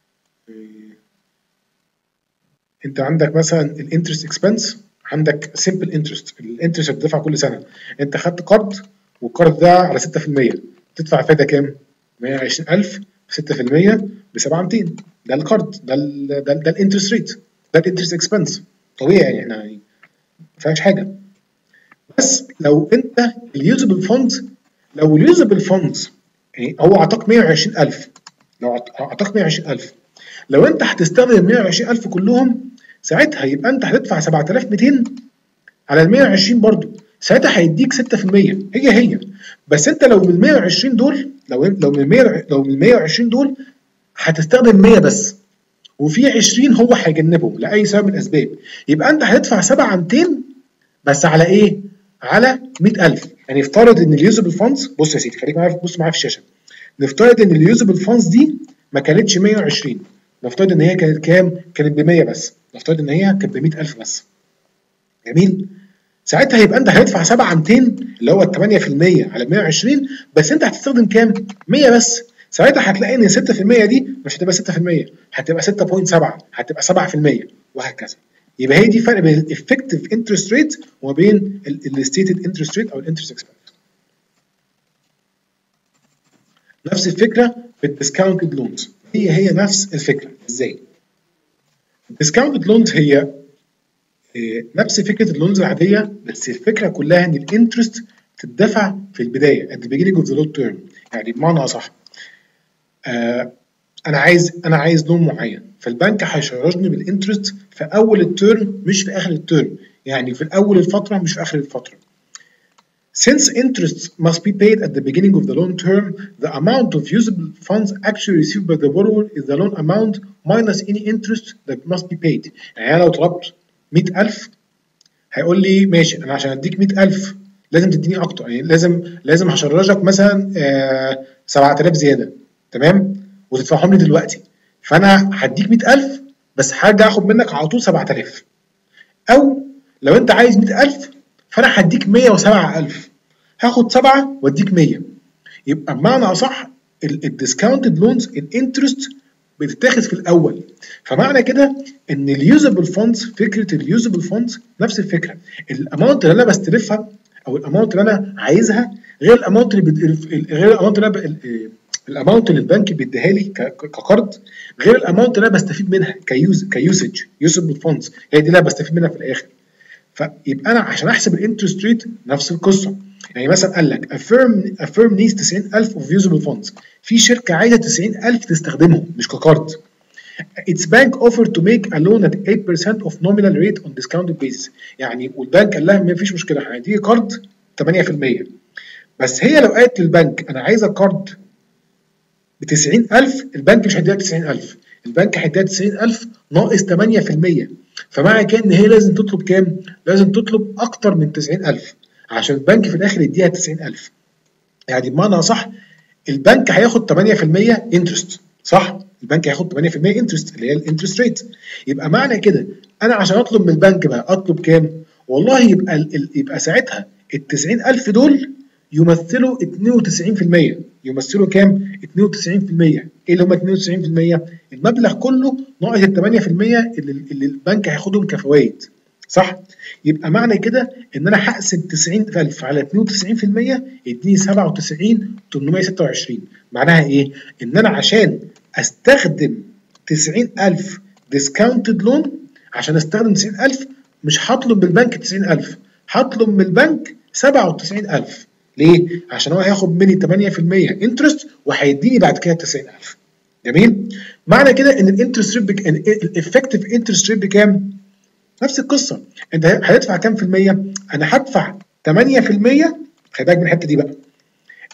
انت عندك مثلا الانترست اكسبنس، عندك سمبل انترست، الانترست اللي بتدفع كل سنه. انت خدت قرض والقرض ده على ستة في المية، تدفع فايده كام؟ مية وعشرين ألف في ستة في المية ب سبعة آلاف ومئتين. ده القرض، ده ال ده, ده الانترست ريت، ده الانترست اكسبنس. طبيعي يعني، احنا يعني ما فيهاش حاجه. بس لو انت اليوزبل فاندز، لو اليوزبل فاندز يعني هو اعطاك مية وعشرين ألف، لو اعطاك مية وعشرين ألف، لو انت هتستخدم مية وعشرين ألف كلهم، ساعتها يبقى انت هتدفع سبعة آلاف ومئتين على ال مية وعشرين برضه، ساعتها هيديك ستة في المية هي هي. بس انت لو من ال مية وعشرين دول، لو لو من مية، لو من مية وعشرين دول هتستخدم مية بس، وفي عشرين هو هيجنبهم لاي سبب من الاسباب، يبقى انت هتدفع سبعة مئتين بس على ايه؟ على مية ألف. يعني افترض ان اليوزبل فاندز، بص يا سيدي خليك معايا، بص معايا في الشاشه. نفترض ان اليوزبل فاندز دي ما كانتش مية وعشرين، نفترض ان هي كانت كام؟ كانت ب مية بس، نفترض ان هي كانت ب مية ألف بس. جميل؟ ساعتها يبقى انت هتدفع سبعة مئتين اللي هو ال ثمانية في المية على مية وعشرين، بس انت هتستخدم كام؟ مية بس. ساعتها هتلاقي ان ستة في المية دي مش هتبقى ستة في المية، هتبقى ستة فاصلة سبعة، هتبقى سبعة في المية، وهكذا. يبقى هي دي فرق بين الافكتيف انترست ريت وما بين الستيتد انترست ريت او الانترست اكسبنس. نفس الفكره في الديسكاونتد لونز، هي هي نفس الفكره. ازاي؟ الديسكاونتد لونز هي نفس فكره اللونز العاديه، بس الفكره كلها ان الانترست تدفع في البدايه at the beginning of the loan term. يعني بمعنى اصح، آه انا عايز انا عايز لون معين، فالبنك هيشارجني بالانترست في اول الترم مش في اخر الترم، يعني في الاول الفتره مش في اخر الفتره. Since interest must be paid at the beginning of the loan term, the amount of usable funds actually received by the borrower is the loan amount minus any interest that must be paid. يعني انا لو طلبت مية ألف هيقول لي ماشي، انا عشان اديك مية ألف لازم تديني اكتر، يعني لازم لازم هشرجك مثلا آه سبعة آلاف زياده، تمام؟ وتدفعهم لي دلوقتي، فانا هديك مية ألف بس هرجع اخد منك على طول سبعة آلاف. او لو انت عايز مية ألف فانا هديك مية وسبعة ألف، هاخد سبعة واديك مية. يبقى بمعنى اصح الديسكاونتد لونز الانترست بتتاخد في الاول. فمعنى كده ان اليوزبل فاندز، فكره اليوزبل فاندز نفس الفكره، الاماونت اللي انا بستلفها او الاماونت اللي انا عايزها غير الاماونت اللي بد... غير الاماونت اللي انا ب... الاماونت اللي البنك بيديها لي كقرض، غير الاماونت اللي انا بستفيد منها كيوز كيوسج يوزبل فاندز، هي دي اللي انا بستفيد منها في الاخر. فيبقى انا عشان احسب الانترست ريت نفس القصه. يعني مثلا قال لك a firm a firm needs تسعين ألف of usable funds، في شركه عايزه تسعين ألف تستخدمهم مش كقرض. Its bank offered to make a loan at eight percent of nominal rate on discounted basis. يعني والبنك قال لها ما فيش مشكله هنديكي قرض ثمانية في المية، بس هي لو قالت للبنك انا عايزه قرض ب تسعين ألف، البنك مش هيديها تسعين ألف، البنك هيديها تسعين ألف ناقص ثمانية في المية. فمعنى كده ان هي لازم تطلب كام؟ لازم تطلب اكتر من تسعين ألف عشان البنك في الاخر يديها تسعين ألف. يعني بمعنى صح البنك هياخد ثمانية في المية انترست، صح؟ البنك هياخد ثمانية في المية انترست اللي هي الانترست ريت. يبقى معنى كده انا عشان اطلب من البنك بقى اطلب كام؟ والله يبقى ال يبقى ساعتها ال تسعين ألف دول يمثلوا اتنين وتسعين في المية. يمثلوا كام؟ اتنين وتسعين في المية. ايه اللي هم اتنين وتسعين في المية؟ المبلغ كله ناقص ال ثمانية في المية اللي, اللي البنك هياخدهم كفوائد، صح؟ يبقى معنى كده ان انا هقسم تسعين ألف على اتنين وتسعين في المية يديني سبعة وتسعين تمنمية وستة وعشرين. معناها ايه؟ ان انا عشان استخدم تسعين ألف ديسكاونتد لون، عشان استخدم تسعين ألف مش هطلب من البنك تسعين ألف، هطلب من البنك سبعة وتسعين ألف. ليه؟ عشان هو هياخد مني ثمانية في المية انترست وهيديني بعد كده تسعين ألف. جميل؟ معنى كده ان الانترست ريت بك... الافكتيف انترست ريت بكام؟ نفس القصه، انت هتدفع كام في المية؟ انا هدفع ثمانية في المية. خلي بالك من الحته دي بقى.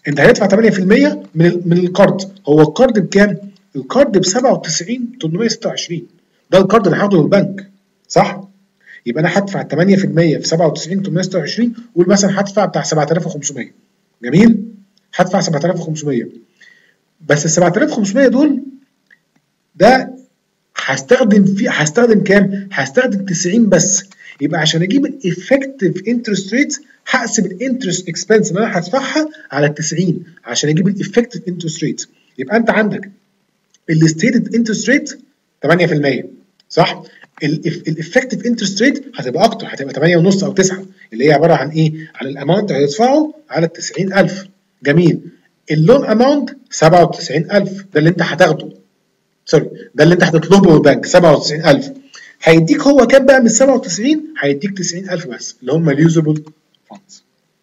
انت هتدفع تمانية في المية من ال من القرض. هو القرض بكام؟ القرض ب سبعة وتسعين تمنمية وستة وعشرين، ده القرض اللي هاخده من البنك، صح؟ يبقى انا هدفع تمانية في المية في سبعة وتسعين تمنمية وستة وعشرين، قول مثلا هدفع بتاع سبعة آلاف وخمسمية. جميل؟ هدفع سبعة آلاف وخمسمية، بس ال سبعة آلاف وخمسمية دول ده هستخدم فيه هستخدم كام؟ هستخدم تسعين بس. يبقى عشان اجيب الافكتيف انترست ريت هقسم الانترست اكسبنس اللي انا هدفعها على ال تسعين عشان اجيب الافكتيف انترست ريت. يبقى انت عندك الستيتد انترست ريت تمانية في المية، صح؟ الافكتيف انترست ريت هتبقى اكتر، هتبقى تمانية ونص او تسعة، اللي هي عباره عن ايه؟ عن الاماونت اللي هتدفعه على ال تسعين ألف. جميل. اللون اماونت سبعة وتسعين ألف، ده اللي انت هتاخده، سوري ده اللي انت هتطلبه من البنك سبعة وتسعين ألف. هيديك هو كام بقى من سبعة وتسعين؟ هيديك تسعين ألف بس، اللي هم اليوزبل فاندز.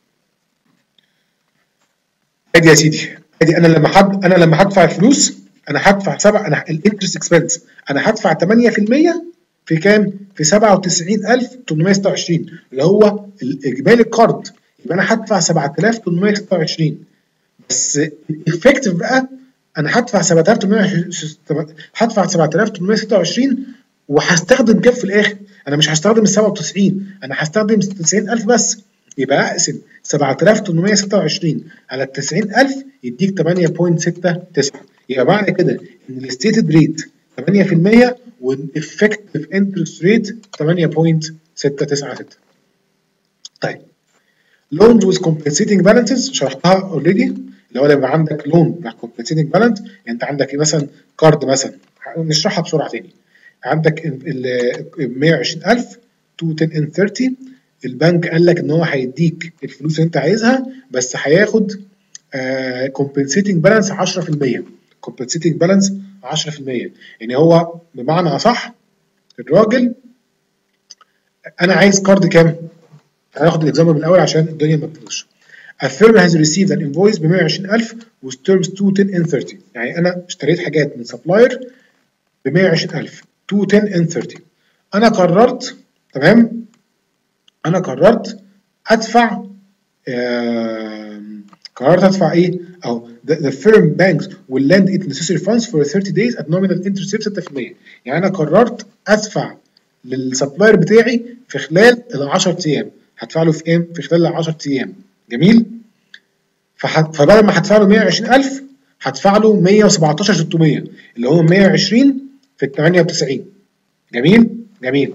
ادي يا سيدي، ادي انا لما حد انا لما هدفع الفلوس انا هدفع سبعة، انا الانترست اكسبنس انا هدفع تمانية في المية في كام؟ في سبعة وتسعين ألف تمنمية وستة وعشرين اللي هو اجمالي القرض، يبقى انا هدفع سبعة آلاف تمنمية وستة وعشرين، بس الافكتيف بقى انا هدفع سبعة آلاف تمنمية هدفع سبعة آلاف تمنمية وستة وعشرين وهستخدم كام في الاخر؟ انا مش هستخدم ال سبعة وتسعين، انا هستخدم تسعين ألف بس. يبقى اقسم سبعة آلاف تمنمية وستة وعشرين على ال تسعين ألف يديك تمانية فاصلة ستة تسعة. يبقى معنى كده ان الستيتد ريت تمانية في المية والافكتيف انترست ريت تمانية فاصلة ستة تسعة ستة. طيب loans with compensating balances شرحتها اوريدي، اللي هو يبقى عندك لون مع compensating balance. يعني انت عندك ايه مثلا؟ كارد مثلا، نشرحها بسرعه تاني. عندك ال مية وعشرين ألف تو عشرة ان ثلاثين، البنك قال لك ان هو هيديك الفلوس اللي انت عايزها بس هياخد آه compensating balance عشرة في المية. compensating balance عشرة في المية يعني هو بمعنى اصح الراجل، انا عايز كارد كام؟ هناخد الاكزامبل من الاول عشان الدنيا ما تبوظش. A firm has received an invoice ب مية وعشرين ألف with terms تو عشرة ان ثلاثين، يعني انا اشتريت حاجات من سبلاير ب مية وعشرين ألف تو عشرة ان ثلاثين. انا قررت، تمام، انا قررت ادفع آه قررت ادفع ايه؟ او the, the firm banks will lend it necessary funds for thirty days at nominal interest rate ستة في المية. يعني انا قررت ادفع للسبلاير بتاعي في خلال ال عشرة ايام، هدفع له في ايه؟ في خلال ال عشرة ايام. جميل؟ فبدل ما هدفع له مية وعشرين ألف هدفع له مية وسبعتاشر ستمية، اللي هو مية وعشرين في تمانية وتسعين. جميل؟ جميل.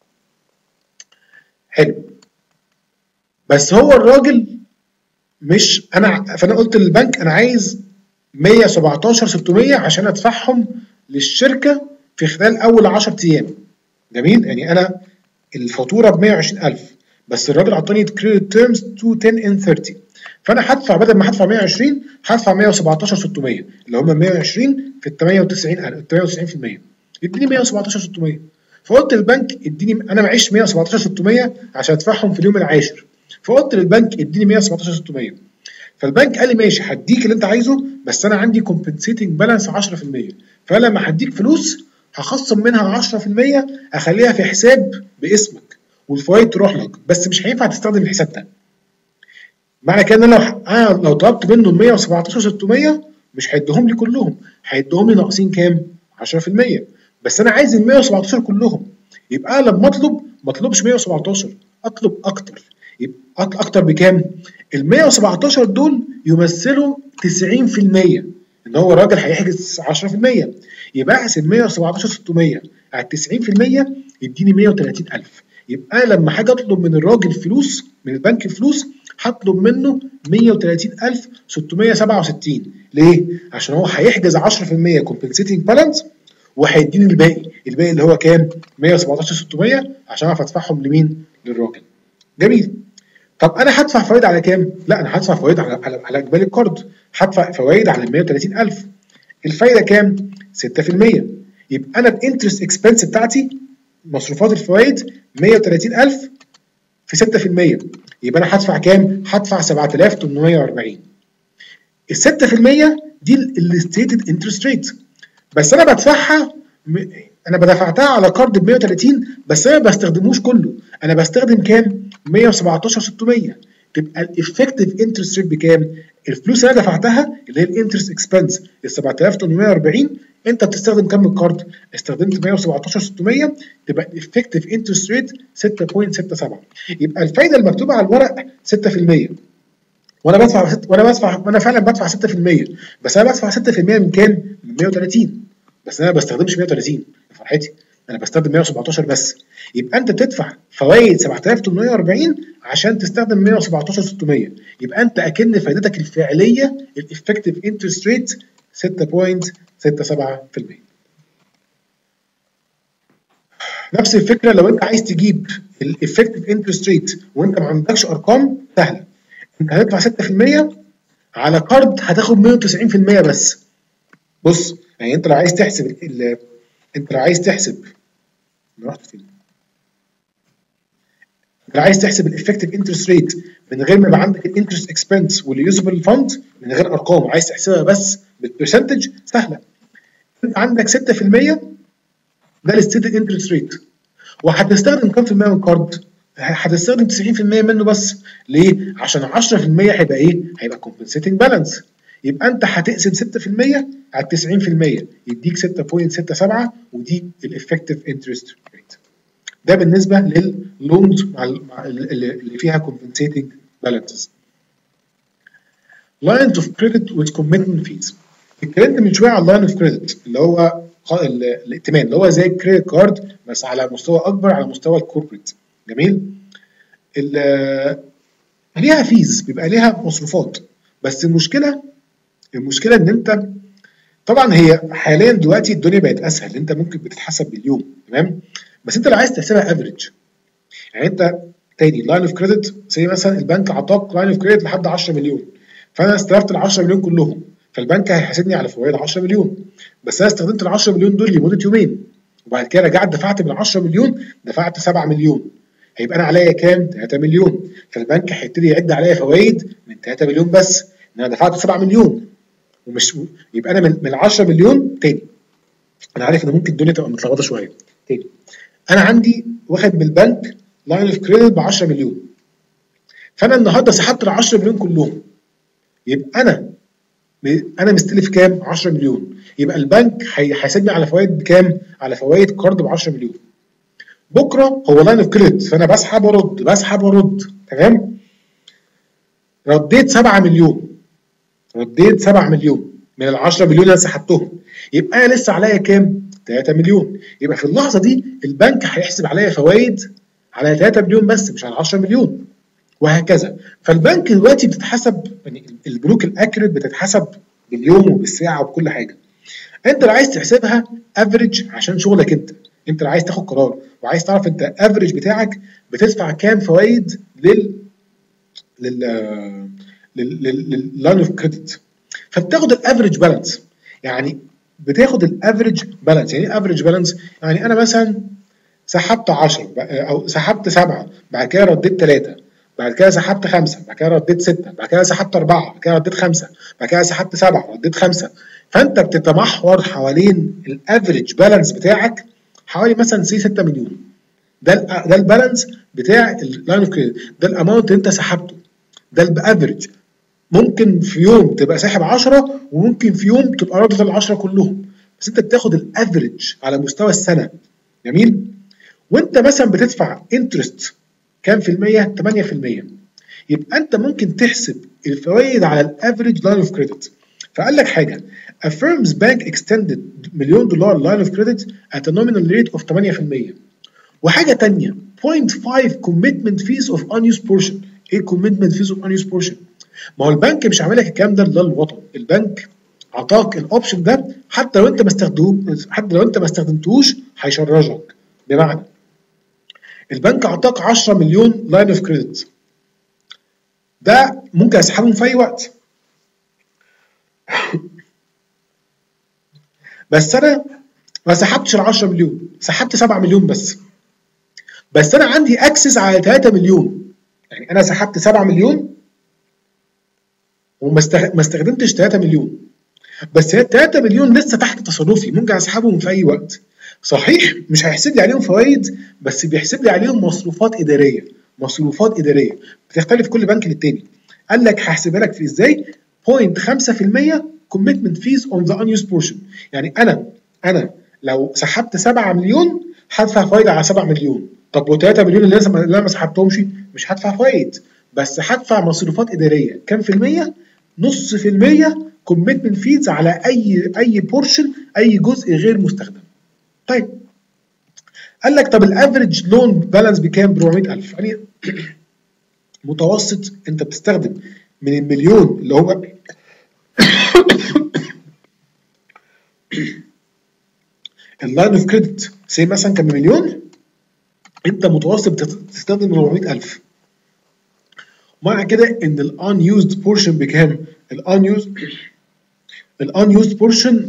حلو. بس هو الراجل مش انا، فانا قلت للبنك انا عايز مية وسبعتاشر ستمية عشان ادفعهم للشركه في خلال اول عشرة ايام. جميل؟ يعني انا الفاتوره ب مية وعشرين ألف بس الراجل عطاني كريدت تيرمز تو عشرة ان ثلاثين، فانا هدفع بدل ما هدفع مية وعشرين هدفع مية وسبعتاشر ستمية اللي هم مية وعشرين في ال تمانية وتسعين في المية، يديني مية وسبعتاشر ستمية. فقلت للبنك اديني، انا معيش مية وسبعتاشر ستمية عشان ادفعهم في اليوم العاشر، فقلت للبنك اديني مية وسبعتاشر ستمية. فالبنك قال لي ماشي هديك اللي انت عايزه بس انا عندي كومبنسيتنج بالانس عشرة في المية، فلما هديك فلوس هخصم منها عشرة في المية اخليها في حساب باسمك والفوائد تروح لك، بس مش هينفع تستخدم الحساب ده. معنى كده ان انا لو لو طلبت منه مية وسبعتاشر ستمية مش هيديهم لي كلهم، هيديهم لي ناقصين كام؟ عشرة في المية، بس انا عايز ال مية وسبعتاشر كلهم. يبقى لما اطلب ما اطلبش مية وسبعتاشر، اطلب اكتر. يبقى اكتر بكام؟ ال مية وسبعتاشر دول يمثلوا تسعين في المية، ان هو الراجل هيحجز عشرة في المية، يبقى اقسم مية وسبعتاشر ستمية على تسعين في المية يديني مية وتلاتين ألف. يبقى لما حاجه اطلب من الراجل فلوس من البنك فلوس هطلب منه مية وتلاتين ألف ستمية سبعة وستين. ليه؟ عشان هو هيحجز عشرة في المية كومبنسيتنج بالانس وهيديني الباقي، الباقي اللي هو كام؟ مية وسبعتاشر ستمية عشان اعرف ادفعهم لمين؟ للراجل. جميل. طب انا هدفع فوائد على كام؟ لا انا هدفع فوائد على على, على اجمالي القرض، هدفع فوائد على مية وتلاتين ألف. الفايده كام؟ ستة في المية. يبقى انا الانترست اكسبنس بتاعتي مصروفات الفوائد مية وتلاتين ألف في ستة في المية، يبقى انا هدفع كام؟ هدفع سبعة آلاف تمنمية وأربعين. ال ستة في المية دي الستيتد انترست ريت، بس انا بدفعها م... انا بدفعتها على كارد ب مية وتلاتين بس انا ما بستخدموش كله، انا بستخدم كام؟ مية وسبعتاشر ستمية. تبقى الافكتيف انترست ريت بكام؟ الفلوس اللي انا دفعتها اللي هي الانترست اكسبنس ال سبعة آلاف وثمانمائة وأربعين، انت بتستخدم كام الكارد؟ استخدمت مية وسبعتاشر ستمية، تبقى الافكتيف انترست ريت ستة فاصلة ستة سبعة. يبقى الفايده المكتوبه على الورق ستة في المية، وانا بدفع ست... وانا بدفع وانا فعلا بدفع ستة في المية، بس انا بدفع ستة في المية من كام؟ من مية وتلاتين، بس انا ما بستخدمش مية وتلاتين يا فرحتي، انا بستخدم مية وسبعتاشر بس. يبقى انت بتدفع فوائد سبعة آلاف وثمانمائة وأربعين عشان تستخدم مية وسبعتاشر ستمية، يبقى انت اكن فائدتك الفعليه الافكتيف انترست ريت ستة فاصلة ستة سبعة في المية. نفس الفكره لو انت عايز تجيب الافكتيف انترست ريت وانت ما عندكش ارقام سهله، انت هتدفع ستة في المية على كارد هتاخد مية وتسعين في المية بس. بص يعني انت لو عايز تحسب ال... انت لو عايز تحسب رحت فين؟ لو عايز تحسب الافكتيف انترست ريت من غير ما يبقى عندك الانترست اكسبنس واليوزبل فاند، من غير ارقام، عايز تحسبها بس بالبرسنتج، سهله. انت عندك ستة في المية ده الستيتد انترست ريت، وهتستخدم كام في المية من الكارد؟ هتستخدم تسعين في المية منه بس. ليه؟ عشان عشرة في المية هيبقى ايه؟ هيبقى compensating balance. يبقى انت هتقسم ستة في المية على تسعين في المية يديك ستة فاصلة ستة سبعة، ودي الافكتيف انترست ريت. ده بالنسبه لللونز اللي فيها compensating balances. lines of credit with commitment fees. اتكلمت من شويه على اللاين اوف كريدت اللي هو الائتمان، اللي هو زي الكريدت كارد بس على مستوى اكبر، على مستوى الكوربريت. جميل. ليها فيز، بيبقى ليها مصروفات، بس المشكله المشكله ان انت طبعا هي حاليا دلوقتي الدنيا بقت اسهل، انت ممكن بتتحسب باليوم، تمام؟ بس انت لو عايز تحسبها افريج، يعني انت تاني لاين اوف كريدت زي مثلا البنك عطاك لاين اوف كريدت لحد عشرة مليون، فانا استلفت ال عشرة مليون كلهم، فالبنك هيحاسبني على فوائد عشرة مليون، بس انا استخدمت ال عشرة مليون دول لمده يومين، وبعد كده رجعت دفعت من عشرة مليون دفعت سبعة مليون، هيبقى انا عليا كام؟ تلاتة مليون، فالبنك هيبتدي يعد عليا فوائد من تلاتة مليون بس، ان انا دفعت سبعة مليون، ومش يبقى انا من من عشرة مليون. تاني انا عارف ان ممكن الدنيا تبقى متلخبطه شويه. تاني انا عندي واخد من البنك لاين اوف كريدت ب عشرة مليون، فانا النهارده سحبت ال عشرة مليون كلهم، يبقى انا انا مستلف كام؟ عشرة مليون، يبقى البنك هيحاسبني على فوائد بكام؟ على فوائد كارد ب عشرة مليون. بكره هو لاين اوف كريدت، فانا بسحب وارد بسحب وارد، تمام؟ رديت سبعة مليون، رديت سبعة مليون من ال عشرة مليون اللي انا سحبتهم، يبقى انا لسه عليا كام؟ تلاتة مليون، يبقى في اللحظه دي البنك هيحسب عليا فوائد على تلاتة مليون بس، مش على عشرة مليون، وهكذا. فالبنك دلوقتي بتتحسب، يعني البنوك الاكريت بتتحسب باليوم وبالساعه وبكل حاجه. انت لو عايز تحسبها افريج عشان شغلك انت، انت لو عايز تاخد قرار وعايز تعرف انت افريج بتاعك بتدفع كام فوائد لل لل لللاين اوف كريدت، فبتاخد الافريج بالانس. يعني بتاخد الافريج بالانس، يعني ايه افريج بالانس؟ يعني انا مثلا سحبت عشرة او سحبت سبعة، بعد كده رديت تلاتة، بعد كده سحبت خمسة، بعد كده رديت ستة، بعد كده سحبت أربعة، بعد كده رديت خمسة، بعد كده سحبت سبعة، رديت خمسة. فأنت بتتمحور حوالين الافريج بالانس بتاعك حوالي مثلا سي ستة مليون. ده ده البالانس بتاع اللاين اوف كريدت، ده الاماونت اللي أنت سحبته، ده الافريج. ممكن في يوم تبقى ساحب عشرة، وممكن في يوم تبقى رادد ال عشرة كلهم، بس أنت بتاخد الافريج على مستوى السنة. جميل؟ وأنت مثلا بتدفع انترست كام في المية؟ تمانية في المية. يبقى انت ممكن تحسب الفوائد على الافريج لاين اوف كريدت. فقال لك حاجه: A firm's bank extended مليون دولار لاين اوف كريدت at a nominal rate of تمانية في المية. وحاجه ثانيه صفر فاصلة خمسة commitment fees of unused portion. ايه commitment fees of unused portion؟ ما هو البنك مش عامل لك الكلام ده للوطن، البنك عطاك الاوبشن ده حتى لو انت ما استخدمتوش، حتى لو انت ما استخدمتوش هيشرجك. بمعنى البنك عطاك عشرة مليون لاين اوف كريدت، ده ممكن اسحبهم في اي وقت، بس انا ما سحبتش ال عشرة مليون، سحبت سبعة مليون بس، بس انا عندي اكسس على تلاتة مليون. يعني انا سحبت سبعة مليون وما استخدمتش تلاتة مليون، بس هي تلاتة مليون لسه تحت تصرفي، ممكن اسحبهم في اي وقت. صحيح مش هيحسب لي عليهم فوائد، بس بيحسب لي عليهم مصروفات اداريه، مصروفات اداريه، بتختلف كل بنك للتاني. قال لك هحسبها لك في ازاي؟ صفر فاصلة خمسة في المية commitment fees on the unused portion. يعني انا انا لو سحبت سبعة مليون هدفع فايده على سبعة مليون. طب و ثلاثة مليون اللي انا اللي انا ما سحبتهمش مش هدفع فايد، بس هدفع مصروفات اداريه كام في الميه؟ نص في الميه commitment fees على اي اي بورشن، اي جزء غير مستخدم. طيب قال لك طب الافريج لون بالانس بكام؟ ب أربعمية ألف. يعني متوسط انت بتستخدم من المليون اللي هو اللاين اوف كريدت سي مثلا كان بمليون، انت متوسط بتستخدم أربعمية ألف. معنى كده ان الان يوزد بورشن بكام؟ الان يوزد الان يوزد بورشن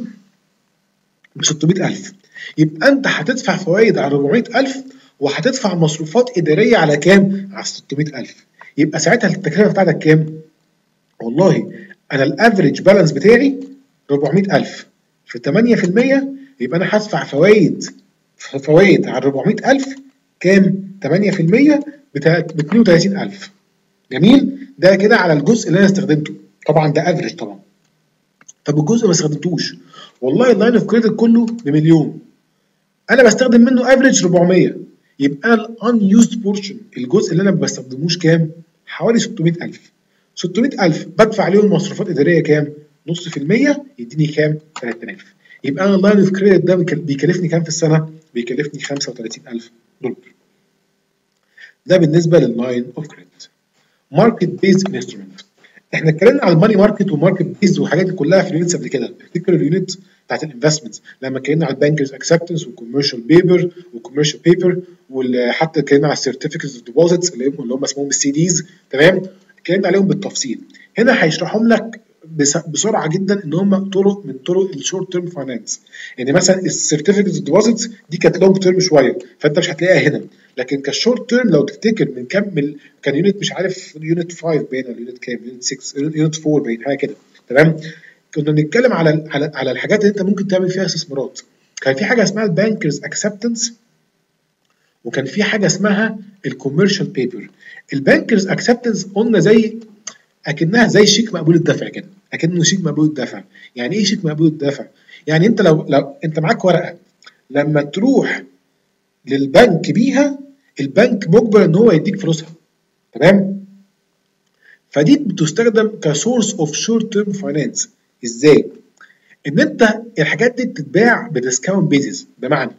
ب ستمية ألف. يبقى انت هتدفع فوائد على أربعمية ألف وهتدفع مصروفات اداريه على كام؟ على ستمية ألف. يبقى ساعتها التكلفه بتاعتك كام؟ والله انا الافريج بالانس بتاعي أربعمية ألف في ثمانية في المية، يبقى انا هدفع فوائد فوائد على أربعمية ألف كام؟ ثمانية في المية ب اثنين وثلاثين ألف. جميل؟ ده كده على الجزء اللي انا استخدمته، طبعا ده افريج طبعا. طب الجزء ما استخدمتوش، والله اللاين اوف كريدت كله بمليون، انا بستخدم منه افريج أربعمية، يبقى الان يوزد بورشن الجزء اللي انا ما بستخدموش كام؟ حوالي ستمية ألف. ستمية ألف بدفع عليهم مصروفات اداريه كام؟ نص في المية، يديني كام؟ ثلاثة آلاف. يبقى انا اللاين اوف كريدت ده بيكلفني كام في السنه؟ بيكلفني خمسة وثلاثين ألف دولار. ده بالنسبه لللاين اوف كريدت. ماركت بيزد انسترومنت، احنا اتكلمنا على الماني ماركت وماركت بيز والحاجات دي كلها في اليونتس قبل كده. افتكر اليونت بتاعت الانفستمنتس لما اتكلمنا على البانكرز اكسبتنس والكوميرشال بيبر والكوميرشال بيبر، وحتى اتكلمنا على السيرتيفيكتس اوف ديبوزيتس اللي هم اسمهم السي ديز. تمام؟ اتكلمنا عليهم بالتفصيل. هنا هيشرحهم لك بسرعه جدا ان هم طرق من طرق الشورت تيرم فاينانس. يعني مثلا السيرتيفيكتس اوف ديبوزيتس دي كانت لونج تيرم شويه فانت مش هتلاقيها هنا، لكن كشورت تيرم لو تفتكر من كام من كان يونت مش عارف يونت خمسة باين ولا يونت كام، يونت ستة يونت أربعة باين حاجه كده. تمام؟ كنا بنتكلم على على على الحاجات اللي انت ممكن تعمل فيها استثمارات. كان في حاجه اسمها البانكرز اكسبتنس، وكان في حاجه اسمها الكوميرشال بيبر. البانكرز اكسبتنس قلنا زي اكنها زي شيك مقبول الدفع كده، اكنه شيك مقبول الدفع. يعني ايه شيك مقبول الدفع؟ يعني انت لو لو انت معاك ورقه لما تروح للبنك بيها، البنك مجبر ان هو يديك فلوسها. تمام؟ فدي بتستخدم كسورس اوف شورت تيرم فاينانس. ازاي؟ ان انت الحاجات دي بتتباع بديسكاونت بيزز. بمعنى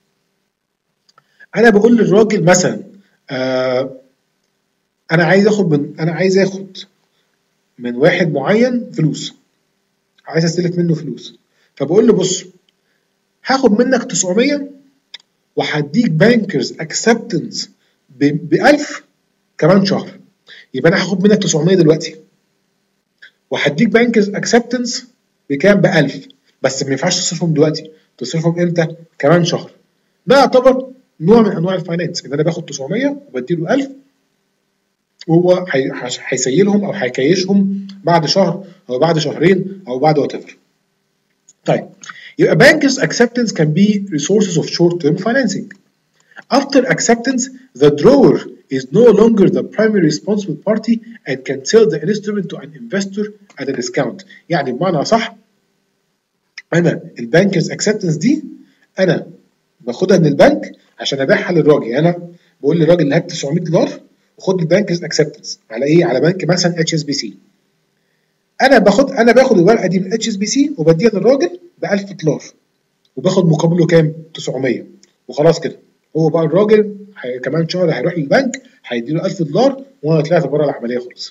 انا بقول للراجل مثلا آه انا عايز اخد من انا عايز اخد من واحد معين فلوس، عايز استلف منه فلوس، فبقول له بص هاخد منك تسعمية وهديك بانكرز اكسبتنس ب ألف كمان شهر. يبقى انا هاخد منك تسعمية دلوقتي وهديك بانكرز اكسبتنس بكام؟ ب ألف، بس ما ينفعش تصرفهم دلوقتي، تصرفهم امتى؟ كمان شهر. ده يعتبر نوع من انواع الفاينانس، ان انا باخد تسعمية وبديله ألف وهو هيسيلهم او هيكيشهم بعد شهر او بعد شهرين او بعد وات ايفر. طيب يبقى bankers acceptance can be resources of short-term financing. After acceptance, the drawer is no longer the primary responsible party and can sell the instrument to an investor at a discount. يعني بمعنى صح انا البانكرز acceptance دي انا باخدها من البنك عشان ابيعها للراجل. يعني انا بقول للراجل هات تسعمية دولار وخد البانكرز acceptance على ايه؟ على بنك مثلا اتش اس بي سي. انا باخد انا باخد الورقه دي من اتش اس بي سي وبديها للراجل ب ألف دولار وباخد مقابله كام؟ تسعمية، وخلاص كده. هو بقى الراجل كمان شهر هيروح للبنك هيديله ألف دولار وانا طلعت بره العمليه خالص.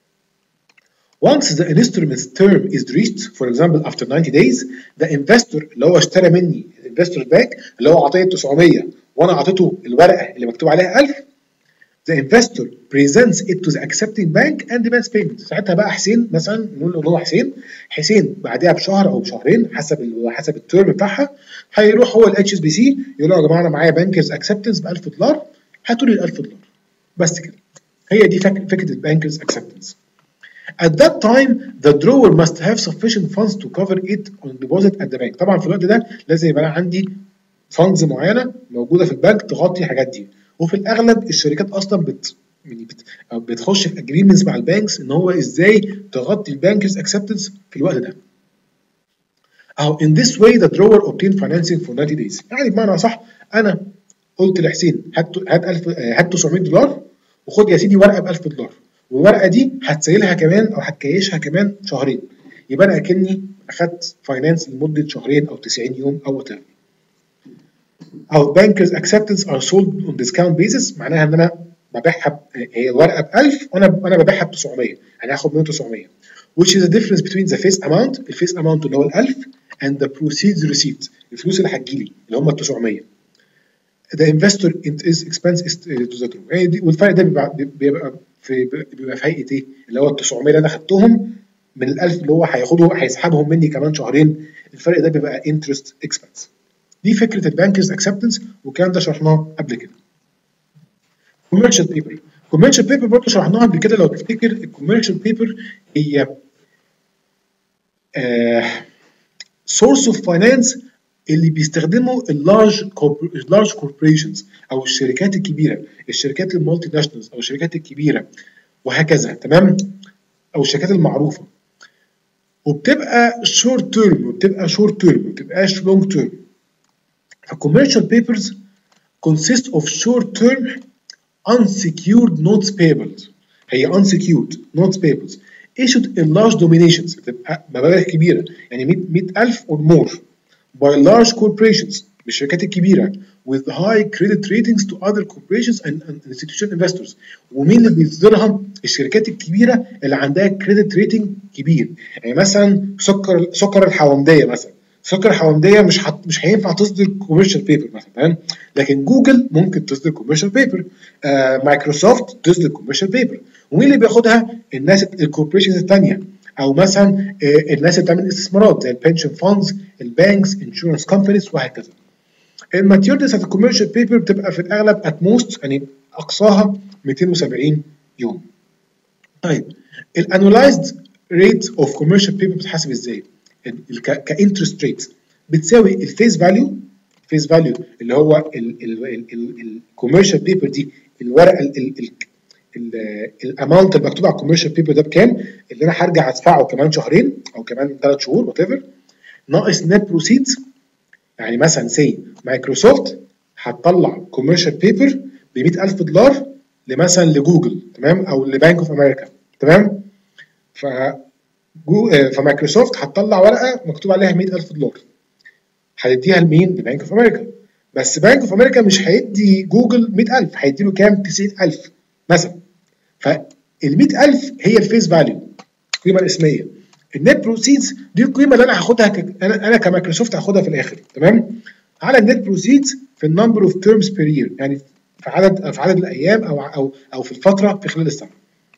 Once the instrument's term is reached, for example after ninety days, the investor اللي هو اشترى مني الانفستور باك اللي هو عطيه تسعمية وانا اعطيته الورقه اللي مكتوب عليها ألف، the investor presents it to the accepting bank and demands payment. ساعتها بقى حسين مثلا نقول له هو حسين حسين بعدها بشهر او بشهرين حسب حسب التيرم بتاعها هيروح هو الاتش اس بي سي يقول له يا جماعه انا معايا بانكرز اكسبتنس ب ألف دولار هاتوا لي ال ألف دولار. بس كده. هي دي فكره البانكرز اكسبتنس. At that time the drawer must have sufficient funds to cover it on deposit at the bank. طبعا في الوقت ده لازم يبقى انا عندي فاندز معينه موجوده في البنك تغطي الحاجات دي، وفي الاغلب الشركات اصلا بت بتخش في اجريمنتس مع البانكس ان هو ازاي تغطي البانكرز اكسبتنس في الوقت ده. اهو in this way the drawer obtained financing for ninety days. يعني بمعنى صح انا قلت لحسين هات هات ألف هات تسعمية دولار وخد يا سيدي ورقه ب ألف دولار، والورقه دي هتسيلها كمان او هتكيشها كمان شهرين، يبقى انا اكني اخدت فاينانس لمده شهرين او تسعين يوم او وات ايفر. او bankers acceptance are sold on discount basis، معناها ان انا ببيعها هي الورقه ب ألف وانا انا ببيعها ب تسعمية، يعني هاخد منه تسعمية. which is the difference between the face amount، الفيس amount اللي هو ال ألف and the proceeds received، الفلوس اللي هتجيلي اللي هم ال تسعمية. the investor is expense is to the drawer، والفرق ده بيبقى بيبقى في بيبقى في هيئه ايه؟ اللي هو ال تسعمية اللي انا خدتهم من ال ألف اللي هو هياخده هيسحبهم مني كمان شهرين، الفرق ده بيبقى interest expense. دي فكره البانكرز اكسبتنس، والكلام ده شرحناه قبل كده. كوميرشال بيبر، كوميرشال بيبر برضه شرحناها قبل كده لو تفتكر. الكوميرشال بيبر هي سورس اوف فاينانس اللي بيستخدمه اللارج اللارج كوربوريشنز او الشركات الكبيره، الشركات المالتي ناشونالز او الشركات الكبيره وهكذا، تمام؟ او الشركات المعروفه، وبتبقى شورت تيرم وبتبقى شورت تيرم ما بتبقاش لونج تيرم. فالكوميرشال بيبرز consist of short-term unsecured notes payables، هي unsecured notes payables issued in large dominations، بتبقى مبالغ كبيرة، يعني مية ألف or more by large corporations، بالشركات الكبيرة with high credit ratings to other corporations and, and institutional investors. ومين اللي بيصدرها؟ الشركات الكبيرة اللي عندها credit rating كبير. يعني مثلا سكر سكر الحومدية مثلا، سكر الحومديه مش حت... مش هينفع تصدر كوميرشال بيبر مثلا، تمام؟ لكن جوجل ممكن تصدر كوميرشال بيبر، آه، مايكروسوفت تصدر كوميرشال بيبر. ومين اللي بياخدها؟ الناس الكوربوريشنز الثانيه، او مثلا آه الناس اللي بتعمل استثمارات زي البنشن فاندز، البانكس، انشورنس كومبانيز وهكذا. الماتيوريتي بتاعت الكوميرشال بيبر بتبقى في الاغلب ات موست يعني اقصاها مئتين وسبعين يوم. طيب الانولايزد ريت اوف كوميرشال بيبر بتتحسب ازاي؟ كانترست ريت بتساوي الفيس فاليو، الفيس فاليو اللي هو الكوميرشال بيبر دي، الورقه الاماونت المكتوب على الكوميرشال بيبر ده بكام، اللي انا هرجع ادفعه كمان شهرين او كمان ثلاث شهور وات ايفر، ناقص نت بروسيدز. يعني مثلا سي مايكروسوفت هتطلع كوميرشال بيبر ب مئة ألف دولار لمثلا لجوجل، تمام؟ او لبانك اوف امريكا، تمام؟ ف فمايكروسوفت هتطلع ورقه مكتوب عليها مئة ألف دولار، هيديها لمين؟ لبنك اوف امريكا. بس بنك اوف امريكا مش هيدي جوجل مئة ألف، هيدي له كام؟ تسعين ألف مثلا. فال مئة ألف هي الفيس فاليو، القيمه الاسميه. النت بروسيدز دي القيمه اللي انا هاخدها ك... انا انا كمايكروسوفت هاخدها في الاخر، تمام؟ على النت بروسيدز في النمبر اوف تيرمز بير يير، يعني في عدد في عدد الايام او او او في الفتره في خلال السنه.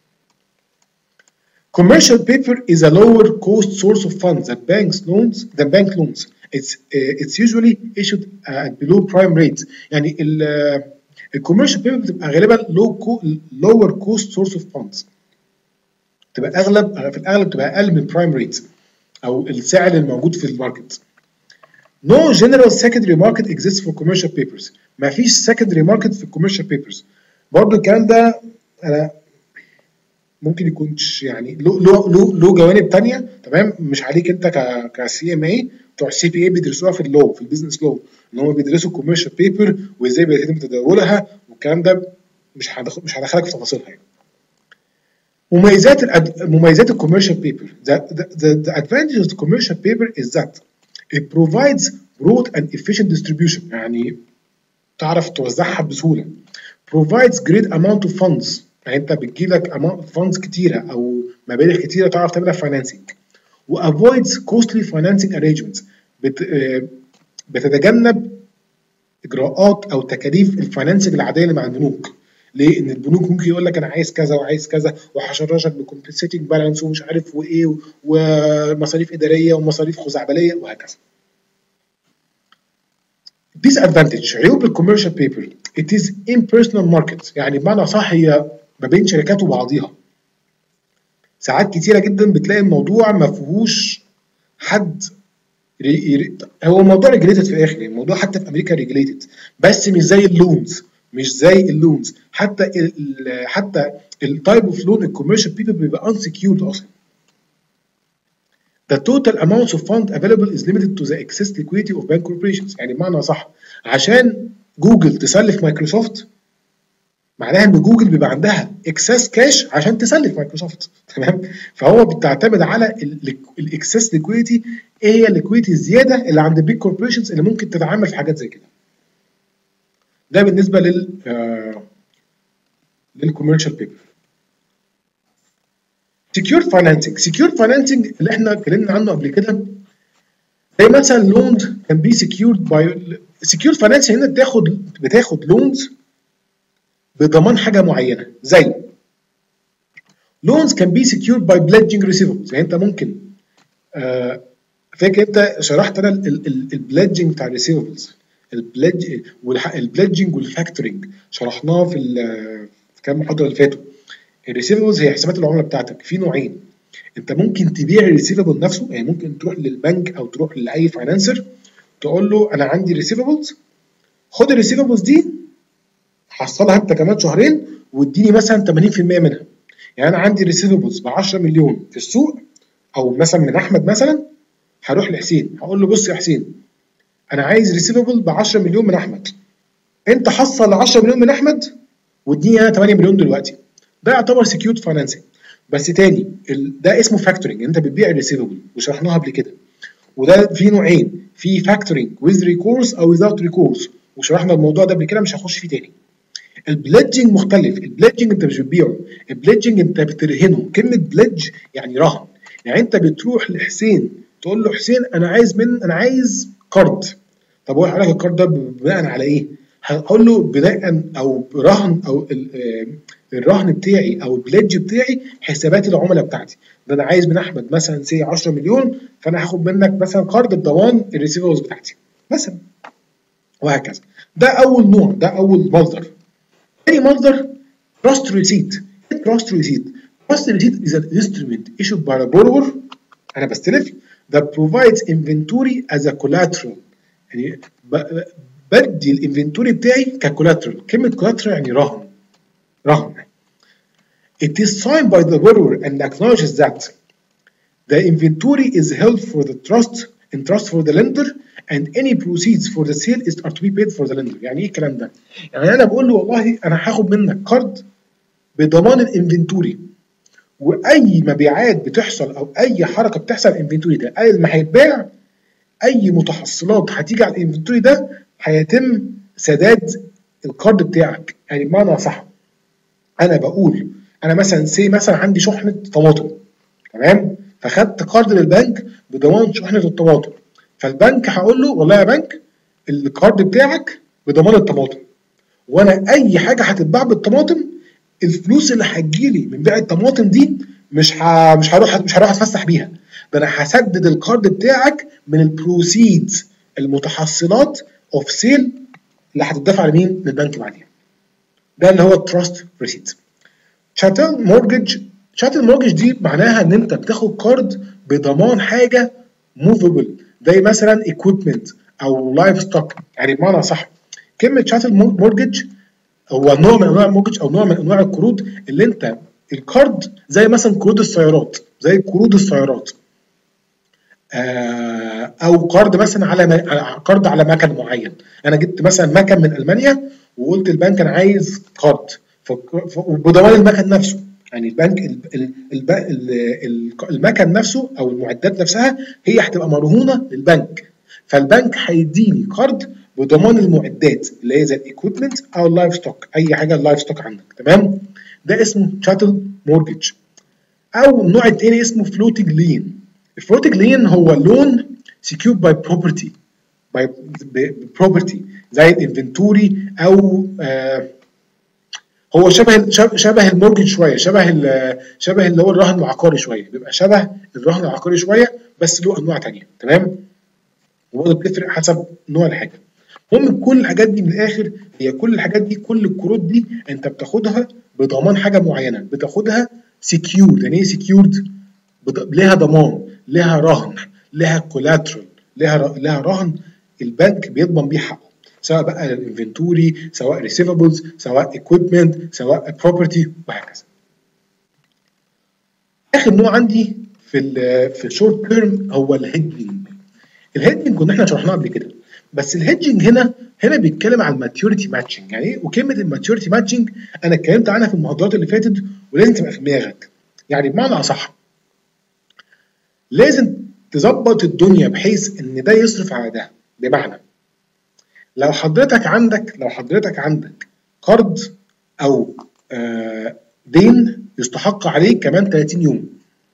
Commercial paper is a lower cost source of funds than banks loans than bank loans. It's uh, it's usually issued at below prime rate. يعني ال الكوميرشال بيبر بتبقى غالبا low lower cost source of funds. بتبقى اغلب في الاغلب بتبقى اقل من prime rate او السعر الموجود في الماركت. No general secondary market exists for commercial papers. ما فيش secondary market في الكوميرشال بيبرز. برضه الكلام ده انا ممكن يكونش يعني له له له له جوانب ثانيه، تمام؟ مش عليك انت ك كسي ام اي، بتوع السي بي اي بيدرسوها في اللو، في البيزنس لو، ان هم بيدرسوا الكوميرشال بيبر وازاي بيتم تداولها، والكلام ده مش هدخل مش هدخلك في تفاصيلها يعني. مميزات الأد... مميزات الكوميرشال بيبر. The, the, the, the advantage of the commercial paper is that it provides broad and efficient distribution، يعني تعرف توزعها بسهوله. Provides great amount of funds، يعني انت بتجيلك amount funds كتيره او مبالغ كتيره تعرف تعملها فاينانسنج. وavoids costly financing arrangements، بت... بتتجنب اجراءات او تكاليف الفاينانسنج العاديه اللي مع البنوك. ليه؟ ان البنوك ممكن يقول لك انا عايز كذا وعايز كذا وهشرجك بكومبنسيتنج بالانس ومش عارف وايه ومصاريف اداريه ومصاريف خزعبليه وهكذا. disadvantage، عيوب الكوميرشال بيبر. it is impersonal market، يعني بمعنى صح هي ما بين شركات وبعضيها. ساعات كتيره جدا بتلاقي الموضوع ما فيهوش حد، هو الموضوع ريجليتد في الاخر، الموضوع حتى في امريكا ريجليتد، بس مش زي اللونز، مش زي اللونز. حتى ال حتى التايب اوف لون الكوميرشال بيبر بيبقى unsecured اصلا. The total amount of fund available is limited to the excess liquidity of bank corporations. يعني بمعنى صح، عشان جوجل تسلف مايكروسوفت معناها ان جوجل بيبقى عندها اكسس كاش عشان تسلف مايكروسوفت، تمام؟ فهو بتعتمد على الاكسس ليكويديتي. ايه هي الليكويديتي الزياده اللي عند البيج كوربوريشنز اللي ممكن تتعامل في حاجات زي كده. ده بالنسبه لل آه للكوميرشال بيبر. سكيور فاينانسنج. سكيور فاينانسنج اللي احنا اتكلمنا عنه قبل كده، زي مثلا لونز كان بي سكيورد باي سكيور فاينانسنج. هنا بتاخد بتاخد لونز بضمان حاجه معينه، زي loans can be secured by pledging receivables. يعني انت ممكن آه فاكر انت شرحت انا البليدجنج بتاع الريسيفبلز، البليدج والبليدجنج والفاكتورنج شرحناه في في كام محاضره اللي فاتوا. الريسيفبلز هي حسابات العملاء بتاعتك، في نوعين. انت ممكن تبيع الريسيفبل نفسه، يعني ممكن تروح للبنك او تروح لاي فاينانسر تقول له انا عندي ريسيفبلز، خد الريسيفبلز دي حصلها انت كمان شهرين واديني مثلا ثمانين في المية منها. يعني انا عندي ريسيفبلز ب عشرة مليون في السوق، او مثلا من احمد مثلا، هروح لحسين هقول له بص يا حسين انا عايز ريسيفبل ب عشرة مليون من احمد، انت حصل عشرة مليون من احمد واديني انا ثمانية مليون دلوقتي. ده يعتبر سكيورد فاينانسنج. بس تاني ده اسمه فاكتورنج، انت بتبيع الريسيفبل وشرحناها قبل كده. وده في نوعين، في فاكتورنج ويز ريكورس او ويزاوت ريكورس، وشرحنا الموضوع ده قبل كده مش هخش فيه تاني. البليدجنج مختلف. البليدجنج انت مش بتبيعه، البليدجنج انت بترهنه. كلمه بليدج يعني رهن. يعني انت بتروح لحسين تقول له حسين انا عايز من انا عايز كارد. طب هو هيقول لك الكارد ده بناء على ايه؟ هقول له بناء او رهن او الرهن بتاعي او البليدج بتاعي حسابات العملاء بتاعتي. ده انا عايز من احمد مثلا سي عشرة مليون، فانا هاخد منك مثلا كارد بضمان الريسيفبلز بتاعتي مثلا، وهكذا. ده اول نوع، ده اول مصدر. ثاني مصدر trust receipt. trust receipt. trust receipt is an instrument issued by a borrower. انا بستلف that provides inventory as a collateral. يعني بدي الانفنتوري بتاعي ككولاترال. كلمة collateral يعني رهن. رهن. It is signed by the borrower and acknowledges that the inventory is held for the trust in trust for the lender and any proceeds for the sale is are to be paid for the lender. يعني ايه الكلام ده؟ يعني انا بقول له والله انا هاخد منك كارد بضمان الانفنتوري، واي مبيعات بتحصل او اي حركه بتحصل على الانفنتوري ده، اي ما هيتباع، اي متحصلات هتيجي على الانفنتوري ده هيتم سداد الكارد بتاعك. يعني بمعنى صح، انا بقول انا مثلا سي مثلا عندي شحنه طماطم، تمام؟ فخدت كارد للبنك بضمان شحنه الطماطم، فالبنك هقول له والله يا بنك الكارد بتاعك بضمان الطماطم، وانا اي حاجه هتتباع بالطماطم الفلوس اللي هتجيلي من بيع الطماطم دي مش ه... مش هروح مش هروح اتفسح بيها، ده انا هسدد الكارد بتاعك من البروسيدز المتحصلات اوف سيل اللي هتدفع لمين؟ للبنك بعدين. ده اللي هو التراست ريسيت. شاتل مورجج. شاتل مورجج دي معناها ان انت بتاخد كارد بضمان حاجه موفبل زي مثلا ايكويبمنت او لايف ستوك. يعني بمعنى صح كلمه شاتل مورجج هو نوع من انواع المورجج او نوع من انواع القروض اللي انت الكارد زي مثلا قروض السيارات، زي قروض السيارات آه او قرض مثلا على قرض على مكن معين. انا جبت مثلا مكن من المانيا وقلت البنك انا عايز قرض وبضمان المكن نفسه. يعني البنك المكن نفسه او المعدات نفسها هي هتبقى مرهونه للبنك، فالبنك هيديني قرض بضمان المعدات اللي هي زي الايكويبمنت او اللايف ستوك، اي حاجه اللايف ستوك عندك، تمام؟ ده اسمه شاتل مورجج. او النوع الثاني اسمه فلوتنج لين. الفلوتنج لين هو لون secured by property by property زي الانفنتوري او آه هو شبه شبه المورجج شويه، شبه شبه اللي هو الرهن العقاري شويه، بيبقى شبه الرهن العقاري شويه بس له انواع ثانيه، تمام؟ وبرضه بتفرق حسب نوع الحاجه. المهم كل الحاجات دي من الاخر هي كل الحاجات دي كل القروض دي انت بتاخدها بضمان حاجه معينه، بتاخدها سكيورد. يعني ايه سكيورد؟ لها ضمان، لها رهن، لها كولاترال، لها لها رهن البنك بيضمن بيه حقه. سواء بقى الانفنتوري، سواء ريسيفبلز، سواء اكويبمنت، سواء بروبرتي، وهكذا. اخر نوع عندي في ال في الشورت تيرم هو الهيدجنج. الهيدجنج كنا احنا شرحناه قبل كده، بس الهيدجنج هنا هنا بيتكلم عن الماتيوريتي ماتشنج. يعني ايه؟ وكلمه الماتيوريتي ماتشنج انا اتكلمت عنها في المحاضرات اللي فاتت ولازم تبقى في دماغك. يعني بمعنى اصح لازم تظبط الدنيا بحيث ان ده يصرف على ده. بمعنى لو حضرتك عندك لو حضرتك عندك قرض او آه دين يستحق عليك كمان ثلاثين يوم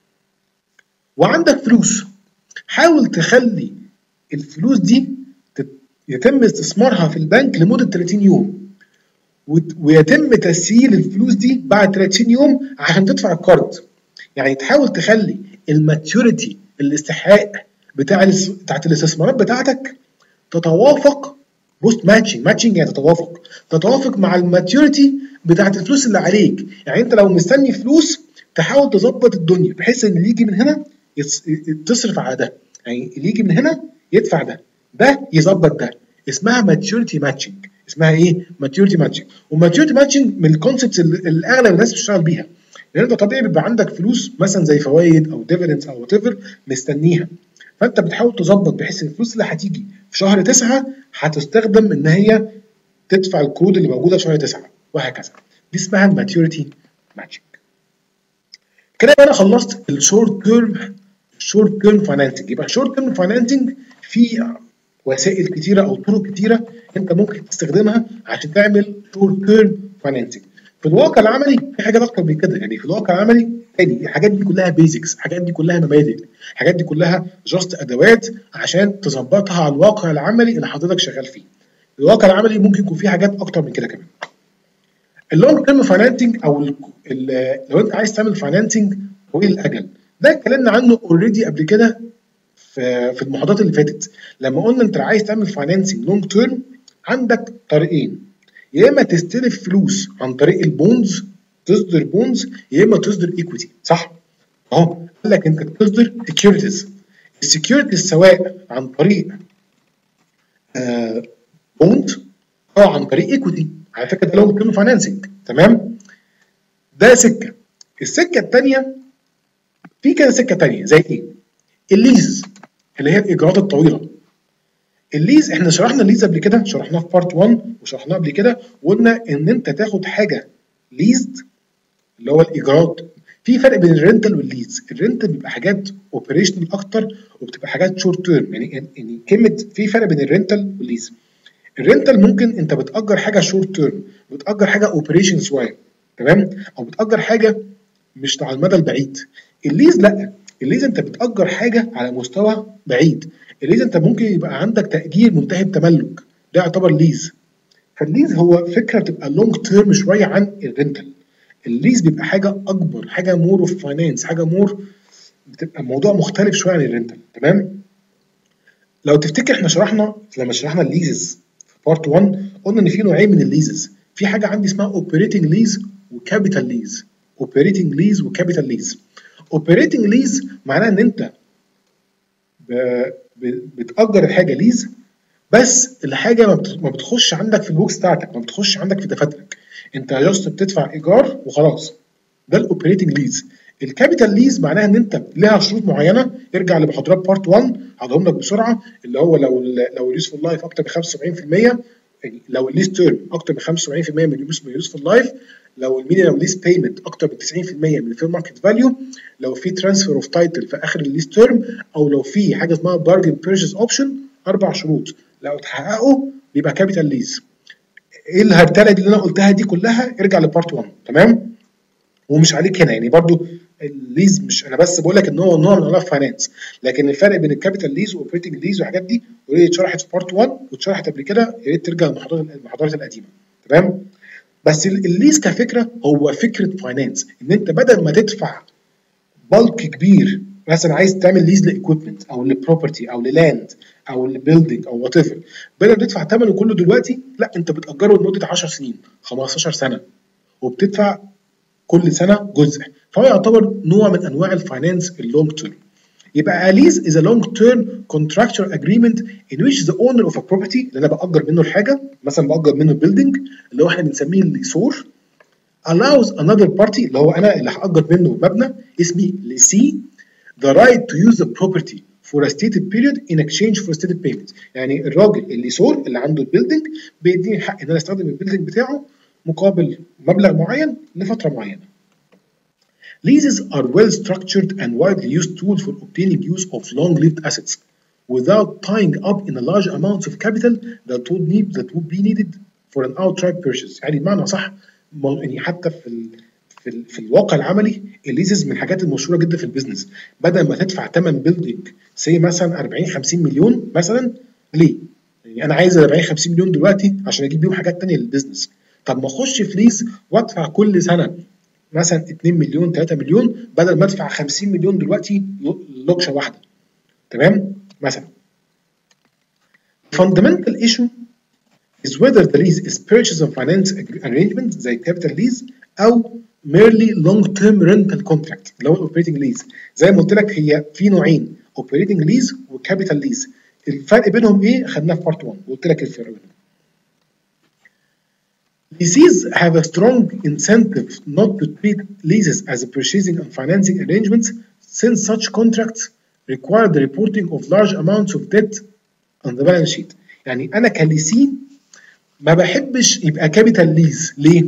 وعندك فلوس، حاول تخلي الفلوس دي يتم استثمارها في البنك لمده ثلاثين يوم، ويتم تسييل الفلوس دي بعد ثلاثين يوم عشان تدفع القرض. يعني تحاول تخلي الماتيوريتي الاستحقاق بتاع بتاعت الاستثمارات بتاعتك تتوافق. بوست ماتشنج، ماتشنج يعني تتوافق تتوافق مع الماتيوريتي بتاعت الفلوس اللي عليك. يعني انت لو مستني فلوس تحاول تظبط الدنيا بحيث ان اللي يجي من هنا تصرف على ده، يعني اللي يجي من هنا يدفع ده، ده يظبط ده. اسمها ماتيوريتي ماتشنج. اسمها ايه؟ ماتيوريتي ماتشنج. والماتيوريتي ماتشنج من الكونسبتس اللي اغلب الناس بتشتغل بيها، لان انت طبيعي بيبقى عندك فلوس مثلا زي فوائد او ديفيدنس او وات ايفر مستنيها، فانت بتحاول تظبط بحيث الفلوس اللي هتيجي في شهر تسعة هتستخدم ان هي تدفع القروض اللي موجوده في شهر تسعة وهكذا. دي اسمها الماتيوريتي ماتشنج. كده انا خلصت الشورت تيرم الشورت تيرم فاينانسنج. يبقى الشورت تيرم فاينانسنج في وسائل كتيره او طرق كتيره انت ممكن تستخدمها عشان تعمل شورت تيرم فاينانسنج. في الواقع العملي في حاجات اكتر من كده. يعني في الواقع العملي تاني الحاجات دي كلها بيزكس، الحاجات دي كلها مبادئ، الحاجات دي كلها جاست ادوات عشان تظبطها على الواقع العملي اللي حضرتك شغال فيه. الواقع العملي ممكن يكون فيه حاجات اكتر من كده كمان. اللونج تيرم فاينانسنج او ال ال لو انت عايز تعمل فاينانسنج طويل الاجل، ده اتكلمنا عنه اوريدي قبل كده في في المحاضرات اللي فاتت. لما قلنا انت عايز تعمل فاينانسنج لونج تيرم عندك طريقين، يا اما تستلف فلوس عن طريق البونز، تصدر بونز، يا اما تصدر ايكويتي. صح؟ اهو قال لك انت تصدر سكيورتيز. السكيورتيز سواء عن طريق آه بوند او عن طريق ايكويتي. على فكره ده لونج تيرم فاينانسنج. تمام؟ ده سكه. السكه الثانيه في كده سكه ثانيه زي ايه؟ الليز اللي هي الاجراءات الطويله. الليز احنا شرحنا الليز قبل كده، شرحناه في بارت واحد وشرحناه قبل كده، وقلنا ان انت تاخد حاجه ليزد اللي هو الايجارات. في فرق بين الرنتال والليز. الرنتال بيبقى حاجات اوبريشنال اكتر وبتبقى حاجات شورت تيرم. يعني يعني كلمه في فرق بين الرنتال والليز. الرنتال ممكن انت بتاجر حاجه شورت تيرم، بتاجر حاجه اوبريشن شويه، تمام؟ او بتاجر حاجه مش على المدى البعيد. الليز لا، الليز انت بتاجر حاجه على مستوى بعيد. الليز انت ممكن يبقى عندك تاجير منتهي التملك، ده يعتبر ليز. فالليز هو فكره بتبقى لونج تيرم شويه عن الرنتال. الليز بيبقى حاجه اكبر، حاجه مور اوف فاينانس، حاجه مور، بتبقى الموضوع مختلف شويه عن الرنتال. تمام؟ لو تفتكر احنا شرحنا لما شرحنا الليزز في بارت واحد قلنا ان في نوعين من الليزز. في حاجه عندي اسمها اوبريتنج ليز وكابيتال ليز. اوبريتنج ليز وكابيتال ليز. اوبريتنج ليز معناه ان انت بتأجر الحاجه ليز، بس الحاجه ما بتخش عندك في البوكس بتاعتك، ما بتخش عندك في دفاترك، انت جاست بتدفع ايجار وخلاص. ده الاوبريتنج ليز. الكابيتال ليز معناها ان انت لها شروط معينه، ارجع لمحاضرات بارت واحد هقولهم لك بسرعه، اللي هو لو لو اليوسفول لايف اكتر من خمسة وسبعين في المية، يعني لو الليز تيرم اكتر من خمسة وسبعين في المية من اليوسفول لايف، لو المينيمم ليز بيمنت اكتر من تسعين في المية من الفير ماركت فاليو، لو في ترانسفير اوف تايتل في اخر الليز تيرم، او لو في حاجه اسمها بارجن بيرشيز اوبشن. اربع شروط لو اتحققوا بيبقى كابيتال ليز. ايه الهرتله اللي انا قلتها دي كلها؟ ارجع لبارت واحد. تمام؟ ومش عليك هنا، يعني برضو الليز مش انا بس بقول لك ان هو نوع من انواع الفاينانس، لكن الفرق بين الكابيتال ليز واوبريتنج ليز والحاجات دي اوريدي اتشرحت في بارت واحد واتشرحت قبل كده، يا ريت ترجع للمحاضرات المحاضرات القديمه. تمام؟ بس الليز كفكره هو فكره فاينانس، ان انت بدل ما تدفع بالك كبير، مثلا عايز تعمل ليز لايكويبمنت او لبروبرتي او للاند او لبيلدينج او وات ايفر، بدل ما تدفع ثمنه كله دلوقتي، لا انت بتاجره لمده عشر سنين خمستاشر سنه وبتدفع كل سنه جزء، فهو يعتبر نوع من انواع الفاينانس اللونج تيرم. يبقى a lease is a long term contractual agreement in which the owner of a property اللي انا باجر منه الحاجه، مثلا باجر منه البيلدينج اللي هو احنا بنسميه الليسور، allows another party اللي هو انا اللي هاجر منه مبنى اسمي lessee the right to use the property for a stated period in exchange for stated payment. يعني الراجل الليسور اللي عنده البيلدينج بيديني حق ان انا استخدم البيلدينج بتاعه مقابل مبلغ معين لفتره معينه. Leases are well structured and widely used tool for obtaining use of long-lived assets without tying up in a large amounts of capital that would need that would be needed for an outright purchase. يعني بمعنى صح يعني حتى في ال في, ال في الواقع العملي الليزز من الحاجات المشهوره جدا في البيزنس. بدل ما تدفع ثمن بيلدينج سي مثلا أربعين خمسين مليون مثلا، ليه؟ يعني انا عايز أربعين خمسين مليون دلوقتي عشان اجيب بيهم حاجات ثانيه للبيزنس. طب ما اخش في ليز وادفع كل سنه مثلا اتنين مليون تلاتة مليون بدل ما ادفع خمسين مليون دلوقتي لوكشه واحده. تمام؟ مثلا. Fundamental issue is whether the lease is purchase and finance arrangement زي capital lease او merely long term rental contract اللي هو operating lease. زي ما قلت لك هي في نوعين operating lease و capital lease. الفرق بينهم ايه؟ خدناه في part واحد وقلت لك الفرق بينهم. Lessees have a strong incentive not to treat leases as a purchasing and financing arrangements since such contracts require the reporting of large amounts of debt on the balance sheet. يعني أنا كليسي ما بحبش يبقى كابيتال ليز. ليه؟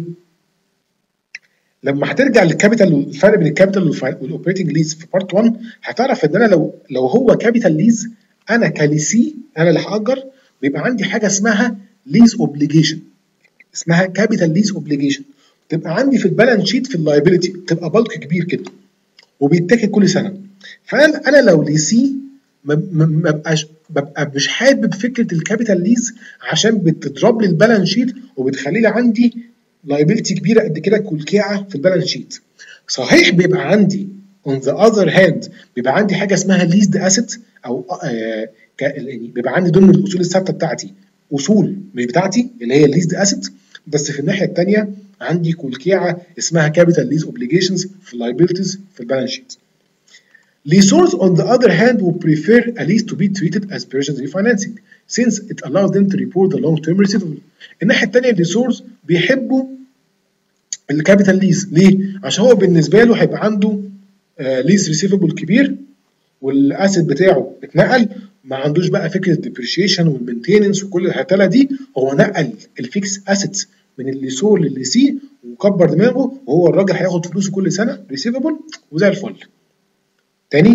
لما هترجع للكابيتال الفرق بين الكابيتال والاوبريتنج ليز في بارت واحد هتعرف ان انا لو لو هو كابيتال ليز انا كليسي انا اللي هاجر بيبقى عندي حاجه اسمها ليز اوبليجيشن، اسمها كابيتال ليز اوبليجيشن، تبقى عندي في البالانس شيت في اللايبيلتي تبقى بالك كبير كده وبيتاخد كل سنه. فانا انا لو ليسي ما ببقاش ببقى مش حابب فكره الكابيتال ليز عشان بتضرب لي البالانس شيت وبتخلي لي عندي لايبيلتي كبيره قد كده كلكيعه في البالانس شيت. صحيح بيبقى عندي on the other hand بيبقى عندي حاجه اسمها leased asset او آه يعني بيبقى عندي ضمن الاصول الثابته بتاعتي اصول مش بتاعتي اللي هي leased asset، بس في الناحيه الثانيه عندي كلكيعه اسمها capital lease obligations في اللايبيلتيز في البالانس شيت. Lessors on the other hand would prefer a lease to be treated as purchase refinancing since it allows them to report the long-term receivable. الناحية التانية الليسورز بيحبوا الكابيتال ليز. ليه؟ عشان هو بالنسبة له هيبقى عنده ليز ريسيفبل كبير والاسيت بتاعه اتنقل، ما عندوش بقى فكرة الديبريشيشن والمينتيننس وكل الهتلة دي، هو نقل الفيكس اسيتس من الليسور للليسي وكبر دماغه وهو الراجل هياخد فلوسه كل سنة ريسيفبل وزي الفل. تاني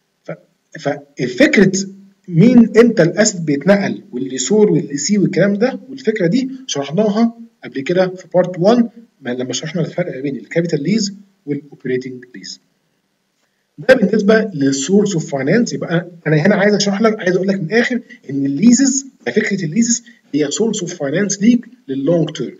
فالفكره مين امتى الاسد بيتنقل والليسور والليسي والكلام ده والفكره دي شرحناها قبل كده في بارت واحد لما شرحنا الفرق بين الكابيتال ليز والاوبريتنج ليز. ده بالنسبه للسورس اوف فاينانس. يبقى انا هنا عايز اشرح لك عايز اقول لك من الاخر ان الليزز فكره الليزز هي سورس اوف فاينانس ليك لللونج تيرم.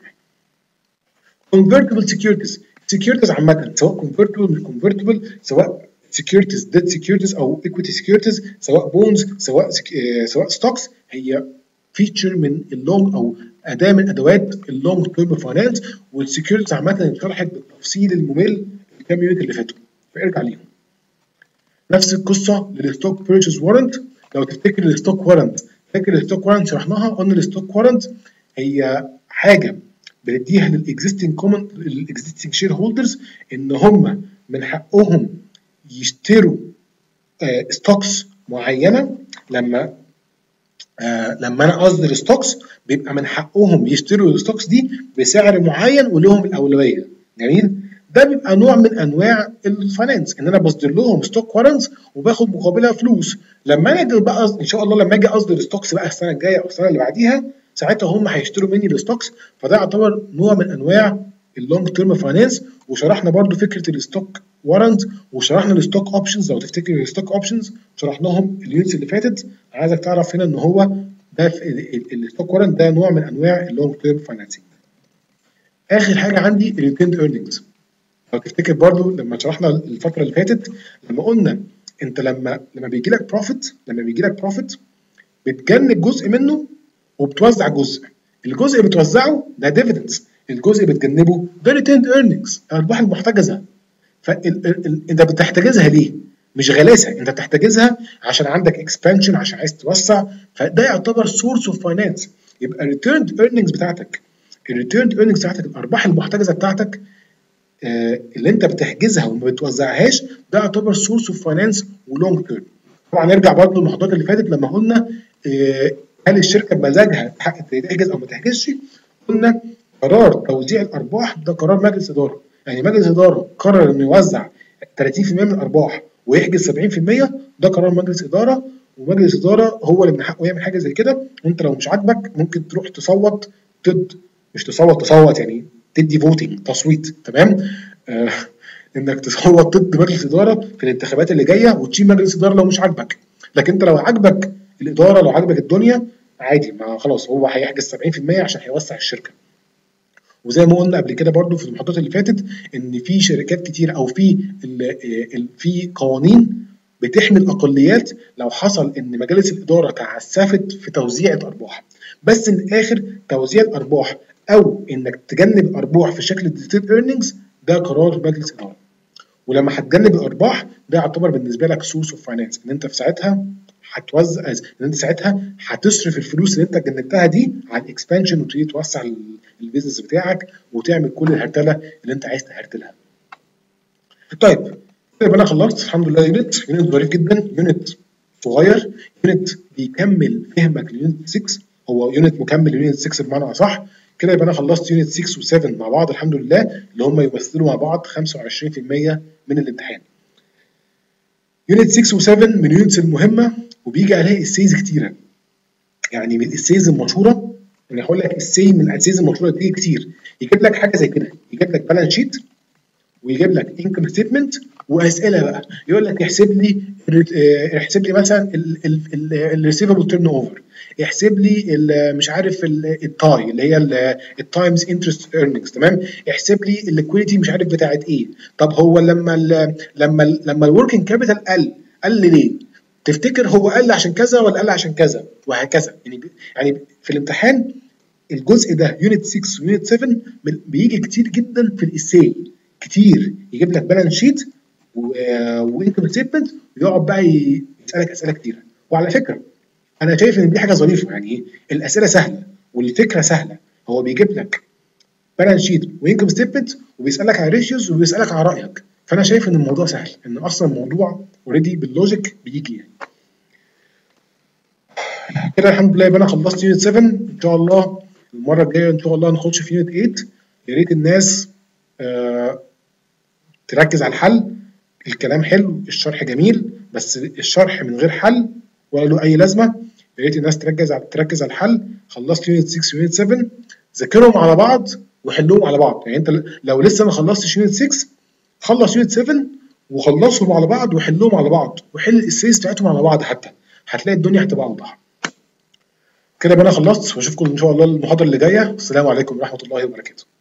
convertible securities securities عامه سواء convertible مش convertible سواء securities debt securities او equity securities سواء bonds سواء سواء stocks هي feature من اللونج او اداه من ادوات اللونج تيرم فاينانس. والسكيورتيز عامه اتشرحت بالتفصيل الممل الكام يونت اللي فاتوا فارجع ليهم. نفس القصه للستوك بيرتشيز وارنت. لو تفتكر الستوك وارنت فاكر الستوك وارنت شرحناها قلنا الستوك وارنت هي حاجه بنديها للاكزيستنج كومن للاكزيستنج شير هولدرز ان هم من حقهم يشتروا آه ستوكس معينه. لما آه لما انا اصدر ستوكس بيبقى من حقهم يشتروا الستوكس دي بسعر معين ولهم الاولويه. جميل. ده بيبقى نوع من انواع الفاينانس ان انا بصدر لهم ستوك وارنتس وباخد مقابلها فلوس. لما انا اجي بقى ان شاء الله لما اجي اصدر ستوكس بقى السنه الجايه او السنه اللي بعديها ساعتها هم هيشتروا مني الستوكس. فده يعتبر نوع من انواع اللونج تيرم فاينانس. وشرحنا برضو فكره الستوك وارنت وشرحنا الستوك اوبشنز. لو تفتكر الستوك اوبشنز شرحناهم اليونتس اللي فاتت. عايزك تعرف هنا ان هو ده الستوك وارنت ده نوع من انواع اللونج تيرم فاينانسنج. اخر حاجه عندي الريتيند ايرنينجز. لو تفتكر برضو لما شرحنا الفتره اللي فاتت لما قلنا انت لما لما بيجي لك بروفيت لما بيجي لك بروفيت بتجنب جزء منه وبتوزع جزء. الجزء اللي بتوزعه ده ديفيدنز، الجزء اللي بتجنبه ده ريتيند ايرنينجز الارباح المحتجزه. فانت بتحتجزها ليه؟ مش غلاسه، انت بتحتجزها عشان عندك اكسبانشن، عشان عايز توسع، فده يعتبر سورس اوف فاينانس. يبقى الريتيرند ايرنينجز بتاعتك، الريتيرند ايرنينجز بتاعتك، الارباح المحتجزه بتاعتك آه اللي انت بتحجزها وما بتوزعهاش، ده يعتبر سورس اوف فاينانس ولونج تيرم. طبعا نرجع برضه للمحاضرات اللي فاتت لما قلنا آه هل الشركه بمزاجها تحجز او ما تحجزش؟ قلنا قرار توزيع الارباح ده قرار مجلس اداره، يعني مجلس اداره قرر انه يوزع ثلاثين في المية من الارباح ويحجز سبعين في المية، ده قرار مجلس اداره، ومجلس اداره هو اللي من حقه يعمل حاجه زي كده. وانت لو مش عاجبك ممكن تروح تصوت ضد، مش تصوت تصوت يعني تدي فوتنج، تصويت، تمام؟ آه انك تصوت ضد مجلس اداره في الانتخابات اللي جايه وتشيل مجلس اداره لو مش عاجبك. لكن انت لو عاجبك الاداره، لو عاجبك الدنيا، عادي، ما خلاص هو هيحجز سبعين في المية عشان هيوسع الشركه. وزي ما قلنا قبل كده برضو في المحاضرات اللي فاتت ان في شركات كتير او في في قوانين بتحمي الاقليات لو حصل ان مجالس الاداره تعسفت في توزيع الارباح. بس من الاخر توزيع الارباح او انك تجنب الارباح في شكل الديتيد ايرنينجز ده قرار مجلس اداره. ولما هتجنب الارباح ده يعتبر بالنسبه لك سورس اوف فاينانس، ان انت في ساعتها هتوزع، ان انت ساعتها هتصرف الفلوس اللي انت جنبتها دي على الاكسبانشن وتبتدي توسع البيزنس بتاعك وتعمل كل الهرتله اللي انت عايز تهرتلها. طيب يبقى انا خلصت الحمد لله. يونت يونت ظريف جدا، يونت صغير، يونت بيكمل فهمك ليونت ستة، هو يونت مكمل ليونت ستة بمعنى اصح. كده يبقى انا خلصت يونت ستة و7 مع بعض الحمد لله، اللي هم يمثلوا مع بعض خمسة وعشرين في المية من الامتحان. يونت ستة و7 من اليونتس المهمه وبيجي عليها اسيز كتيره، يعني من الاسيز المشهوره، يعني هقول لك السي من الاسيز المشهوره دي كتير، يجيب لك حاجه زي كده، يجيب لك بالانس شيت ويجيب لك انكم ستيتمنت واسئله بقى، يقول لك احسب لي احسب لي مثلا الريسيفبل تيرن اوفر، احسب لي مش عارف التاي اللي هي التايمز انترست ايرنينجز، تمام؟ احسب لي الليكويديتي مش عارف بتاعت ايه. طب هو لما ال لما ال لما الوركينج كابيتال قل قل ليه؟ تفتكر هو قل عشان كذا ولا قل عشان كذا؟ وهكذا. يعني يعني في الامتحان الجزء ده يونت ستة ويونت سبعة بيجي كتير جدا في الاساي، كتير يجيب لك بالانس شيت وانكم ستيتمنت ويقعد بقى يسالك اسئله كتيره. وعلى فكره انا شايف ان دي حاجه ظريفه، يعني الاسئله سهله والفكره سهله، هو بيجيب لك بالانس شيت وانكم ستيتمنت وبيسالك على ريشيوز وبيسالك على رايك، فانا شايف ان الموضوع سهل، ان اصلا الموضوع اوريدي باللوجيك بيجي يعني. كده الحمد لله يبقى انا خلصت يونت سبعة، ان شاء الله المره الجايه ان شاء الله نخش في يونت ثمانية. يا ريت الناس آه تركز على الحل، الكلام حلو، الشرح جميل، بس الشرح من غير حل ولا له اي لازمه. يا ريت الناس تركز على تركز على الحل. خلصت يونت ستة ويونت سبعة، ذاكرهم على بعض وحلهم على بعض. يعني انت لو لسه ما خلصتش يونت ستة خلص يونت سبعة وخلصهم على بعض وحلهم على بعض وحل الاسايز بتاعتهم على بعض، حتى هتلاقي الدنيا هتبقى اوضح. كده يبقى انا خلصت، واشوفكم ان شاء الله المحاضره اللي جايه. السلام عليكم ورحمه الله وبركاته.